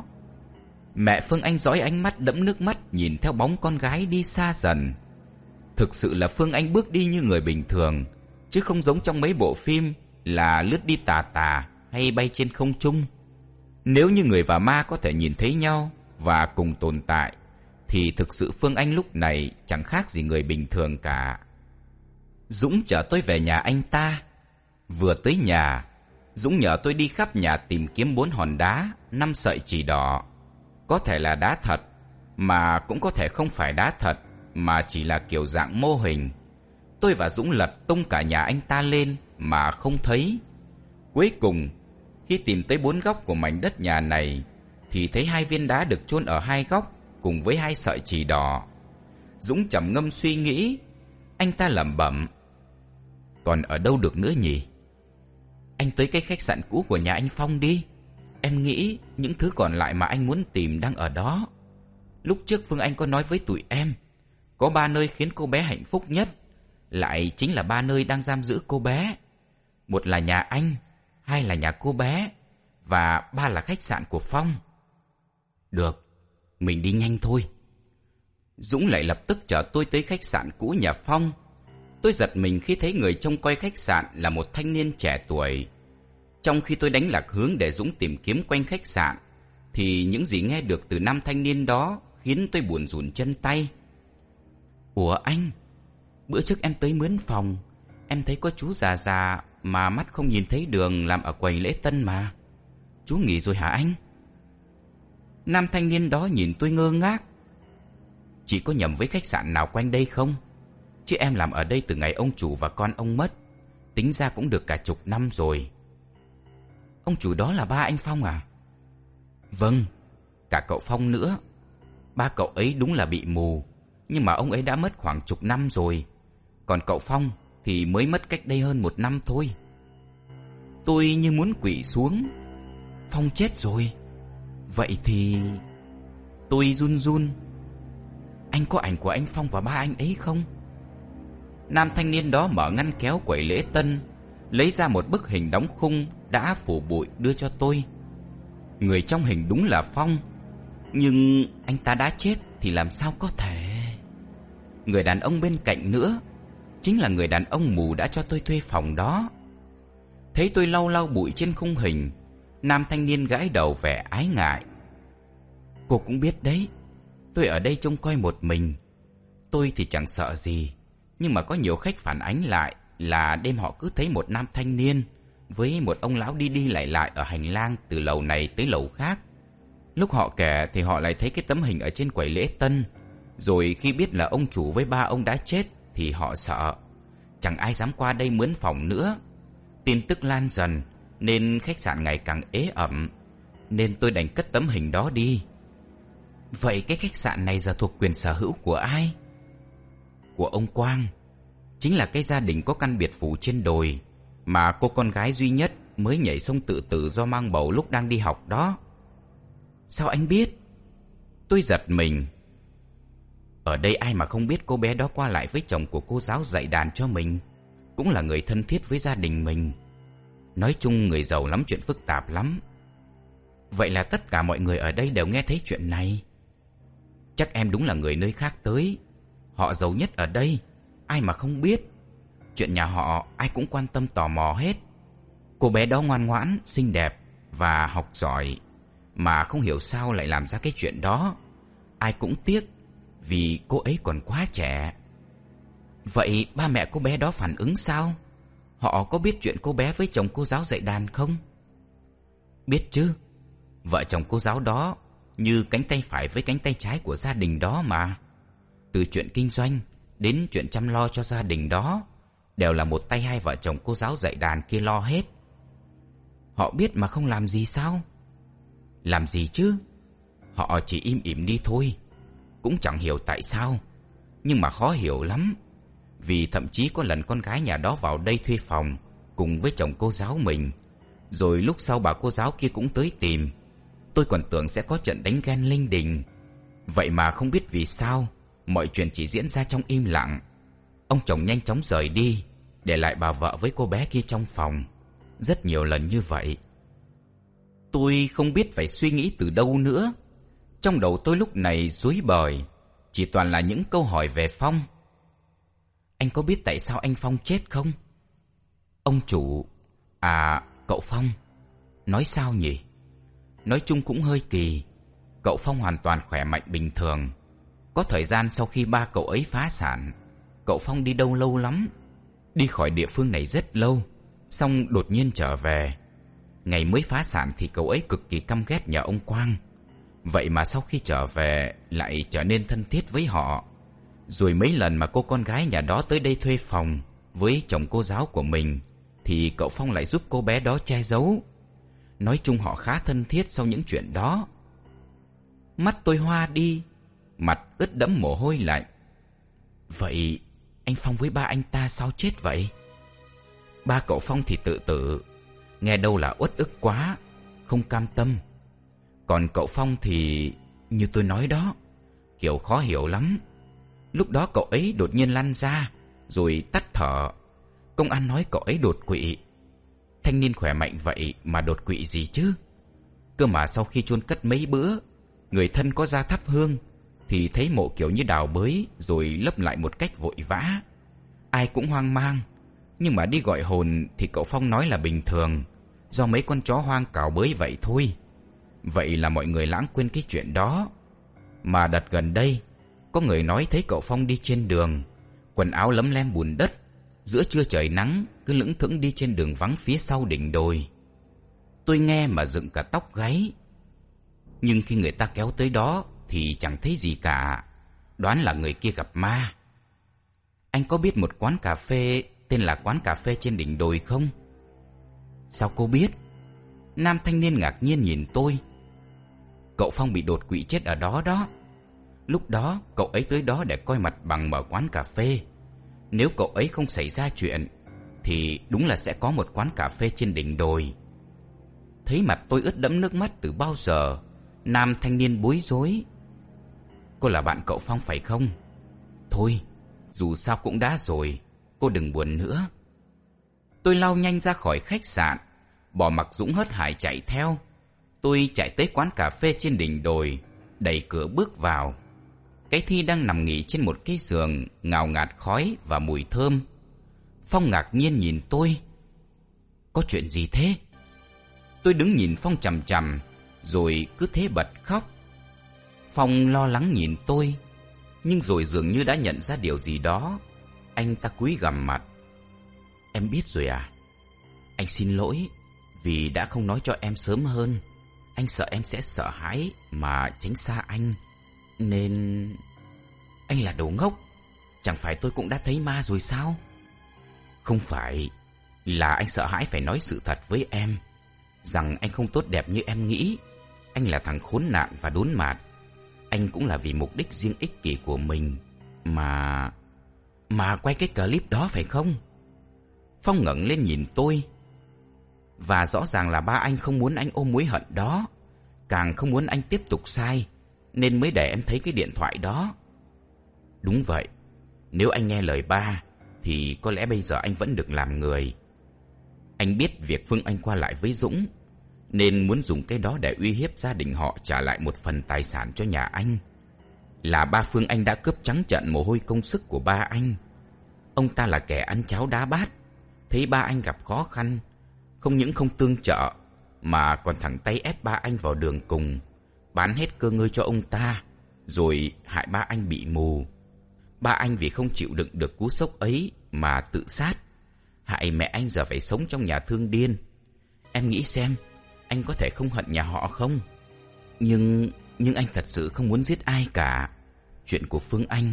Mẹ Phương Anh dõi ánh mắt đẫm nước mắt nhìn theo bóng con gái đi xa dần. Thực sự là Phương Anh bước đi như người bình thường, chứ không giống trong mấy bộ phim là lướt đi tà tà hay bay trên không trung. Nếu như người và ma có thể nhìn thấy nhau và cùng tồn tại, thì thực sự Phương Anh lúc này chẳng khác gì người bình thường cả. Dũng chở tôi về nhà anh ta. Vừa tới nhà, Dũng nhờ tôi đi khắp nhà tìm kiếm 4 hòn đá, 5 sợi chỉ đỏ. Có thể là đá thật, mà cũng có thể không phải đá thật, mà chỉ là kiểu dạng mô hình. Tôi và Dũng lật tung cả nhà anh ta lên mà không thấy. Cuối cùng, khi tìm tới 4 góc của mảnh đất nhà này, thì thấy 2 viên đá được chôn ở 2 góc cùng với 2 sợi chỉ đỏ. Dũng trầm ngâm suy nghĩ. Anh ta lẩm bẩm. Còn ở đâu được nữa nhỉ? Anh tới cái khách sạn cũ của nhà anh Phong đi. Em nghĩ những thứ còn lại mà anh muốn tìm đang ở đó. Lúc trước Phương Anh có nói với tụi em, có 3 nơi khiến cô bé hạnh phúc nhất, lại chính là 3 nơi đang giam giữ cô bé. Một là nhà anh, 2 là nhà cô bé, và 3 là khách sạn của Phong. Được, mình đi nhanh thôi. Dũng lại lập tức chở tôi tới khách sạn cũ nhà Phong. Tôi giật mình khi thấy người trông coi khách sạn là một thanh niên trẻ tuổi. Trong khi tôi đánh lạc hướng để Dũng tìm kiếm quanh khách sạn, thì những gì nghe được từ nam thanh niên đó khiến tôi buồn rùn chân tay. Ủa anh, bữa trước em tới mướn phòng, em thấy có chú già già mà mắt không nhìn thấy đường làm ở quầy lễ tân mà. Chú nghỉ rồi hả anh? Nam thanh niên đó nhìn tôi ngơ ngác. Chị có nhầm với khách sạn nào quanh đây không? Chứ em làm ở đây từ ngày ông chủ và con ông mất, tính ra cũng được cả chục năm rồi. Ông chủ đó là ba anh Phong à? Vâng, cả cậu Phong nữa. Ba cậu ấy đúng là bị mù, nhưng mà ông ấy đã mất khoảng chục năm rồi. Còn cậu Phong thì mới mất cách đây hơn 1 năm thôi. Tôi như muốn quỵ xuống. Phong chết rồi. Vậy thì... Tôi run run. Anh có ảnh của anh Phong và ba anh ấy không? Nam thanh niên đó mở ngăn kéo quầy lễ tân, lấy ra một bức hình đóng khung đã phủ bụi đưa cho tôi. Người trong hình đúng là Phong, nhưng anh ta đã chết thì làm sao có thể. Người đàn ông bên cạnh nữa chính là người đàn ông mù đã cho tôi thuê phòng đó. Thấy tôi lau lau bụi trên khung hình, nam thanh niên gãi đầu vẻ ái ngại. Cô cũng biết đấy, tôi ở đây trông coi một mình. Tôi thì chẳng sợ gì, nhưng mà có nhiều khách phản ánh lại là đêm họ cứ thấy một nam thanh niên với một ông lão đi đi lại lại ở hành lang từ lầu này tới lầu khác. Lúc họ kể thì họ lại thấy cái tấm hình ở trên quầy lễ tân. Rồi khi biết là ông chủ với ba ông đã chết thì họ sợ, chẳng ai dám qua đây mướn phòng nữa. Tin tức lan dần nên khách sạn ngày càng ế ẩm, nên tôi đành cất tấm hình đó đi. Vậy cái khách sạn này giờ thuộc quyền sở hữu của ai? Của ông Quang. Chính là cái gia đình có căn biệt phủ trên đồi mà cô con gái duy nhất mới nhảy sông tự tử do mang bầu lúc đang đi học đó. Sao anh biết? Tôi giật mình. Ở đây ai mà không biết cô bé đó qua lại với chồng của cô giáo dạy đàn cho mình, cũng là người thân thiết với gia đình mình. Nói chung người giàu lắm chuyện phức tạp lắm. Vậy là tất cả mọi người ở đây đều nghe thấy chuyện này. Chắc em đúng là người nơi khác tới. Họ giàu nhất ở đây, ai mà không biết. Chuyện nhà họ ai cũng quan tâm tò mò hết. Cô bé đó ngoan ngoãn, xinh đẹp và học giỏi, mà không hiểu sao lại làm ra cái chuyện đó. Ai cũng tiếc vì cô ấy còn quá trẻ. Vậy ba mẹ cô bé đó phản ứng sao? Họ có biết chuyện cô bé với chồng cô giáo dạy đàn không? Biết chứ. Vợ chồng cô giáo đó như cánh tay phải với cánh tay trái của gia đình đó mà. Từ chuyện kinh doanh đến chuyện chăm lo cho gia đình đó đều là một tay hai vợ chồng cô giáo dạy đàn kia lo hết. Họ biết mà không làm gì sao? Làm gì chứ? Họ chỉ im ỉm đi thôi. Cũng chẳng hiểu tại sao, nhưng mà khó hiểu lắm. Vì thậm chí có lần con gái nhà đó vào đây thuê phòng cùng với chồng cô giáo mình, rồi lúc sau bà cô giáo kia cũng tới tìm. Tôi còn tưởng sẽ có trận đánh ghen linh đình. Vậy mà không biết vì sao mọi chuyện chỉ diễn ra trong im lặng. Ông chồng nhanh chóng rời đi, để lại bà vợ với cô bé kia trong phòng. Rất nhiều lần như vậy. Tôi không biết phải suy nghĩ từ đâu nữa. Trong đầu tôi lúc này rối bời, chỉ toàn là những câu hỏi về Phong. Anh có biết tại sao anh Phong chết không? Ông chủ, cậu Phong. Nói sao nhỉ? Nói chung cũng hơi kỳ. Cậu Phong hoàn toàn khỏe mạnh bình thường. Có thời gian sau khi ba cậu ấy phá sản, cậu Phong đi đâu lâu lắm. Đi khỏi địa phương này rất lâu, xong đột nhiên trở về. Ngày mới phá sản thì cậu ấy cực kỳ căm ghét nhà ông Quang. Vậy mà sau khi trở về lại trở nên thân thiết với họ. Rồi mấy lần mà cô con gái nhà đó tới đây thuê phòng với chồng cô giáo của mình, thì cậu Phong lại giúp cô bé đó che giấu. Nói chung họ khá thân thiết sau những chuyện đó. Mắt tôi hoa đi, mặt ướt đẫm mồ hôi lạnh. Vậy anh Phong với ba anh ta sao chết vậy? Ba cậu Phong thì tự tử, nghe đâu là uất ức quá, không cam tâm. Còn cậu Phong thì như tôi nói đó, kiểu khó hiểu lắm. Lúc đó cậu ấy đột nhiên lăn ra, rồi tắt thở. Công an nói cậu ấy đột quỵ. Thanh niên khỏe mạnh vậy mà đột quỵ gì chứ? Cơ mà sau khi chôn cất mấy bữa, người thân có ra thắp hương thì thấy mộ kiểu như đào bới rồi lấp lại một cách vội vã. Ai cũng hoang mang, nhưng mà đi gọi hồn thì cậu Phong nói là bình thường, do mấy con chó hoang cào bới vậy thôi. Vậy là mọi người lãng quên cái chuyện đó. Mà đợt gần đây có người nói thấy cậu Phong đi trên đường, quần áo lấm lem bùn đất, giữa trưa trời nắng, cứ lững thững đi trên đường vắng phía sau đỉnh đồi. Tôi nghe mà dựng cả tóc gáy. Nhưng khi người ta kéo tới đó thì chẳng thấy gì cả, đoán là người kia gặp ma. Anh có biết một quán cà phê tên là quán cà phê trên đỉnh đồi không? Sao cô biết? Nam thanh niên ngạc nhiên nhìn tôi. cậu Phong bị đột quỵ chết ở đó đó. Lúc đó cậu ấy tới đó để coi mặt bằng mở quán cà phê. Nếu cậu ấy không xảy ra chuyện thì đúng là sẽ có một quán cà phê trên đỉnh đồi. Thấy mặt tôi ướt đẫm nước mắt từ bao giờ, nam thanh niên bối rối: cô là bạn cậu Phong phải không? Thôi, dù sao cũng đã rồi, cô đừng buồn nữa. Tôi lao nhanh ra khỏi khách sạn, bỏ mặc Dũng hớt hải chạy theo. Tôi chạy tới quán cà phê trên đỉnh đồi, đẩy cửa bước vào. Cái Thi đang nằm nghỉ trên một cái giường, ngào ngạt khói và mùi thơm. Phong ngạc nhiên nhìn tôi: có chuyện gì thế? Tôi đứng nhìn Phong chằm chằm, rồi cứ thế bật khóc. Phong lo lắng nhìn tôi, nhưng rồi dường như đã nhận ra điều gì đó. Anh ta cúi gằm mặt: em biết rồi à? Anh xin lỗi vì đã không nói cho em sớm hơn. Anh sợ em sẽ sợ hãi mà tránh xa anh, nên... Anh là đồ ngốc. Chẳng phải tôi cũng đã thấy ma rồi sao? Không phải, là anh sợ hãi phải nói sự thật với em, rằng anh không tốt đẹp như em nghĩ. Anh là thằng khốn nạn và đốn mạt. Anh cũng là vì mục đích riêng ích kỷ của mình mà quay cái clip đó phải không? Phong ngẩng lên nhìn tôi. Và rõ ràng là ba anh không muốn anh ôm mối hận đó, càng không muốn anh tiếp tục sai, nên mới để em thấy cái điện thoại đó. Đúng vậy, nếu anh nghe lời ba thì có lẽ bây giờ anh vẫn được làm người. Anh biết việc Phương Anh qua lại với Dũng, nên muốn dùng cái đó để uy hiếp gia đình họ trả lại một phần tài sản cho nhà anh. Là ba Phương Anh đã cướp trắng trợn mồ hôi công sức của ba anh. Ông ta là kẻ ăn cháo đá bát, thấy ba anh gặp khó khăn, không những không tương trợ mà còn thẳng tay ép ba anh vào đường cùng, bán hết cơ ngơi cho ông ta, rồi hại ba anh bị mù. Ba anh vì không chịu đựng được cú sốc ấy mà tự sát, hại mẹ anh giờ phải sống trong nhà thương điên. Em nghĩ xem, anh có thể không hận nhà họ không? Nhưng anh thật sự không muốn giết ai cả. Chuyện của Phương Anh,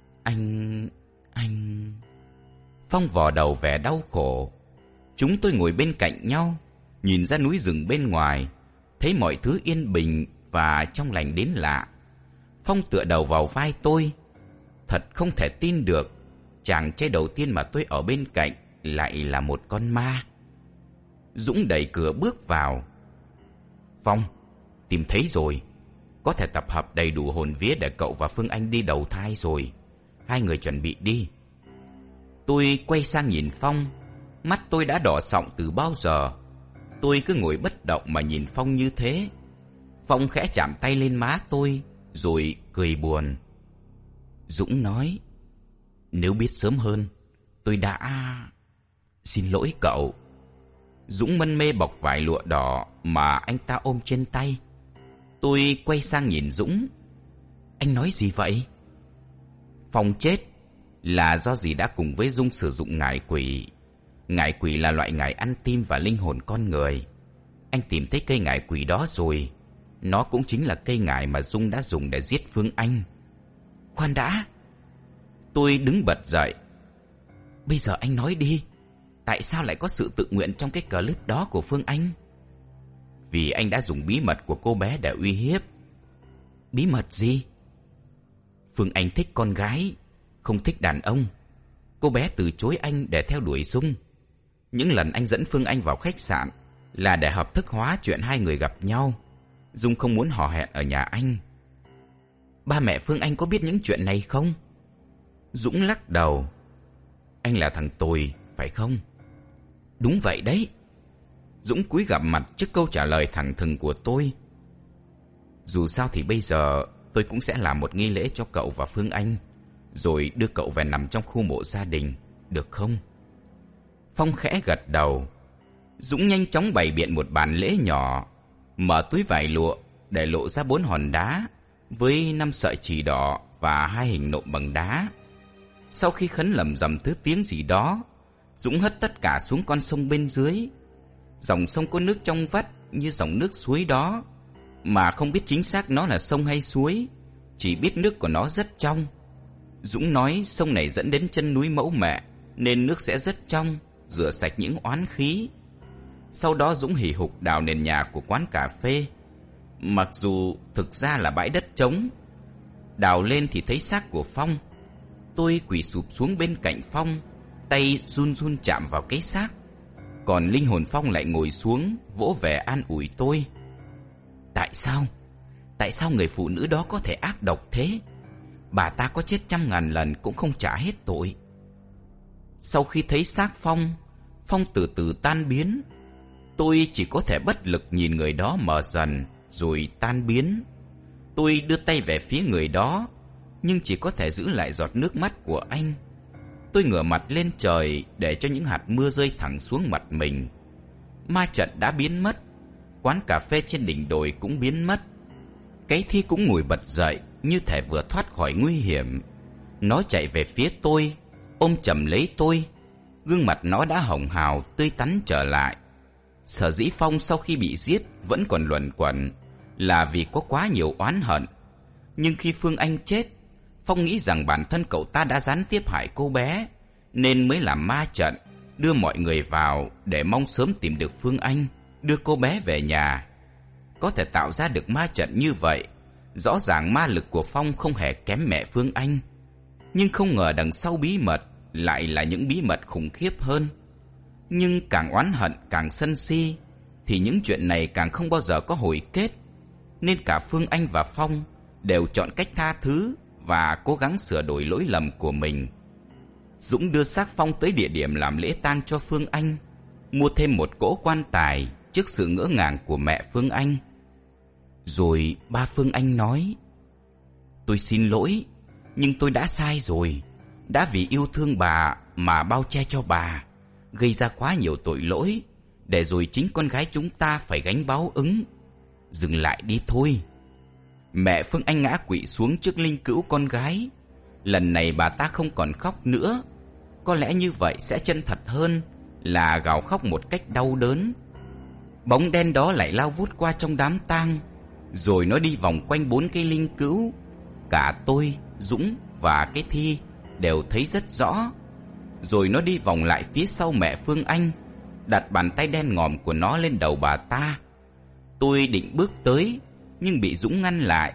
anh... Phong vò đầu vẻ đau khổ. Chúng tôi ngồi bên cạnh nhau, nhìn ra núi rừng bên ngoài, thấy mọi thứ yên bình và trong lành đến lạ. Phong tựa đầu vào vai tôi. Thật không thể tin được, chàng trai đầu tiên mà tôi ở bên cạnh lại là một con ma. Dũng đẩy cửa bước vào. Phong, tìm thấy rồi. Có thể tập hợp đầy đủ hồn vía để cậu và Phương Anh đi đầu thai rồi. Hai người chuẩn bị đi. Tôi quay sang nhìn Phong. Mắt tôi đã đỏ sọng từ bao giờ. Tôi cứ ngồi bất động mà nhìn Phong như thế. Phong khẽ chạm tay lên má tôi, rồi cười buồn. Dũng nói: nếu biết sớm hơn, tôi đã... Xin lỗi cậu. Dũng mân mê bọc vải lụa đỏ mà anh ta ôm trên tay. Tôi quay sang nhìn Dũng. Anh nói gì vậy? Phong chết là do dì đã cùng với Dung sử dụng ngải quỷ. Ngải quỷ là loại ngải ăn tim và linh hồn con người. Anh tìm thấy cây ngải quỷ đó rồi. Nó cũng chính là cây ngải mà Dung đã dùng để giết Phương Anh. Khoan đã. Tôi đứng bật dậy. Bây giờ anh nói đi, tại sao lại có sự tự nguyện trong cái clip đó của Phương Anh? Vì anh đã dùng bí mật của cô bé để uy hiếp. Bí mật gì? Phương Anh thích con gái, không thích đàn ông. Cô bé từ chối anh để theo đuổi Dung. Những lần anh dẫn Phương Anh vào khách sạn là để hợp thức hóa chuyện hai người gặp nhau. Dung không muốn hò hẹn ở nhà anh. Ba mẹ Phương Anh có biết những chuyện này không? Dũng lắc đầu. Anh là thằng tồi, phải không? Đúng vậy đấy. Dũng cúi gằm mặt trước câu trả lời thẳng thừng của tôi. Dù sao thì bây giờ tôi cũng sẽ làm một nghi lễ cho cậu và Phương Anh, rồi đưa cậu về nằm trong khu mộ gia đình, được không? Phong khẽ gật đầu. Dũng nhanh chóng bày biện một bàn lễ nhỏ, mở túi vải lụa để lộ ra 4 hòn đá với 5 sợi chỉ đỏ và 2 hình nộm bằng đá. Sau khi khấn lẩm rẩm thứ tiếng gì đó, Dũng hất tất cả xuống con sông bên dưới. Dòng sông có nước trong vắt như dòng nước suối đó, mà không biết chính xác nó là sông hay suối, chỉ biết nước của nó rất trong. Dũng nói sông này dẫn đến chân núi Mẫu Mẹ, nên nước sẽ rất trong, rửa sạch những oán khí. Sau đó Dũng hì hục đào nền nhà của quán cà phê. mặc dù thực ra là bãi đất trống. Đào lên thì thấy xác của Phong. Tôi quỳ sụp xuống bên cạnh Phong, tay run run chạm vào cái xác. Còn linh hồn Phong lại ngồi xuống vỗ về an ủi tôi. Tại sao? Tại sao người phụ nữ đó có thể ác độc thế? Bà ta có chết 100.000 lần cũng không trả hết tội. Sau khi thấy xác Phong từ từ tan biến. Tôi chỉ có thể bất lực nhìn người đó mờ dần rồi tan biến. Tôi đưa tay về phía người đó, nhưng chỉ có thể giữ lại giọt nước mắt của anh. Tôi ngửa mặt lên trời để cho những hạt mưa rơi thẳng xuống mặt mình. Ma trận đã biến mất. Quán cà phê trên đỉnh đồi cũng biến mất. Cái thi cũng ngồi bật dậy như thể vừa thoát khỏi nguy hiểm. Nó chạy về phía tôi, ôm chầm lấy tôi. Gương mặt nó đã hồng hào, tươi tắn trở lại. Sở dĩ Phong sau khi bị giết vẫn còn luẩn quẩn là vì có quá nhiều oán hận. Nhưng khi Phương Anh chết, Phong nghĩ rằng bản thân cậu ta đã gián tiếp hại cô bé, nên mới làm ma trận, đưa mọi người vào để mong sớm tìm được Phương Anh, đưa cô bé về nhà. Có thể tạo ra được ma trận như vậy, rõ ràng ma lực của Phong không hề kém mẹ Phương Anh. Nhưng không ngờ đằng sau bí mật lại là những bí mật khủng khiếp hơn. Nhưng càng oán hận, càng sân si, thì những chuyện này càng không bao giờ có hồi kết. Nên cả Phương Anh và Phong đều chọn cách tha thứ và cố gắng sửa đổi lỗi lầm của mình. Dũng đưa xác Phong tới địa điểm làm lễ tang cho Phương Anh, mua thêm một cỗ quan tài trước sự ngỡ ngàng của mẹ Phương Anh. Rồi ba Phương Anh nói: tôi xin lỗi, nhưng tôi đã sai rồi. Đã vì yêu thương bà mà bao che cho bà, gây ra quá nhiều tội lỗi, để rồi chính con gái chúng ta phải gánh báo ứng. Dừng lại đi thôi. Mẹ Phương Anh ngã quỵ xuống trước linh cữu con gái. Lần này bà ta không còn khóc nữa. Có lẽ như vậy sẽ chân thật hơn là gào khóc một cách đau đớn. Bóng đen đó lại lao vút qua trong đám tang, rồi nó đi vòng quanh 4 cây linh cữu. Cả tôi, Dũng và cái Thi đều thấy rất rõ. Rồi nó đi vòng lại phía sau mẹ Phương Anh, đặt bàn tay đen ngòm của nó lên đầu bà ta. Tôi định bước tới, nhưng bị Dũng ngăn lại.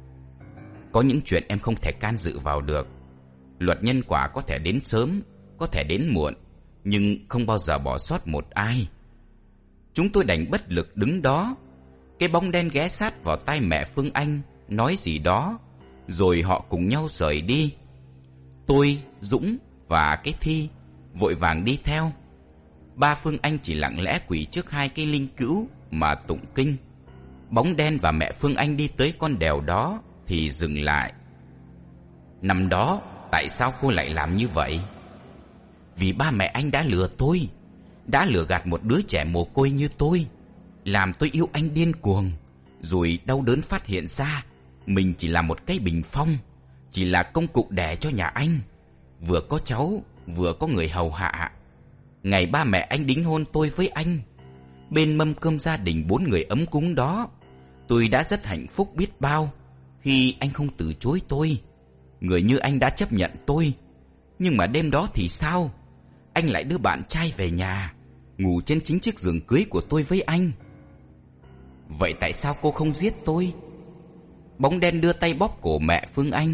Có những chuyện em không thể can dự vào được. Luật nhân quả có thể đến sớm, có thể đến muộn, nhưng không bao giờ bỏ sót một ai. Chúng tôi đành bất lực đứng đó. Cái bóng đen ghé sát vào tai mẹ Phương Anh, nói gì đó, rồi họ cùng nhau rời đi. Tôi, Dũng và cái Thi vội vàng đi theo. Ba Phương Anh chỉ lặng lẽ quỳ trước 2 cây linh cữu mà tụng kinh. Bóng đen và mẹ Phương Anh đi tới con đèo đó thì dừng lại. Năm đó, tại sao cô lại làm như vậy? Vì ba mẹ anh đã lừa tôi, đã lừa gạt một đứa trẻ mồ côi như tôi, làm tôi yêu anh điên cuồng, rồi đau đớn phát hiện ra mình chỉ là một cái bình phong, chỉ là công cụ đẻ cho nhà anh, vừa có cháu, vừa có người hầu hạ. Ngày ba mẹ anh đính hôn tôi với anh, bên mâm cơm gia đình 4 người ấm cúng đó, tôi đã rất hạnh phúc biết bao khi anh không từ chối tôi. Người như anh đã chấp nhận tôi. Nhưng mà đêm đó thì sao? Anh lại đưa bạn trai về nhà, ngủ trên chính chiếc giường cưới của tôi với anh. Vậy tại sao cô không giết tôi? Bóng đen đưa tay bóp cổ mẹ Phương Anh.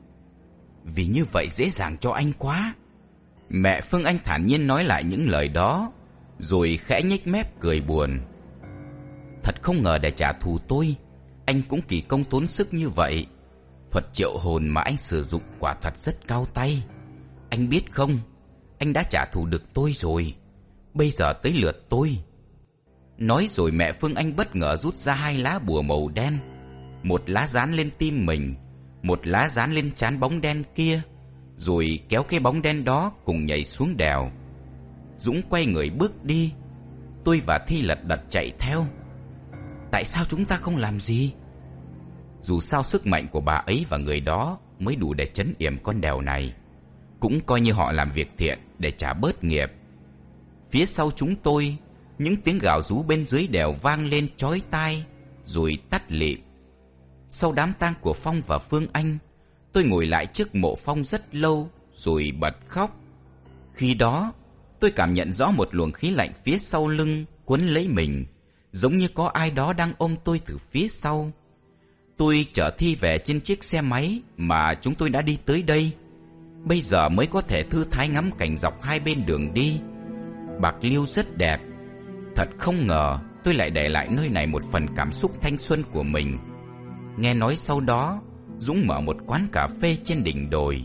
Vì như vậy dễ dàng cho anh quá. Mẹ Phương Anh thản nhiên nói lại những lời đó, rồi khẽ nhếch mép cười buồn. Thật không ngờ để trả thù tôi, anh cũng kỳ công tốn sức như vậy. Thuật triệu hồn mà anh sử dụng quả thật rất cao tay. Anh biết không, anh đã trả thù được tôi rồi. Bây giờ tới lượt tôi. Nói rồi mẹ Phương Anh bất ngờ rút ra 2 lá bùa màu đen. Một lá dán lên tim mình, một lá dán lên trán bóng đen kia, rồi kéo cái bóng đen đó cùng nhảy xuống đèo. Dũng quay người bước đi. Tôi và Thi lật đật chạy theo. Tại sao chúng ta không làm gì? Dù sao sức mạnh của bà ấy và người đó mới đủ để trấn yểm con đèo này. Cũng coi như họ làm việc thiện để trả bớt nghiệp. Phía sau chúng tôi, những tiếng gào rú bên dưới đèo vang lên chói tai, rồi tắt lịm. Sau đám tang của Phong và Phương Anh, tôi ngồi lại trước mộ Phong rất lâu, rồi bật khóc. Khi đó, tôi cảm nhận rõ một luồng khí lạnh phía sau lưng quấn lấy mình, giống như có ai đó đang ôm tôi từ phía sau. Tôi chở Thi về trên chiếc xe máy mà chúng tôi đã đi tới đây. Bây giờ mới có thể thư thái ngắm cảnh dọc hai bên đường đi. Bạc Liêu rất đẹp. Thật không ngờ tôi lại để lại nơi này một phần cảm xúc thanh xuân của mình. Nghe nói sau đó Dũng mở một quán cà phê trên đỉnh đồi.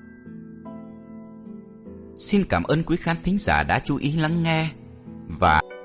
Xin cảm ơn quý khán thính giả đã chú ý lắng nghe. Và